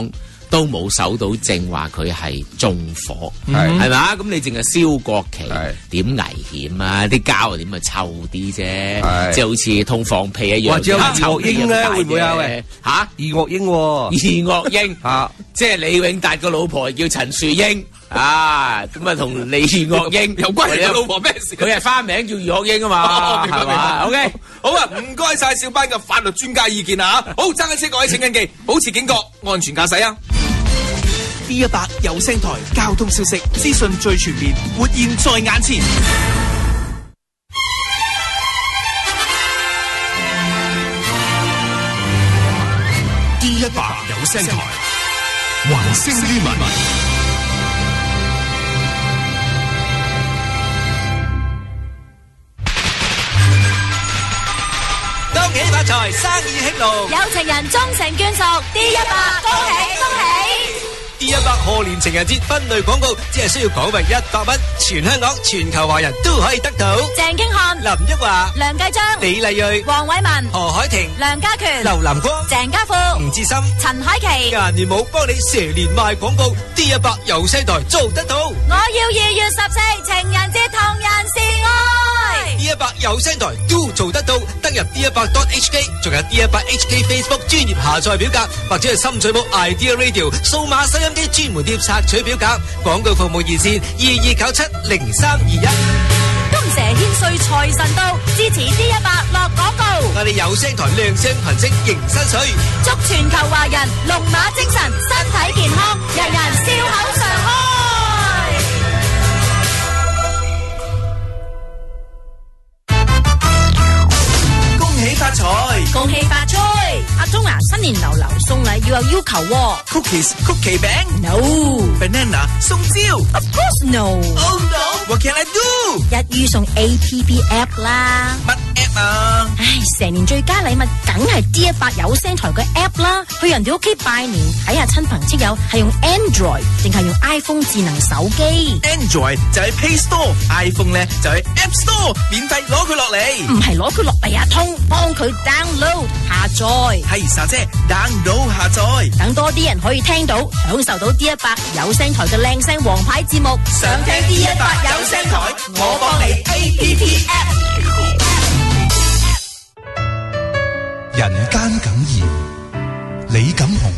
都冇搜到證話佢係縱火， 係咪啊？咁你淨係燒國旗，點危險啊？啲膠又點咪臭啲啫？即係好似通放屁一樣。 或者有二岳英咧，會唔會啊？喂， 嚇， 二岳英喎， 二岳英嚇，即係李永達個老婆叫陳樹英。啊，咁啊同李二岳英有關佢老婆咩事？ 佢係花名叫二岳英啊嘛， 明白係嘛？OK， 好啊，唔該晒小班嘅法律專家意見啊！好，揸緊車各位請緊記，保持警覺，安全駕駛啊！D100有聲台交通消息資訊最全面，活現在眼前。 D100有聲台，環聲於民。 恭喜發財，生意興隆， 有情人終成眷屬，D100恭喜恭喜 ！D100賀年情人節分類廣告，只係需要港幣100蚊，全香港、全球華人都可以得到。 鄭經翰、 林旭華、 梁繼章、 李麗蕊、 黃偉文、 何海婷、 梁家權、 劉南光、 鄭家富、 吳志森、 陳海琪、 顏聯武幫你蛇年賣廣告。D100有聲台做得到。 我要2月14情人節同人示愛。 D100有聲台都做得到，登入 D100.HK， 仲有 D100HK Facebook 專頁下載表格，或者係深水埗 Idea Radio 數碼收音機專門店索取表格。廣告服務熱線22970321。 金蛇獻歲財神到，支持 D100落廣告。 我哋有聲台亮聲頻聲迎新水， 祝全球華人龍馬精神，身體健康，人人笑口常開。 恭喜發財！ 恭喜發財！阿鐘啊，新年流流送禮要有要求喎。 Cookies 曲奇餅 No。 Banana 送蕉 Of course no。 Oh no What can I do？ 一於送 APP app 啦。 乜 app 啊？ 唉，成年最佳禮物梗係 D100有聲台嘅 app 啦。去人哋屋企拜年睇下親朋戚友係用 Android 定係用 iPhone 智能手機。 Android 就係 Play Store，iPhone 咧就係 App Store， 免費攞佢落嚟。 唔係攞佢落嚟啊，通幫佢 download 下載。 係沙姐 download 下載， 等多啲人可以聽到，享受到 D100有聲台嘅靚聲王牌節目。 想聽 D100有聲台，我幫你 APP app。 人間梗言，李錦雄。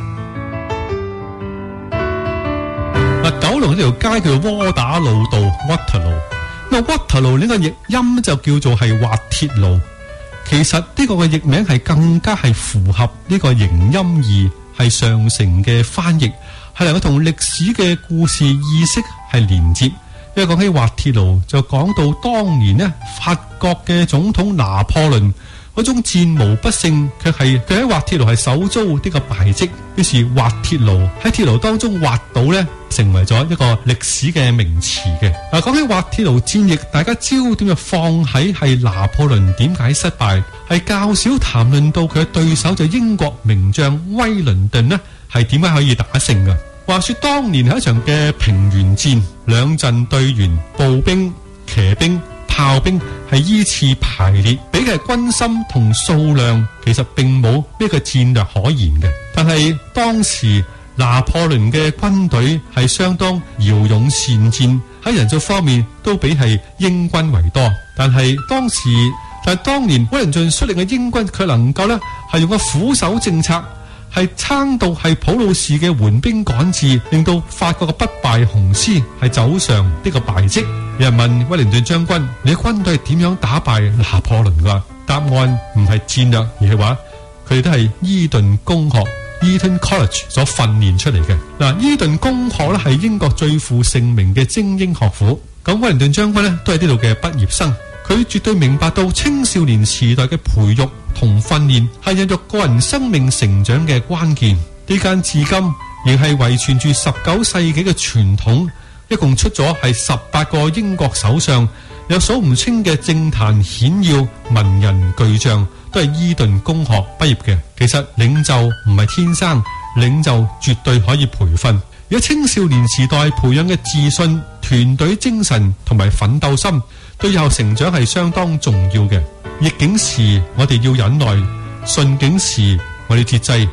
九龍呢條街叫做窩打老道 Waterloo， 咁 Waterloo 呢個譯音就叫做係滑鐵路。其實呢個嘅譯名係更加係符合呢個形音義，係上乘嘅翻譯，係能夠同歷史嘅故事意識係連接。因為講起滑鐵盧，就講到當年呢法國嘅總統拿破崙嗰種戰無不勝，卻係佢喺滑鐵盧係手遭呢個敗績，於是滑鐵盧喺鐵路當中滑倒呢，成為咗一個歷史嘅名詞嘅。講起滑鐵盧戰役，大家焦點就放喺係拿破崙點解失敗，係較少談論到佢嘅對手就英國名將威倫頓呢係點解可以打勝嘅。話說當年係一場嘅平原戰，兩陣隊員步兵、騎兵、炮兵係依次排列，比嘅係軍心同數量，其實並冇呢個戰略可言嘅。但係當時拿破崙嘅軍隊係相當驍勇善戰，喺人數方面都比係英軍為多。但係當年威倫頓率領嘅英軍卻能夠呢係用個苦守政策，係撐到係普魯士嘅援兵趕至，令到法國嘅不敗雄師係走上呢個敗績。有人問威靈頓將軍：你嘅軍隊係點樣打敗拿破崙㗎？答案唔係戰略，而係話佢哋都係伊頓公學 Eton College 所訓練出嚟嘅。嗱，伊頓公學咧係英國最負盛名嘅精英學府。咁威靈頓將軍咧都係呢度嘅畢業生，佢絕對明白到青少年時代嘅培育同訓練係孕育個人生命成長嘅關鍵。呢間至今仍係遺傳住19世紀嘅傳統，一共出咗係18個英國首相，有數唔清嘅政壇顯要文人巨匠都係伊頓公學畢業嘅。其實領袖唔係天生，領袖絕對可以培訓。而家青少年時代培養嘅自信、團隊精神同埋奮鬥心，對以後成長係相當重要嘅。逆境時我哋要忍耐，順境時我哋節制。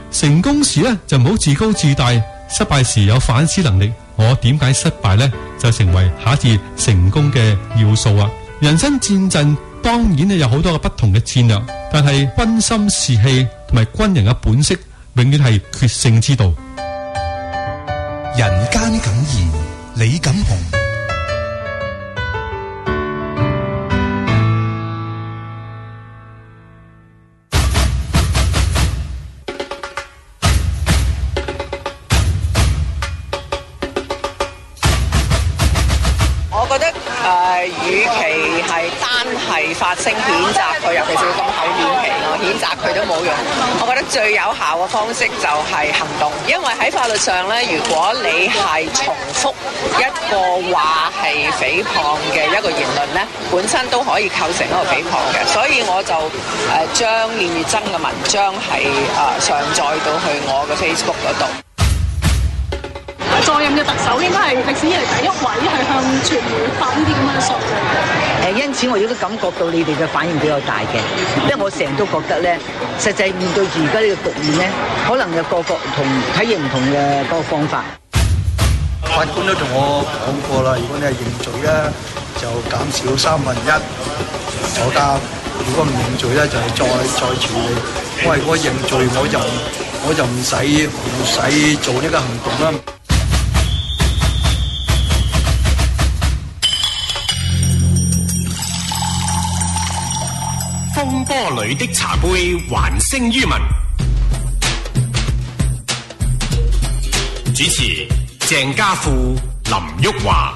成功時咧就唔好自高自大，失敗時有反思能力。我點解失敗呢？就成為下一次成功嘅要素啊！人生戰陣當然咧有好多個不同嘅戰略，但係軍心士氣同埋軍人嘅本色，永遠係決勝之道。 人間感言，李錦雄。 與其係單係發聲譴責佢，尤其是咁厚面皮咯，譴責佢都冇用。我覺得最有效嘅方式就係行動，因為喺法律上咧，如果你係重複一個話係誹謗嘅一個言論咧，本身都可以構成一個誹謗嘅。所以我就將練乙錚嘅文章係上載到去我嘅 Facebook 嗰度。 在任嘅特首應該係歷史以嚟第一位係向傳媒發呢啲咁嘅信嘅。 因此我亦都感覺到你哋嘅反應比較大嘅，因為我成日都覺得咧，實際面對住而家呢個局面咧，可能有個同體驗唔同嘅嗰個方法。 法官都同我講過啦，如果你係認罪咧，就減少1/3坐監；如果唔認罪咧，就係再處理。我如果認罪，我就唔使做呢個行動啦。 風波裏的茶杯還聲於民。主持鄭家富、林旭華。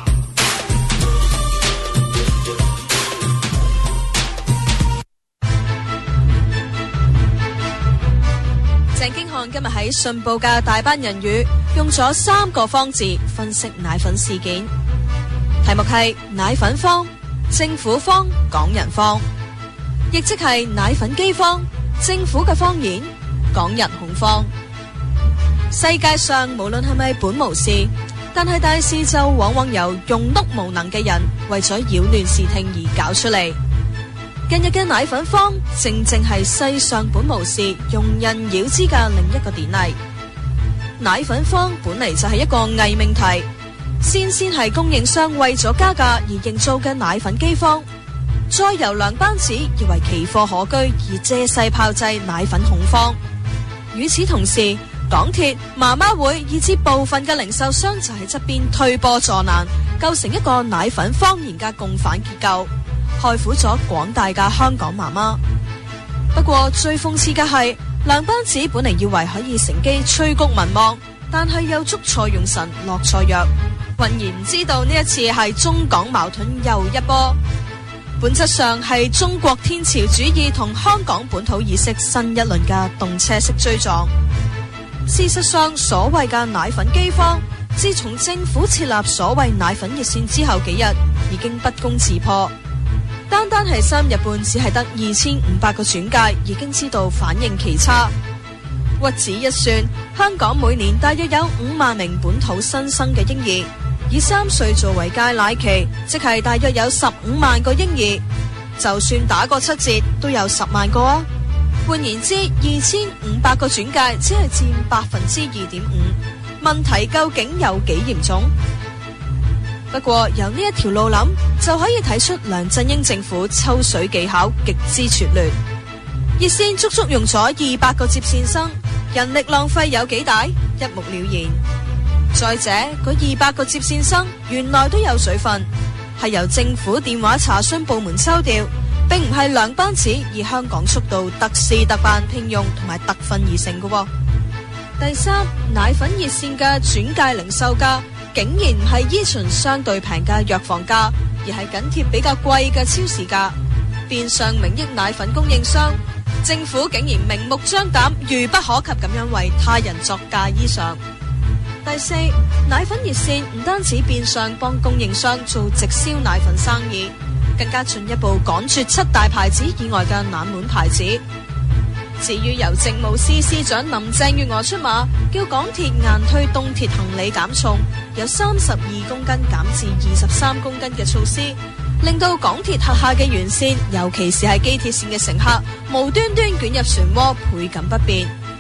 鄭經翰今日喺信報嘅大班人語用咗3個方字分析奶粉事件，題目係奶粉荒、政府荒、港人荒。亦即係奶粉饑荒、政府嘅謊言、港人恐慌。世界上無論係咪本無事，但係大事就往往由庸碌無能嘅人為咗擾亂視聽而搞出嚟。近日嘅奶粉荒正正係世上本無事、庸人擾之嘅另一個典例。奶粉荒本嚟就係一個偽命題，先係供應商為咗加價而營造嘅奶粉饑荒。再由梁班子以為奇貨可居而借勢炮製奶粉恐慌。與此同時，港鐵、媽媽會以至部分嘅零售商就喺側邊推波助瀾，構成一個奶粉謊言嘅共犯結構，害苦咗廣大嘅香港媽媽。不過最諷刺嘅係，梁班子本嚟以為可以乘機催谷民望，但係又捉錯用神，落錯藥，渾然唔知道呢一次係中港矛盾又一波。本質上係中國天朝主義同香港本土意識新一輪嘅動車式追撞。事實上，所謂嘅奶粉饑荒，自從政府設立所謂奶粉熱線之後幾日，已經不攻自破。單係3日半，只係得2500個轉介，已經知道反應奇差。屈指一算，香港每年大約有5萬名本土新生嘅嬰兒。以3歲作為界奶期，即係大約有15萬個嬰兒，就算打個7折，都有10萬個啊！換言之，2500個轉介只係佔2.5%。問題究竟有幾嚴重？不過由呢一條路諗，就可以睇出梁振英政府抽水技巧極之拙劣。熱線足足用咗200個接線生，人力浪費有幾大？一目了然。再者，嗰200個接線生原來都有水分，係由政府電話查詢部門抽調，並唔係兩班子以香港速度特事特辦聘用同埋特訓而成嘅。第三，奶粉熱線嘅轉介零售價竟然唔係依循相對平嘅藥房價，而係緊貼比較貴嘅超市價，變相名益奶粉供應商。政府竟然明目張膽、愚不可及咁樣為他人作嫁衣裳。第四，奶粉熱線唔單止變相幫供應商做直銷奶粉生意，更加進一步趕絕7大牌子以外嘅冷門牌子。至於由政務司司長林鄭月娥出馬，叫港鐵硬推東鐵行李減重，由32公斤減至23公斤嘅措施，令到港鐵轄下嘅沿線，尤其是係機鐵線嘅乘客，無端端捲入漩渦，倍感不便。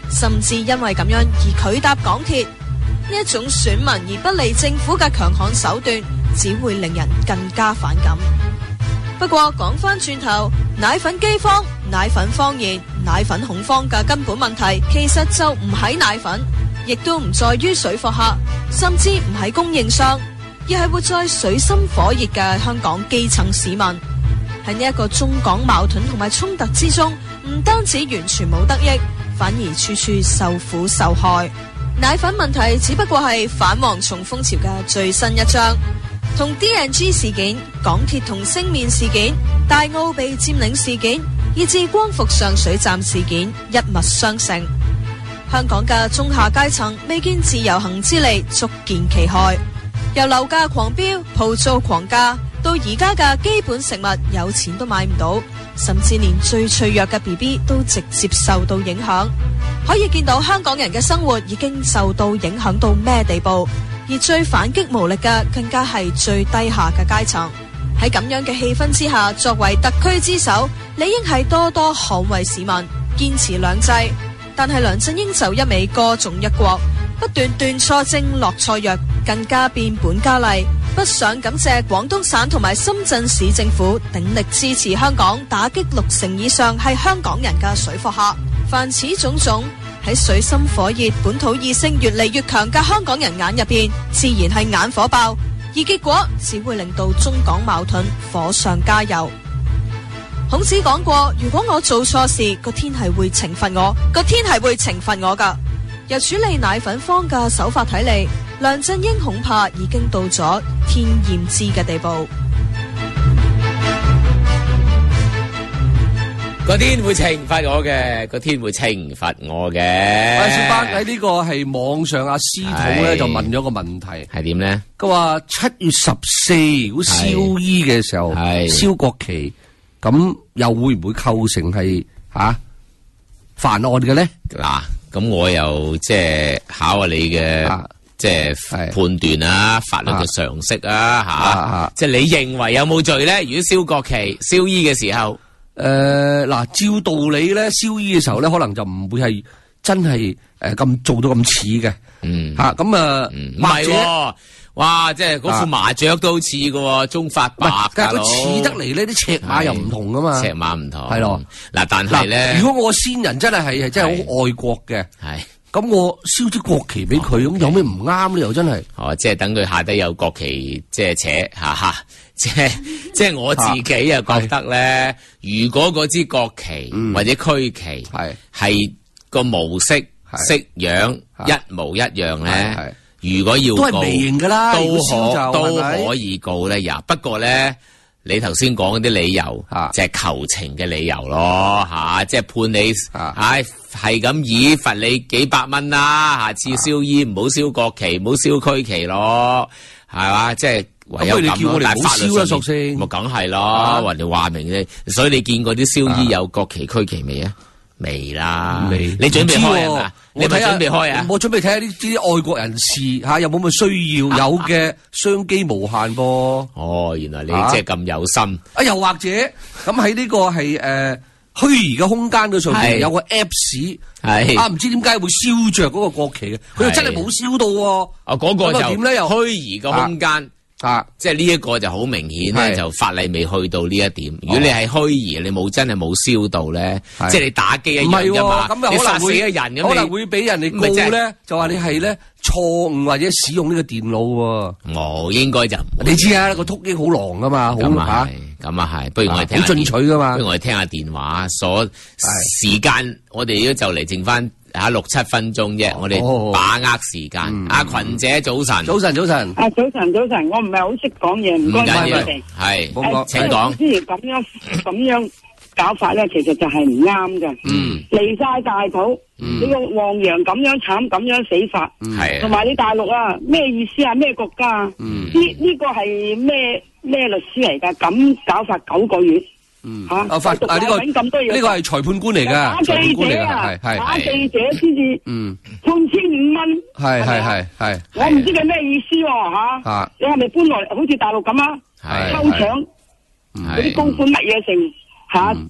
甚至因為咁樣而拒搭港鐵。呢一種選民而不利政府嘅強悍手段，只會令人更加反感。不過講返轉頭，奶粉饑荒、奶粉謊言、奶粉恐慌嘅根本問題，其實就唔喺奶粉，亦都唔在於水貨客，甚至唔喺供應商，而係活在水深火熱嘅香港基層市民。喺呢一個中港矛盾同埋衝突之中，唔單止完全冇得益，反而處處受苦受害。奶粉問題只不過係反蝗蟲風潮嘅最新一章，同 D&G 事件、港鐵同星麵事件、大澳被佔領事件，以至光復上水站事件一脈相承。香港嘅中下階層未見自由行之利，足見其害。由樓價狂飆、鋪租狂加，到而家嘅基本食物有錢都買唔到，甚至連最脆弱嘅 BB 都直接受到影響。可以見到香港人嘅生活已經受到影響到咩地步，而最反擊無力嘅更加係最低下嘅階層。喺咁樣嘅氣氛之下，作為特區之首，理應係多多捍衛市民，堅持兩制。但係梁振英就一味歌頌一國，不斷斷錯症落錯藥，更加變本加厲，不想感謝廣東省同埋深圳市政府鼎力支持香港打擊60%以上係香港人嘅水貨客。凡此種種，喺水深火熱、本土意識越嚟越強嘅香港人眼入邊，自然係眼火爆，而結果只會令到中港矛盾火上加油。孔子講過，如果我做錯事，個天係會懲罰我，個天係會懲罰我㗎。由處理奶粉荒嘅手法睇嚟，梁振英恐怕已經到咗天厭之嘅地步。 個天會懲罰我嘅，個天會懲罰我嘅。 小班喺呢個係網上阿司徒咧就問咗個問題， 係點咧？ 佢話7月14如果燒衣嘅時候燒國旗，咁又會唔會構成係犯案嘅咧？ 嗱，咁我又即係考下你嘅即係判斷啊，法律嘅常識啊，即係你認為有冇罪咧？如果燒國旗、燒衣嘅時候？ 嗱，照道理咧，燒衣嘅時候咧，可能就唔會係真係咁做到咁似嘅，咁唔係，哇，即係嗰副麻雀都好似嘅，中發白， 但係佢似得嚟呢啲尺碼又唔同噶嘛， 尺碼唔同， 係咯， 嗱，但係咧， 如果我先人真係真係好愛國嘅， 係， 咁我燒啲國旗俾佢，咁有咩唔啱咧？又真係， 即係等佢下底有國旗，即係扯即係我自己又覺得咧，如果嗰支國旗或者區旗係個模式式樣一模一樣咧，如果要告都係微型噶啦， 都可以告咧。不過咧，你頭先講嗰啲理由就係求情嘅理由咯，即係判你係咁以罰你幾百蚊啦，下次燒衣唔好燒國旗，唔好燒區旗咯，係嘛？即係。唯有咁咯，但係法律上面，咪梗係咯，人哋話明啫。所以你見過啲燒衣有國旗區旗未啊？未啦，你準備開啊？你咪準備開啊？ 我準備睇下呢啲愛國人士有冇咁嘅需要，有嘅商機無限噃。 哦，原來你即係咁有心。 又或者咁喺呢個係虛擬嘅空間嘅上面有個 Apps，唔知點解會燒着嗰個國旗嘅，佢又真係冇燒到喎。 嗰個就點咧？又虛擬嘅空間。即係呢一個就好明顯咧，就法例未去到呢一點。如果你係虛擬，你冇真係冇燒到咧，即係你打機一樣㗎嘛。咁你殺死一人咁， 可能會俾人哋告咧，就話你係咧錯誤或者使用呢個電腦。 我應該就你知啊，個突擊好狼噶嘛， 咁啊係。不如我哋聽好進取噶嘛。 不如我哋聽下電話。時間我哋都就嚟剩翻6-7分鐘啫，我哋把握時間。阿群姐早晨， 早晨。 早晨，我唔係好識講嘢，唔該晒你哋。 係，請講。 之前咁樣搞法咧，其實就係唔啱嘅。離晒大譜，你個黃洋咁樣慘，咁樣死法，同埋你大陸啊，咩意思啊？咩國家啊？呢個係咩律師嚟㗎？咁搞法9個月。 呢個係裁判官嚟噶， 打記者啊，打記者先至判15蚊， 係， 我唔知佢咩意思喎，你係咪搬來好似大陸咁啊？抽獎嗰啲高官乜嘢成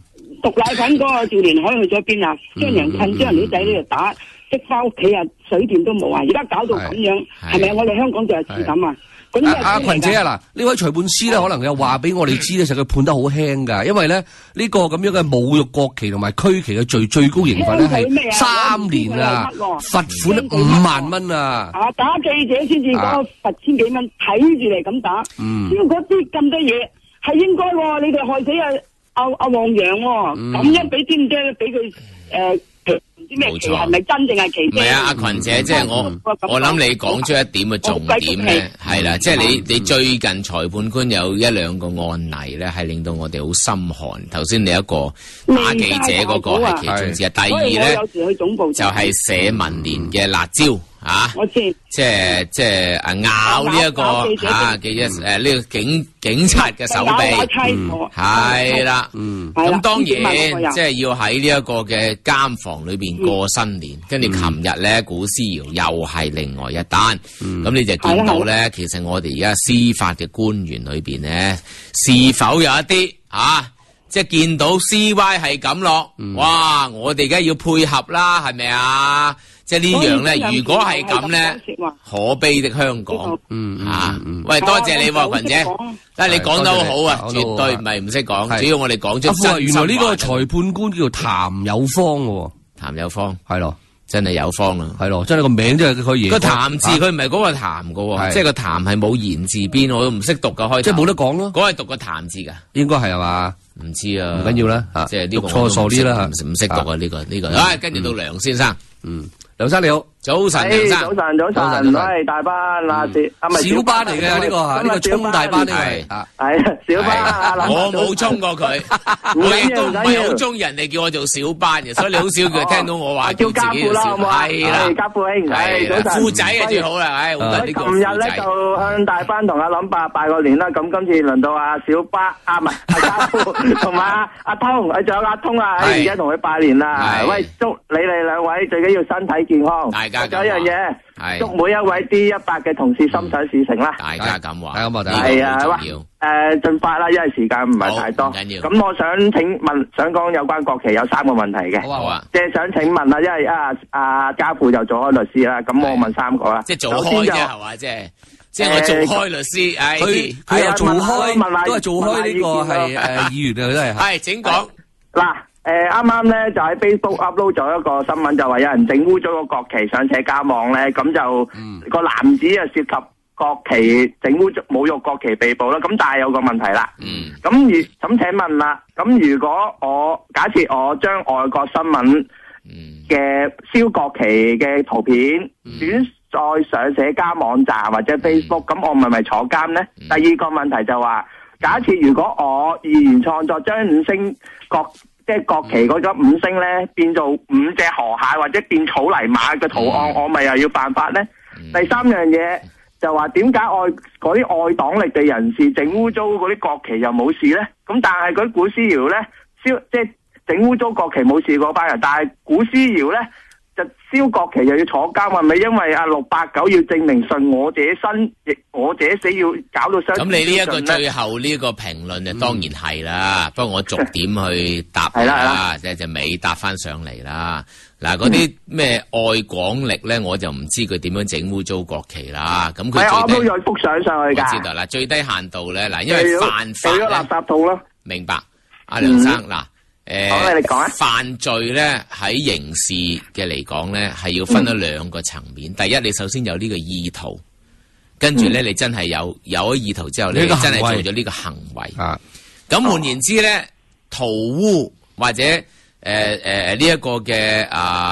毒奶粉嗰個趙連海去咗邊啊？將人困，將人啲仔女就打，即翻屋企啊，水電都冇啊！而家搞到咁樣，係咪我哋香港就係似咁啊？ 阿群姐啊，嗱，呢位裁判師咧，可能又話俾我哋知咧，就佢判得好輕㗎，因為咧呢個咁樣嘅侮辱國旗同埋區旗嘅罪，最高刑罰咧係3年啊，罰款5萬蚊啊！ 打記者先至嗰個罰千幾蚊，睇住嚟咁打。如果知咁多嘢係應該喎，你哋害死阿黃洋喎，咁樣俾知唔知俾佢唔知咩旗係咪真正係旗？ 唔係啊，阿群姐，即係我諗你講出一點嘅重點咧，係啦，即係你最近裁判官有1、2個案例咧，係令到我哋好心寒。頭先你一個打記者嗰個係其中之一，第二咧就係社民連嘅辣椒。 我知， 即係咬呢一個嘅呢個警察嘅手臂，係啦，咁當然即係要喺呢一個嘅監房裏邊過新年，跟住琴日咧古思堯又係另外一單，咁你就見到咧，其實我哋而家司法嘅官員裏邊咧，是否有一啲即係見到 CY 係咁咯，哇！我哋而家要配合啦，係咪啊？即係呢樣咧，如果係咁咧，可悲的香港，喂，多謝你喎，群姐，但係你講得好好啊，絕對唔係唔識講，只要我哋講出真。 原來呢個裁判官叫做譚有芳喎， 譚有芳係咯， 真係有芳啊， 係咯，真係個名真係佢嘢。 個譚字佢唔係嗰個譚噶喎，即係個譚係冇言字邊，我都唔識讀噶開頭， 即係冇得講咯。 嗰係讀個譚字噶， 應該係嘛？ 唔知啊， 唔緊要啦， 即係呢個錯傻啲啦， 唔識讀啊呢個。跟住到梁先生， 梁生你好， 早晨，梁生， 早晨，喂，大班小班嚟嘅呢個呢個衝大班呢係小班。 我冇衝過佢，我亦都唔係好中意人哋叫我做小班嘅，所以你好少叫聽到我話叫自己做小班。係啦， 家父兄，早晨， 富仔啊最好啦，好得呢個富仔。 琴日咧就向大班同阿林伯拜個年啦，咁今次輪到阿小巴，唔係阿家父同埋阿通，仲有阿通啊，而家同佢拜年啦。喂，祝你哋兩位最緊要身體健康。 大家仲有一樣嘢，祝每一位 D100嘅同事心想事成啦。 大家咁話， 係啊，盡快啦，因為時間唔係太多。咁我想想講有關國旗有3個問題嘅。 好啊。 即係想請問啦，因為阿家父就做開律師啦，咁我問3個啦。 即係做開啫係嘛，即係我做開律師， 佢又做開，都係做開呢個係議員啊，都係。 係，請講。 嗱。啱啱咧就喺 Facebook upload 咗一個新聞，就話有人整污咗個國旗上社交網咧，咁就個男子啊涉及國旗整污侮辱國旗被捕啦。咁但係有個問題啦，咁請問啦，咁如果假設我將外國新聞嘅燒國旗嘅圖片轉載上社交網站或者 Facebook，咁我咪坐監咧？第二個問題就話，假設如果我二元創作將5星即係國旗嗰種5星咧，變做5隻河蟹或者變草泥馬嘅圖案，我咪又要犯法咧？第3樣嘢就話點解嗰啲愛黨力嘅人士整污糟嗰啲國旗又冇事咧？咁但係嗰啲古思堯咧即係整污糟國旗冇事嗰班人，但係古思堯咧就燒國旗又要坐監，係咪因為阿689要證明順我者生，亦我者死，要搞到相？ 咁你呢一個最後呢個評論就當然係啦，不過我逐點去答啦，即係就尾答翻上嚟啦。嗱，嗰啲咩愛廣力咧，我就唔知佢點樣整污糟國旗啦。咁佢我都有幅相上去㗎。 我知道啦，最低限度咧，嗱，因為犯法咧， 垃圾套咯。 明白，阿梁生嗱。犯罪咧喺刑事嘅嚟講咧，係要分咗2個層面。第一，你首先有呢個意圖，跟住咧你真係有咗意圖之後，你真係做咗呢個行為。咁換言之咧，塗污或者呢一個嘅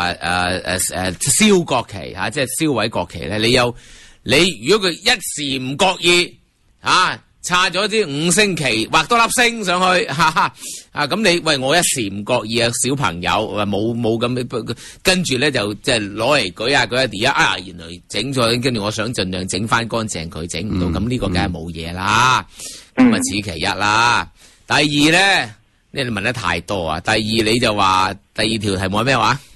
燒國旗即係燒毀國旗咧，你如果佢一時唔覺意插咗啲5星旗，畫多粒星上去，咁你喂我一時唔覺意啊，小朋友冇咁，跟住咧就即係攞嚟舉下而家原來整咗，跟住我想盡量整翻乾淨佢，整唔到，咁呢個梗係冇嘢啦，咁此其一啦。第二咧，你問得太多啊。第二你就話第2條題目係咩話？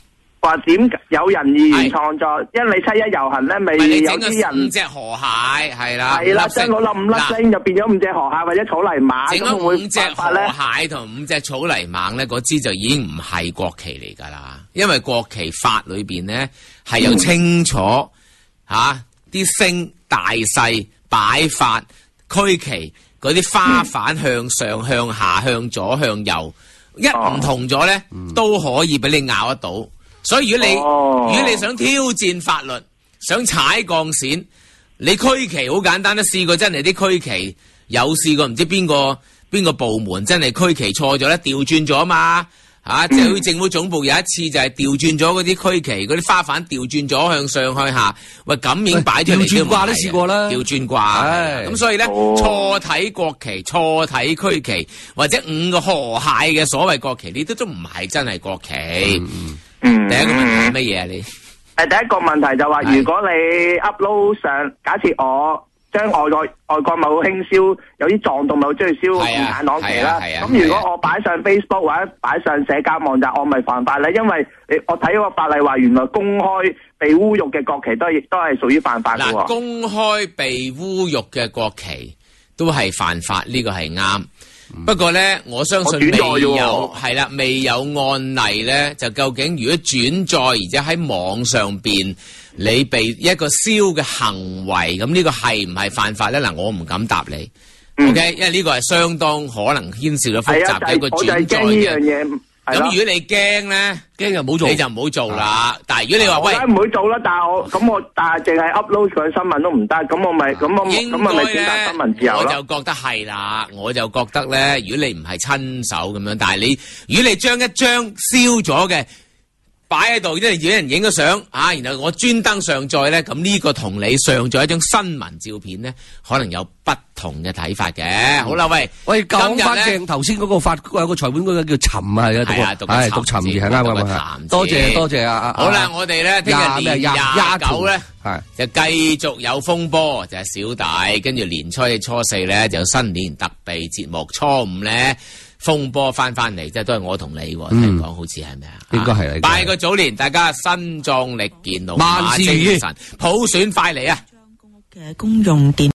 話點有人意願創作，因為7一遊行咧，咪有啲人 5隻河蟹係啦， 係啦，將嗰粒5粒星就變咗5隻河蟹或者草泥馬， 整咗5隻河咧？ 蟹同5隻草泥馬咧，嗰支就已經唔係國旗嚟㗎啦，因為國旗法裏邊咧係有清楚啲星大細擺法區旗嗰啲花瓣向上、向下、向左、向右，一唔同咗咧，都可以俾你拗得到。所以如果你想挑戰法律，想踩鋼線，你區旗好簡單，都試過真係啲區旗有試過，唔知邊個部門真係區旗錯咗咧，調轉咗嘛。即係政府總部有一次就係調轉咗嗰啲區旗，嗰啲花瓣調轉咗向上向下，喂咁已經擺出嚟。調轉掛都試過啦，調轉掛。咁所以咧，錯睇國旗、錯睇區旗，或者5個河蟹嘅所謂國旗，你都唔係真係國旗。第一個問題係乜嘢啊？你第一個問題就話，如果你 upload 上，假設我將外國某興燒有啲撞動某中意燒共產黨旗啦，咁如果我擺上 Facebook 或者擺上社交網站，我咪犯法咧？因為我睇個法例話，原來公開被侮辱嘅國旗都係屬於犯法嘅喎。 公開被侮辱嘅國旗都係犯法，呢個係啱。不過咧，我相信未有案例咧，就究竟如果轉載而且喺網上邊你被一個燒嘅行為，咁呢個係唔係犯法咧？嗱，我唔敢答你，OK，因為呢個係相當可能牽涉到複雜嘅一個轉載嘅。咁如果你驚咧，驚就唔好做，你就唔好做啦。但係如果你話喂， 我梗唔會做啦。但係淨係 upload 佢新聞都唔得，咁我咪選擇新聞自由咯。 我就覺得係啦，我就覺得咧，如果你唔係親手咁樣，但係如果你將一張燒咗嘅擺喺度，即係有人影咗相然後我專登上載咧，咁呢個同你上載一張新聞照片咧，可能有不同嘅睇法嘅。好啦，喂， 講翻正頭先嗰個法有個裁判嗰個叫沉讀沉字係啱嘅。多謝啊！ 好啦，我哋咧聽日年29咧就繼續有風波，就係小弟，跟住年初一、初四咧就有新年特備節目，初5咧。風波翻嚟，即係都係我同你聽講，好似係咪啊？ 應該係。 拜個早年，大家身壯力健，龍馬精神，普選快嚟啊！ 嘅公用電